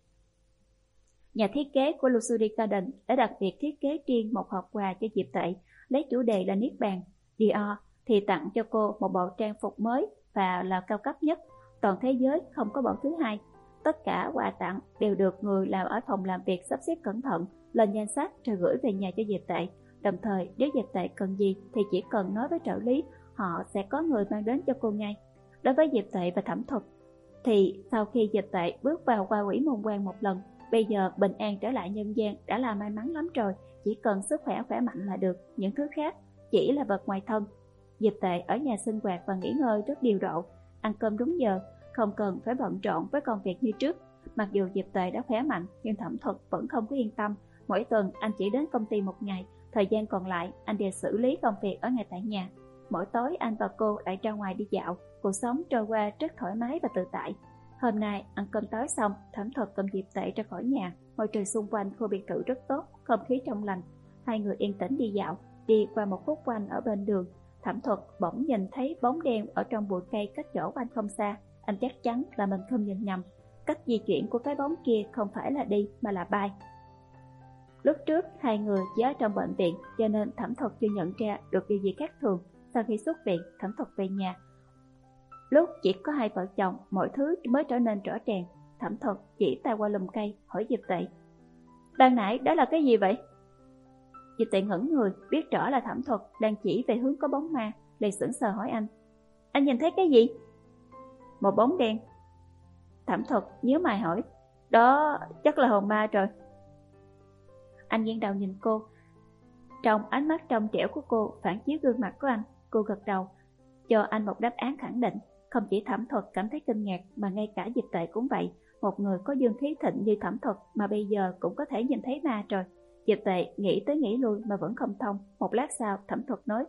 Nhà thiết kế của Luxury Garden đã đặc biệt thiết kế riêng một hộp quà cho Diệp Tệ, lấy chủ đề là niết bàn. Dior thì tặng cho cô một bộ trang phục mới và là cao cấp nhất, toàn thế giới không có bộ thứ hai. Tất cả quà tặng đều được người làm ở phòng làm việc sắp xếp cẩn thận, lên danh sách rồi gửi về nhà cho Diệp Tệ. Đồng thời nếu Diệp Tệ cần gì thì chỉ cần nói với trợ lý, họ sẽ có người mang đến cho cô ngay. Đối với Diệp Tệ và Thẩm Thuật thì sau khi Diệp Tệ bước vào qua quỷ môn quan một lần, bây giờ bình an trở lại nhân gian đã là may mắn lắm rồi. Chỉ cần sức khỏe khỏe mạnh là được, những thứ khác chỉ là vật ngoài thân. Diệp Tệ ở nhà sinh hoạt và nghỉ ngơi rất điều độ, ăn cơm đúng giờ, không cần phải bận rộn với công việc như trước. Mặc dù Diệp Tệ đã khỏe mạnh, nhưng Thẩm Thuật vẫn không có yên tâm. Mỗi tuần anh chỉ đến công ty một ngày, thời gian còn lại anh đều xử lý công việc ở ngay tại nhà. Mỗi tối anh và cô lại ra ngoài đi dạo, cuộc sống trôi qua rất thoải mái và tự tại. Hôm nay ăn cơm tối xong, Thẩm Thuật cầm Diệp Tệ ra khỏi nhà, Môi trường xung quanh khu biệt thự rất tốt, không khí trong lành. Hai người yên tĩnh đi dạo, đi qua một khúc quanh ở bên đường. Thẩm Thuật bỗng nhìn thấy bóng đen ở trong bụi cây cách chỗ anh không xa. Anh chắc chắn là mình không nhìn nhầm. Cách di chuyển của cái bóng kia không phải là đi mà là bay. Lúc trước hai người chỉ ở trong bệnh viện, cho nên Thẩm Thuật chưa nhận ra được điều gì khác thường. Sau khi xuất viện, Thẩm Thuật về nhà. Lúc chỉ có hai vợ chồng, mọi thứ mới trở nên rõ ràng. Thẩm Thuật chỉ tay qua lùm cây, hỏi Diệp Tệ: "Ban nãy đó là cái gì vậy?" Diệp Tệ ngẩn người, biết rõ là Thẩm Thuật đang chỉ về hướng có bóng ma, liền sững sờ hỏi anh: "Anh nhìn thấy cái gì?" "Một bóng đen." Thẩm Thuật nhíu mày hỏi: "Đó chắc là hồn ma rồi." Anh nghiêng đầu nhìn cô. Trong ánh mắt trong trẻo của cô phản chiếu gương mặt của anh. Cô gật đầu, cho anh một đáp án khẳng định. Không chỉ Thẩm Thuật cảm thấy kinh ngạc, mà ngay cả Diệp Tệ cũng vậy. Một người có dương khí thịnh như Thẩm Thuật mà bây giờ cũng có thể nhìn thấy ma rồi. Diệp Tệ nghĩ tới nghĩ lui mà vẫn không thông. Một lát sau Thẩm Thuật nói: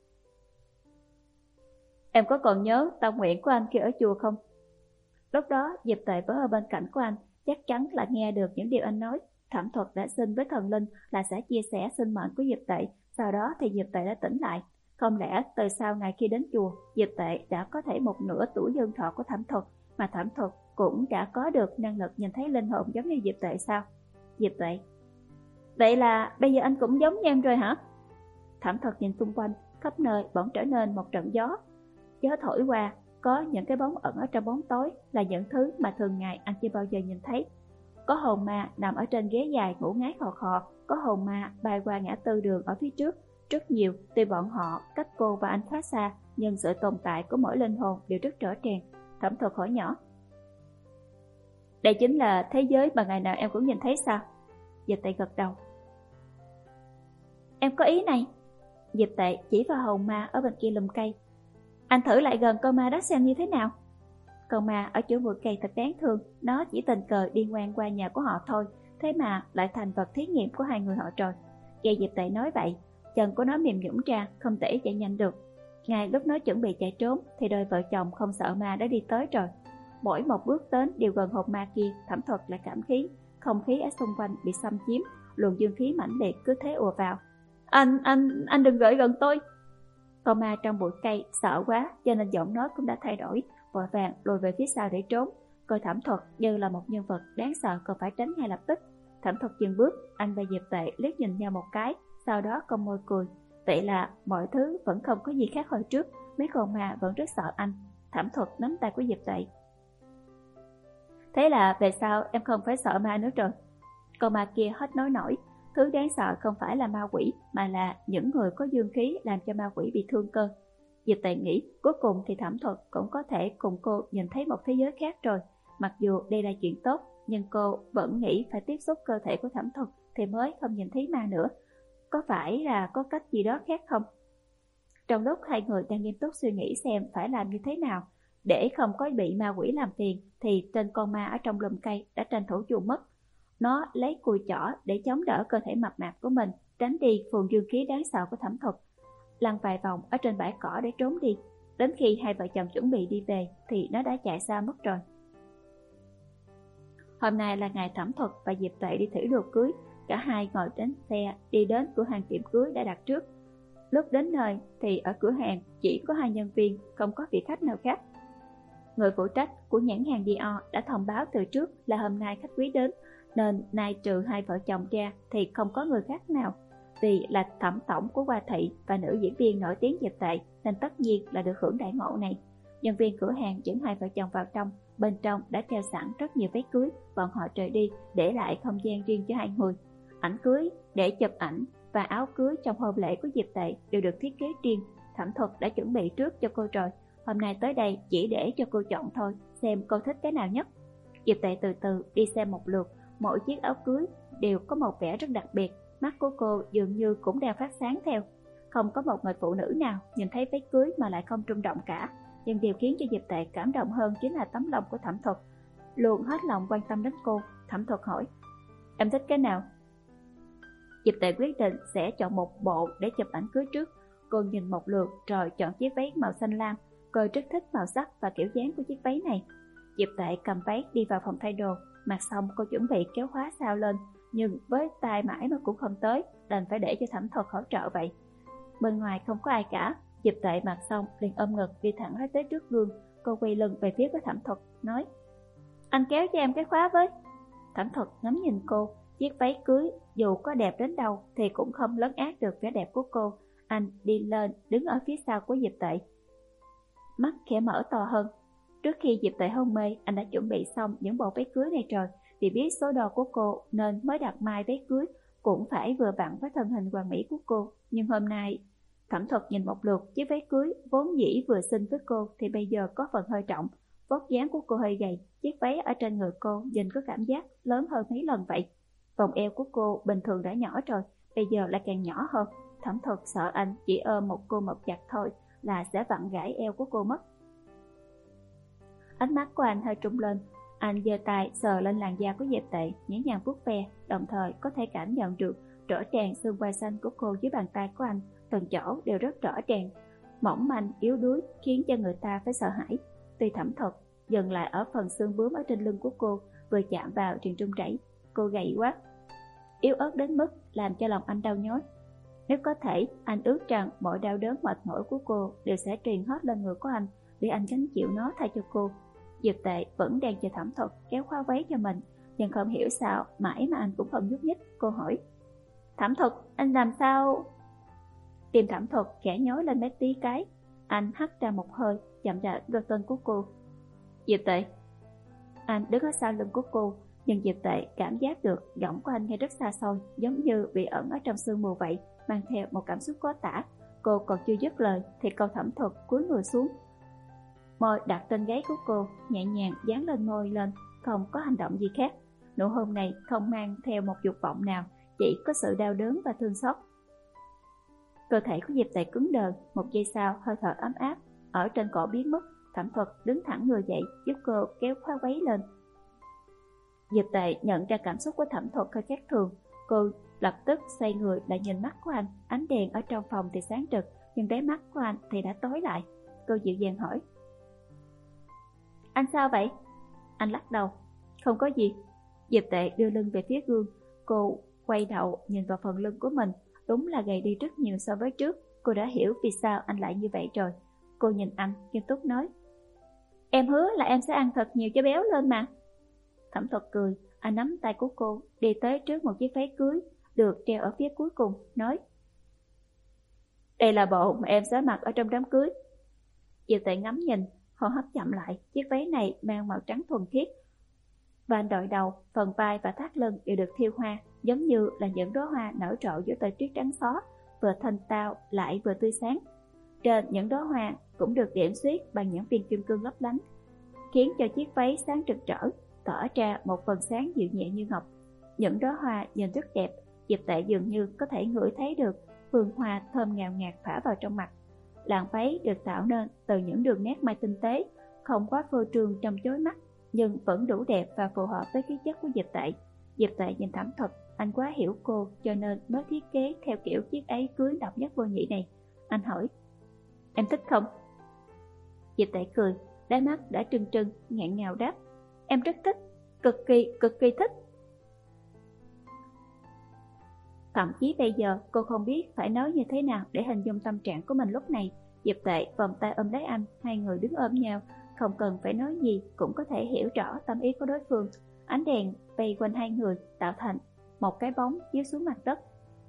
"Em có còn nhớ tâm nguyện của anh khi ở chùa không?" Lúc đó Diệp Tệ vẫn ở bên cạnh của anh, chắc chắn là nghe được những điều anh nói. Thẩm Thuật đã xin với thần linh là sẽ chia sẻ sinh mệnh của Diệp Tệ. Sau đó thì Diệp Tệ đã tỉnh lại. Không lẽ từ sau ngày khi đến chùa, Diệp Tệ đã có thể một nửa tuổi dương thọ của Thẩm Thuật, mà Thẩm Thuật cũng đã có được năng lực nhìn thấy linh hồn giống như Diệp Tệ sao? Diệp Tệ: "Vậy là bây giờ anh cũng giống như em rồi hả?" Thẩm Thuật nhìn xung quanh, khắp nơi bỗng trở nên một trận gió. Gió thổi qua, có những cái bóng ẩn ở trong bóng tối, là những thứ mà thường ngày anh chưa bao giờ nhìn thấy. Có hồn ma nằm ở trên ghế dài ngủ ngáy khò khò, có hồn ma bay qua ngã tư đường ở phía trước. Rất nhiều, tuy bọn họ cách cô và anh khá xa, nhưng sự tồn tại của mỗi linh hồn đều rất rõ ràng. Thẩm Thuật hỏi nhỏ: "Đây chính là thế giới mà ngày nào em cũng nhìn thấy sao?" Diệp Tệ gật đầu. "Em có ý này." Diệp Tệ chỉ vào hồn ma ở bên kia lùm cây: "Anh thử lại gần con ma đó xem như thế nào." Con ma ở chỗ bụi cây thật đáng thương, nó chỉ tình cờ đi ngang qua nhà của họ thôi, thế mà lại thành vật thí nghiệm của hai người họ rồi. Nghe Diệp Tệ nói vậy, chân của nó mềm nhũn ra, không thể chạy nhanh được. Ngay lúc nó chuẩn bị chạy trốn thì đôi vợ chồng không sợ ma đã đi tới rồi. Mỗi một bước đến đều gần hồn ma kia. Thẩm Thuật lại cảm khí, không khí ở xung quanh bị xâm chiếm, luồng dương khí mãnh liệt cứ thế ùa vào. Anh, anh, anh đừng gửi gần tôi." Con ma trong bụi cây sợ quá, cho nên giọng nói cũng đã thay đổi, vội vàng lùi về phía sau để trốn. Coi Thẩm Thuật như là một nhân vật đáng sợ, cần phải tránh ngay lập tức. Thẩm Thuật dừng bước, anh và Diệp Tệ liếc nhìn nhau một cái, sau đó cong môi cười. Vậy là mọi thứ vẫn không có gì khác hồi trước, mấy con ma vẫn rất sợ anh. Thẩm Thuật nắm tay của Diệp Tệ: "Thế là về sau em không phải sợ ma nữa rồi." Con ma kia hết nói nổi. Thứ đáng sợ không phải là ma quỷ, mà là những người có dương khí làm cho ma quỷ bị thương cơ. Diệp Tệ nghĩ cuối cùng thì Thẩm Thuật cũng có thể cùng cô nhìn thấy một thế giới khác rồi. Mặc dù đây là chuyện tốt, nhưng cô vẫn nghĩ phải tiếp xúc cơ thể của Thẩm Thuật thì mới không nhìn thấy ma nữa. Có phải là có cách gì đó khác không? Trong lúc hai người đang nghiêm túc suy nghĩ xem phải làm như thế nào để không có bị ma quỷ làm phiền, thì trên con ma ở trong lùm cây đã tranh thủ chuồn mất. Nó lấy cùi chỏ để chống đỡ cơ thể mập mạp của mình, tránh đi phùn dương khí đáng sợ của Thẩm Thuật, lăn vài vòng ở trên bãi cỏ để trốn đi. Đến khi hai vợ chồng chuẩn bị đi về thì nó đã chạy xa mất rồi. Hôm nay là ngày Thẩm Thuật và Diệp Tệ đi thử đồ cưới. Cả hai ngồi đến xe đi đến cửa hàng tiệm cưới đã đặt trước. Lúc đến nơi thì ở cửa hàng chỉ có hai nhân viên, không có vị khách nào khác. Người phụ trách của nhãn hàng Dior đã thông báo từ trước là hôm nay khách quý đến, nên nay trừ hai vợ chồng ra thì không có người khác nào. Vì là thẩm tổng của Hoa Thị và nữ diễn viên nổi tiếng Diệp Tệ nên tất nhiên là được hưởng đại ngộ này. Nhân viên cửa hàng dẫn hai vợ chồng vào trong. Bên trong đã treo sẵn rất nhiều váy cưới. Bọn họ rời đi để lại không gian riêng cho hai người. Ảnh cưới để chụp ảnh và áo cưới trong hôn lễ của Diệp Tệ đều được thiết kế riêng. Thẩm Thuật đã chuẩn bị trước cho cô rồi. Hôm nay tới đây chỉ để cho cô chọn thôi, xem cô thích cái nào nhất. Diệp Tệ từ từ đi xem một lượt. Mỗi chiếc áo cưới đều có một vẻ rất đặc biệt. Mắt của cô dường như cũng đang phát sáng theo. Không có một người phụ nữ nào nhìn thấy váy cưới mà lại không rung động cả. Nhưng điều khiến cho Diệp Tệ cảm động hơn chính là tấm lòng của Thẩm Thuật, luôn hết lòng quan tâm đến cô. Thẩm Thuật hỏi: "Em thích cái nào?" Diệp Tệ quyết định sẽ chọn một bộ để chụp ảnh cưới trước. Cô nhìn một lượt rồi chọn chiếc váy màu xanh lam. Cô rất thích màu sắc và kiểu dáng của chiếc váy này. Diệp Tệ cầm váy đi vào phòng thay đồ. Mặc xong cô chuẩn bị kéo khóa sau lên, nhưng với tay mãi mà cũng không tới, đành phải để cho Thẩm Thuật hỗ trợ vậy. Bên ngoài không có ai cả, Diệp Tệ mặc xong liền ôm ngực đi thẳng tới trước gương. Cô quay lưng về phía của Thẩm Thuật, nói: Anh kéo cho em cái khóa với. Thẩm Thuật ngắm nhìn cô, chiếc váy cưới dù có đẹp đến đâu thì cũng không lấn át được vẻ đẹp của cô. Anh đi lên đứng ở phía sau của Diệp Tệ, mắt khẽ mở to hơn. Trước khi Diệp Tệ hôn mê, anh đã chuẩn bị xong những bộ váy cưới này rồi. Vì biết số đo của cô nên mới đặt mai váy cưới cũng phải vừa vặn với thân hình hoàn mỹ của cô. Nhưng hôm nay Thẩm Thuật nhìn một lượt chiếc váy cưới vốn dĩ vừa xinh với cô thì bây giờ có phần hơi trọng. Vóc dáng của cô hơi gầy, chiếc váy ở trên người cô nhìn có cảm giác lớn hơn mấy lần vậy. Vòng eo của cô bình thường đã nhỏ rồi, bây giờ lại càng nhỏ hơn. Thẩm Thuật sợ anh chỉ ôm một cô một chặt thôi là sẽ vặn gãy eo của cô mất. Ánh mắt của anh hơi trùng lên, anh giơ tay sờ lên làn da của Diệp Tệ, nhẹ nhàng vuốt ve, đồng thời có thể cảm nhận được rõ ràng xương quai xanh của cô dưới bàn tay của anh, từng chỗ đều rất rõ ràng, mỏng manh yếu đuối khiến cho người ta phải sợ hãi. Tuy Thẩm Thuật dừng lại ở phần xương bướm ở trên lưng của cô, vừa chạm vào liền run rẩy. Cô gầy quá, yếu ớt đến mức làm cho lòng anh đau nhói. Nếu có thể, anh ước rằng mọi đau đớn mệt mỏi của cô đều sẽ truyền hết lên người của anh, để anh gánh chịu nó thay cho cô. Diệp Tệ vẫn đang chờ Thẩm Thuật kéo khóa váy cho mình, nhưng không hiểu sao mãi mà anh cũng không nhúc nhích. Cô hỏi: Thẩm Thuật, anh làm sao? Tim Thẩm Thuật khẽ nhói lên mấy tí cái. Anh hắt ra một hơi, chậm rãi đôi tên của cô. Diệp Tệ. Anh đứng ở sau lưng của cô, nhưng Diệp Tệ cảm giác được giọng của anh nghe rất xa xôi, giống như bị ẩn ở trong sương mù vậy, mang theo một cảm xúc khó tả. Cô còn chưa dứt lời thì câu Thẩm Thuật cúi người xuống, môi đặt trên gáy của cô, nhẹ nhàng dán lên môi lên, không có hành động gì khác. Nụ hôn này không mang theo một dục vọng nào, chỉ có sự đau đớn và thương xót. Cơ thể của Diệp Tệ cứng đờ, một giây sau hơi thở ấm áp ở trên cổ biến mất. Thẩm Thuật đứng thẳng người dậy giúp cô kéo khóa váy lên. Diệp Tệ nhận ra cảm xúc của Thẩm Thuật hơi khác thường, cô lập tức xoay người lại nhìn mắt của anh. Ánh đèn ở trong phòng thì sáng rực, nhưng đáy mắt của anh thì đã tối lại. Cô dịu dàng hỏi: Anh sao vậy? Anh lắc đầu: Không có gì. Diệp Tệ đưa lưng về phía gương, cô quay đầu nhìn vào phần lưng của mình, đúng là gầy đi rất nhiều so với trước. Cô đã hiểu vì sao anh lại như vậy rồi. Cô nhìn anh nghiêm túc nói: Em hứa là em sẽ ăn thật nhiều cho béo lên mà. Thẩm Thuật cười, anh nắm tay của cô đi tới trước một chiếc váy cưới được treo ở phía cuối cùng, nói: Đây là bộ mà em sẽ mặc ở trong đám cưới. Diệp Tệ ngắm nhìn, hô hấp chậm lại. Chiếc váy này mang màu trắng thuần khiết, và đội đầu, phần vai và thắt lưng đều được thêu hoa, giống như là những đóa hoa nở rộ giữa thời tiết trắng xóa, vừa thanh tao lại vừa tươi sáng. Trên những đóa hoa cũng được điểm xuyết bằng những viên kim cương lấp lánh, khiến cho chiếc váy sáng rực rỡ, tỏ ra một phần sáng dịu nhẹ như ngọc. Những đóa hoa nhìn rất đẹp, Diệp Tệ dường như có thể ngửi thấy được hương hoa thơm ngào ngạt phả vào trong mặt. Làn váy được tạo nên từ những đường nét may tinh tế, không quá phô trương trong chói mắt, nhưng vẫn đủ đẹp và phù hợp với khí chất của Diệp Tệ. Diệp Tệ nhìn Thẩm Thuật, anh quá hiểu cô cho nên mới thiết kế theo kiểu chiếc váy cưới độc nhất vô nhị này. Anh hỏi: Em thích không? Diệp Tệ cười, đáy mắt đã trừng trừng, nghẹn ngào đáp: Em rất thích, cực kỳ cực kỳ thích. Thậm chí bây giờ cô không biết phải nói như thế nào để hình dung tâm trạng của mình lúc này. Diệp Tệ vòng tay ôm lấy anh, hai người đứng ôm nhau, không cần phải nói gì cũng có thể hiểu rõ tâm ý của đối phương. Ánh đèn vây quanh hai người tạo thành một cái bóng chiếu xuống mặt đất.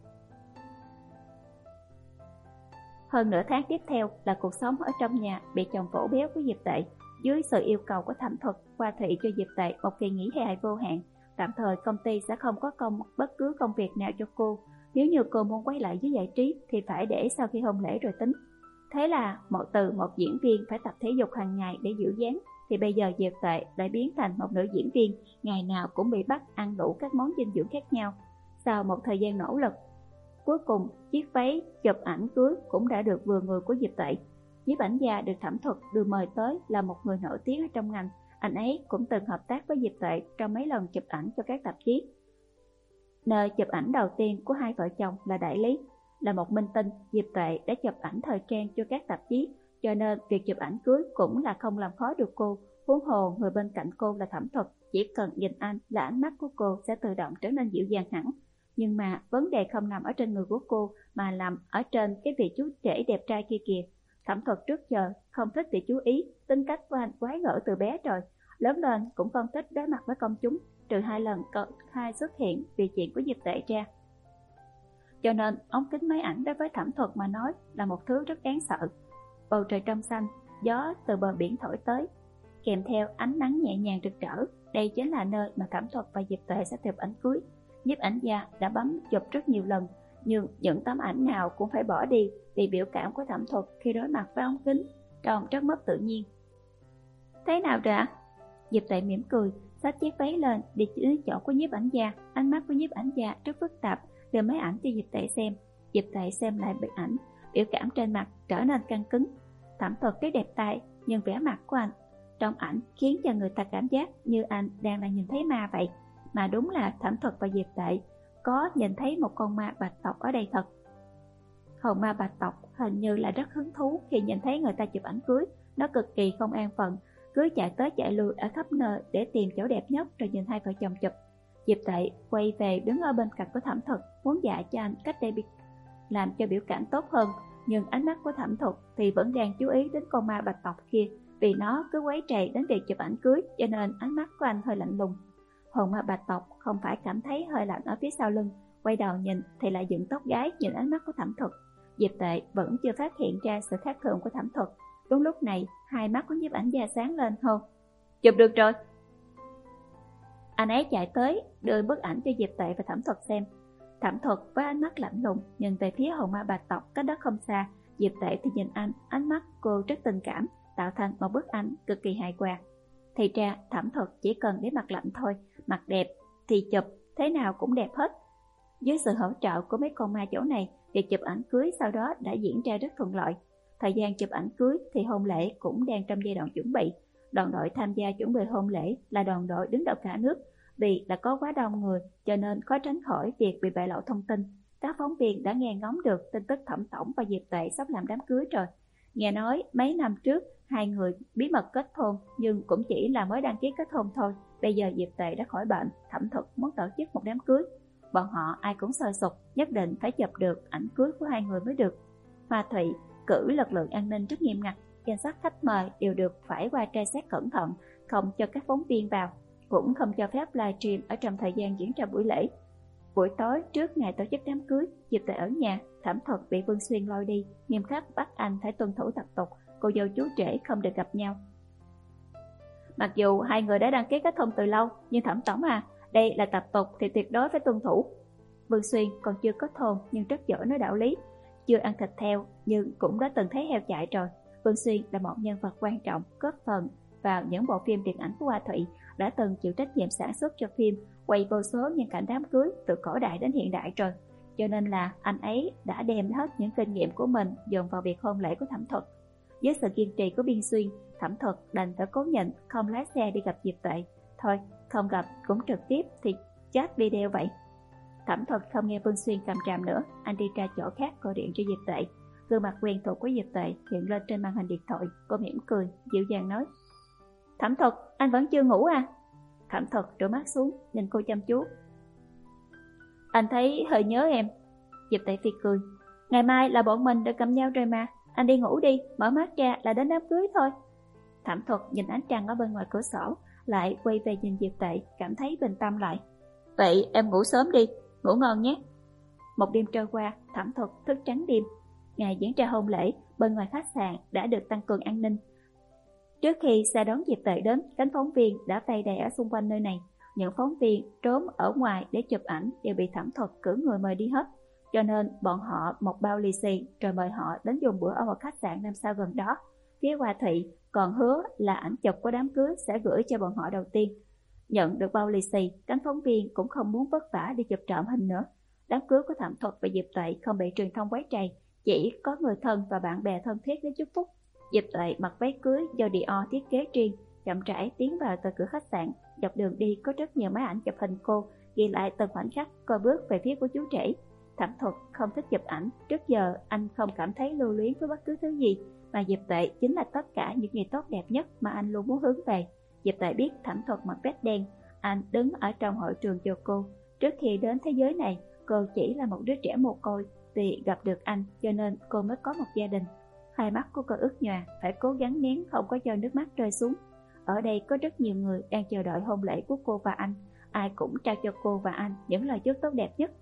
Hơn nửa tháng tiếp theo là cuộc sống ở trong nhà bị chồng vỗ béo của Diệp Tệ. Dưới sự yêu cầu của Thẩm Thuật, Hoa Thị cho Diệp Tệ một kỳ nghỉ hè vô hạn. Tạm thời công ty sẽ không có công bất cứ công việc nào cho cô. Nếu như cô muốn quay lại với giải trí thì phải để sau khi hôn lễ rồi tính. Thế là một từ một diễn viên phải tập thể dục hàng ngày để giữ dáng, thì bây giờ Diệp Tệ lại biến thành một nữ diễn viên ngày nào cũng bị bắt ăn đủ các món dinh dưỡng khác nhau. Sau một thời gian nỗ lực, cuối cùng chiếc váy chụp ảnh cưới cũng đã được vừa người của Diệp Tệ. Nhiếp ảnh gia được Thẩm Thuật đưa mời tới là một người nổi tiếng ở trong ngành. Anh ấy cũng từng hợp tác với Diệp Tệ trong mấy lần chụp ảnh cho các tạp chí. Nơi chụp ảnh đầu tiên của hai vợ chồng là đại lý. Là một minh tinh, Diệp Tệ đã chụp ảnh thời trang cho các tạp chí, cho nên việc chụp ảnh cưới cũng là không làm khó được cô. Huống hồ người bên cạnh cô là Thẩm Thuật, chỉ cần nhìn anh là ánh mắt của cô sẽ tự động trở nên dịu dàng hẳn. Nhưng mà vấn đề không nằm ở trên người của cô, mà nằm ở trên cái vị chú rể đẹp trai kia kìa. Thẩm Thuật trước giờ không thích bị chú ý, tính cách của anh quái gở từ bé rồi, lớn lên cũng không thích đối mặt với công chúng, trừ hai lần cậu hai xuất hiện vì chuyện của Diệp Tệ ra. Cho nên ống kính máy ảnh đối với Thẩm Thuật mà nói là một thứ rất đáng sợ. Bầu trời trong xanh, gió từ bờ biển thổi tới, kèm theo ánh nắng nhẹ nhàng rực rỡ. Đây chính là nơi mà Thẩm Thuật và Diệp Tệ sẽ chụp ảnh cưới. Nhiếp ảnh gia đã bấm chụp rất nhiều lần, nhưng những tấm ảnh nào cũng phải bỏ đi vì biểu cảm của Thẩm Thuật khi đối mặt với ống kính trông rất mất tự nhiên. Thế nào rồi ạ? Diệp Tệ mỉm cười, xách chiếc váy lên đi đến chỗ của nhiếp ảnh gia. Ánh mắt của nhiếp ảnh gia rất phức tạp, đưa mấy ảnh cho Diệp Tệ xem. Diệp Tệ xem lại bức ảnh, biểu cảm trên mặt trở nên căng cứng. Thẩm Thuật rất đẹp trai, nhưng vẻ mặt của anh trong ảnh khiến cho người ta cảm giác như anh đang là nhìn thấy ma vậy. Mà đúng là Thẩm Thuật và Diệp Tệ có nhìn thấy một con ma bạch tộc ở đây thật. Hồn ma bạch tộc hình như là rất hứng thú khi nhìn thấy người ta chụp ảnh cưới. Nó cực kỳ không an phận, cứ chạy tới chạy lui ở khắp nơi để tìm chỗ đẹp nhất rồi nhìn hai vợ chồng chụp. Diệp Tệ quay về đứng ở bên cạnh của Thẩm Thuật, muốn dạy cho anh cách để làm cho biểu cảm tốt hơn. Nhưng ánh mắt của Thẩm Thuật thì vẫn đang chú ý đến con ma bạch tộc kia, vì nó cứ quấy rầy đến việc chụp ảnh cưới, cho nên ánh mắt của anh hơi lạnh lùng. Hồn ma bạch tộc không phải cảm thấy hơi lạnh ở phía sau lưng, quay đầu nhìn thì lại dựng tóc gái nhìn ánh mắt của Thẩm Thuật. Diệp Tệ vẫn chưa phát hiện ra sự khác thường của Thẩm Thuật. Đúng lúc này, hai mắt của nhiếp ảnh gia sáng lên hô: chụp được rồi. Anh ấy chạy tới đưa bức ảnh cho Diệp Tệ và Thẩm Thuật xem. Thẩm Thuật với ánh mắt lạnh lùng nhìn về phía hồn ma bạch tộc cách đó không xa. Diệp Tệ thì nhìn anh, ánh mắt cô rất tình cảm, tạo thành một bức ảnh cực kỳ hài hòa. Thì ra Thẩm Thuật chỉ cần để mặt lạnh thôi, mặt đẹp thì chụp thế nào cũng đẹp hết. Dưới sự hỗ trợ của mấy con ma chỗ này, việc chụp ảnh cưới sau đó đã diễn ra rất thuận lợi. Thời gian chụp ảnh cưới thì hôn lễ cũng đang trong giai đoạn chuẩn bị. Đoàn đội tham gia chuẩn bị hôn lễ là đoàn đội đứng đầu cả nước. Vì là có quá đông người cho nên khó tránh khỏi việc bị bại lộ thông tin. Các phóng viên đã nghe ngóng được tin tức Thẩm Tổng và Diệp Tệ sắp làm đám cưới rồi. Nghe nói mấy năm trước hai người bí mật kết hôn, nhưng cũng chỉ là mới đăng ký kết hôn thôi. Bây giờ Diệp Tệ đã khỏi bệnh, Thẩm Thuật muốn tổ chức một đám cưới. Bọn họ ai cũng sôi sục, nhất định phải chụp được ảnh cưới của hai người mới được. Hoa Thụy cử lực lượng an ninh rất nghiêm ngặt, danh sách khách mời đều được phải qua tra xét cẩn thận, không cho các phóng viên vào, cũng không cho phép livestream ở trong thời gian diễn ra buổi lễ. Buổi tối trước ngày tổ chức đám cưới, Diệp Tệ ở nhà, Thẩm Thuật bị Vương Xuyên lôi đi, nghiêm khắc bắt anh phải tuân thủ tập tục, cô dâu chú rể không được gặp nhau. Mặc dù hai người đã đăng ký kết hôn từ lâu, nhưng Thẩm Tổng à, đây là tập tục thì tuyệt đối phải tuân thủ. Vương Xuyên còn chưa kết hôn nhưng rất giỏi nói đạo lý, chưa ăn thịt heo nhưng cũng đã từng thấy heo chạy rồi. Vương Xuyên là một nhân vật quan trọng, góp phần vào những bộ phim điện ảnh của Hoa Thụy, đã từng chịu trách nhiệm sản xuất cho phim, quay vô số những cảnh đám cưới từ cổ đại đến hiện đại rồi. Cho nên là anh ấy đã đem hết những kinh nghiệm của mình dồn vào việc hôn lễ của Thẩm Thuật. Với sự kiên trì của Biên Xuyên, Thẩm Thuật đành phải cố nhịn không lái xe đi gặp Diệp Tệ. Thôi, không gặp cũng trực tiếp thì chat video vậy. Thẩm Thuật không nghe Vương Xuyên cầm tràm nữa, anh đi ra chỗ khác gọi điện cho Diệp Tệ. Gương mặt quen thuộc của Diệp Tệ hiện lên trên màn hình điện thoại, cô mỉm cười, dịu dàng nói: Thẩm Thuật, anh vẫn chưa ngủ à? Thẩm Thuật đôi mắt xuống, nhìn cô chăm chú. Anh thấy hơi nhớ em. Diệp Tệ Phi cười: ngày mai là bọn mình được cầm nhau rồi mà, anh đi ngủ đi, mở mắt ra là đến đám cưới thôi. Thẩm Thuật nhìn ánh trăng ở bên ngoài cửa sổ, lại quay về nhìn Diệp Tệ, cảm thấy bình tâm lại. Vậy em ngủ sớm đi, ngủ ngon nhé. Một đêm trôi qua, Thẩm Thuật thức trắng đêm. Ngày diễn ra hôn lễ, bên ngoài khách sạn đã được tăng cường an ninh. Trước khi xe đón Diệp Tệ đến, cánh phóng viên đã vây đầy ở xung quanh nơi này. Những phóng viên trốn ở ngoài để chụp ảnh đều bị Thẩm Thuật cử người mời đi hết. Cho nên bọn họ một bao lì xì rồi mời họ đến dùng bữa ở một khách sạn năm sao gần đó. Phía Hoa Thụy còn hứa là ảnh chụp của đám cưới sẽ gửi cho bọn họ đầu tiên. Nhận được bao lì xì, cánh phóng viên cũng không muốn vất vả đi chụp trộm hình nữa. Đám cưới của Thẩm Thuật và Diệp Tệ không bị truyền thông quấy rầy, chỉ có người thân và bạn bè thân thiết đến chúc phúc. Diệp Tệ mặc váy cưới do Dior thiết kế riêng, chậm rãi tiến vào từ cửa khách sạn. Dọc đường đi có rất nhiều máy ảnh chụp hình cô, ghi lại từng khoảnh khắc cô bước về phía của chú rể. Thẩm Thuật không thích chụp ảnh, trước giờ anh không cảm thấy lưu luyến với bất cứ thứ gì, mà Diệp Tuệ chính là tất cả những gì tốt đẹp nhất mà anh luôn muốn hướng về. Diệp Tuệ biết Thẩm Thuật mặc vest đen, anh đứng ở trong hội trường chờ cô. Trước khi đến thế giới này, cô chỉ là một đứa trẻ mồ côi, vì gặp được anh cho nên cô mới có một gia đình. Hai mắt của cô ướt nhòa, phải cố gắng nén không có cho nước mắt rơi xuống. Ở đây có rất nhiều người đang chờ đợi hôn lễ của cô và anh, ai cũng trao cho cô và anh những lời chúc tốt đẹp nhất.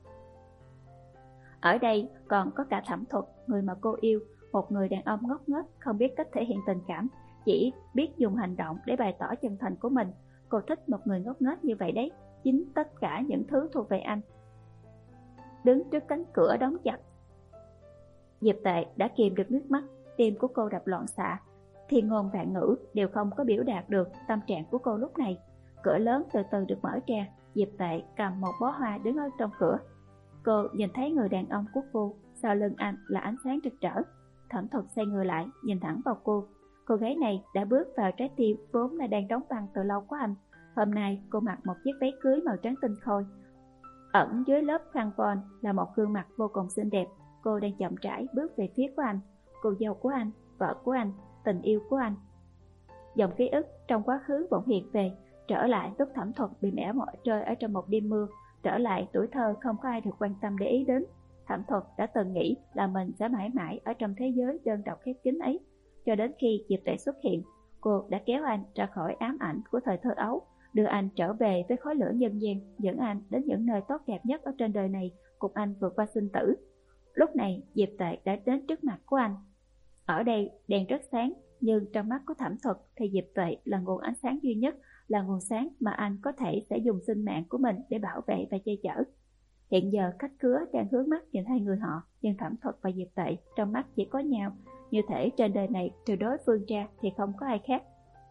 Ở đây còn có cả Thẩm Thuật, người mà cô yêu, một người đàn ông ngốc nghếch, không biết cách thể hiện tình cảm, chỉ biết dùng hành động để bày tỏ chân thành của mình. Cô thích một người ngốc nghếch như vậy đấy, chính tất cả những thứ thuộc về anh. Đứng trước cánh cửa đóng chặt, Diệp Tuệ đã kìm được nước mắt, tim của cô đập loạn xạ, thiên ngôn vạn ngữ đều không có biểu đạt được tâm trạng của cô lúc này. Cửa lớn từ từ được mở ra, Diệp Tuệ cầm một bó hoa đứng ở trong cửa. Cô nhìn thấy người đàn ông của cô, sau lưng anh là ánh sáng rực rỡ. Thẩm Thuật xoay người lại, nhìn thẳng vào cô. Cô gái này đã bước vào trái tim vốn là đang đóng băng từ lâu của anh. Hôm nay cô mặc một chiếc váy cưới màu trắng tinh khôi, ẩn dưới lớp khăn voan là một gương mặt vô cùng xinh đẹp. Cô đang chậm rãi bước về phía của anh, cô dâu của anh, vợ của anh, tình yêu của anh. Dòng ký ức trong quá khứ bỗng hiện về, trở lại lúc Thẩm Thuật bị mẻ mỏi rơi ở trong một đêm mưa, trở lại tuổi thơ không có ai được quan tâm để ý đến. Thẩm Thuật đã từng nghĩ là mình sẽ mãi mãi ở trong thế giới đơn độc khép kín ấy, cho đến khi Diệp Tuệ xuất hiện. Cô đã kéo anh ra khỏi ám ảnh của thời thơ ấu, đưa anh trở về với khói lửa nhân gian, dẫn anh đến những nơi tốt đẹp nhất ở trên đời này, cùng anh vượt qua sinh tử. Lúc này Diệp Tuệ đã đến trước mặt của anh. Ở đây đèn rất sáng, nhưng trong mắt của Thẩm Thuật thì Diệp Tuệ là nguồn ánh sáng duy nhất, là nguồn sáng mà anh có thể sẽ dùng sinh mạng của mình để bảo vệ và che chở. Hiện giờ khách khứa đang hướng mắt nhìn hai người họ, nhưng Thẩm Thuật và Diệp Tuệ trong mắt chỉ có nhau, như thể trên đời này trừ đối phương ra thì không có ai khác.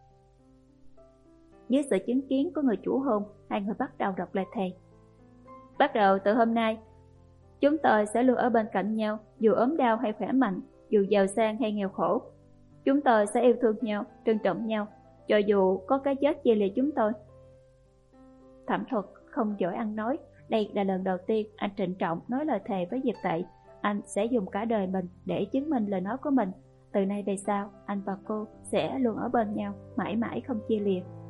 Dưới sự chứng kiến của người chủ hôn, hai người bắt đầu đọc lời thề. Bắt đầu từ hôm nay, chúng tôi sẽ luôn ở bên cạnh nhau, dù ốm đau hay khỏe mạnh, dù giàu sang hay nghèo khổ. Chúng tôi sẽ yêu thương nhau, trân trọng nhau, cho dù có cái chết chia lìa chúng tôi. Thẩm Thuật không giỏi ăn nói, đây là lần đầu tiên anh trịnh trọng nói lời thề với Diệp Tuệ. Anh sẽ dùng cả đời mình để chứng minh lời nói của mình. Từ nay về sau, anh và cô sẽ luôn ở bên nhau, mãi mãi không chia lìa.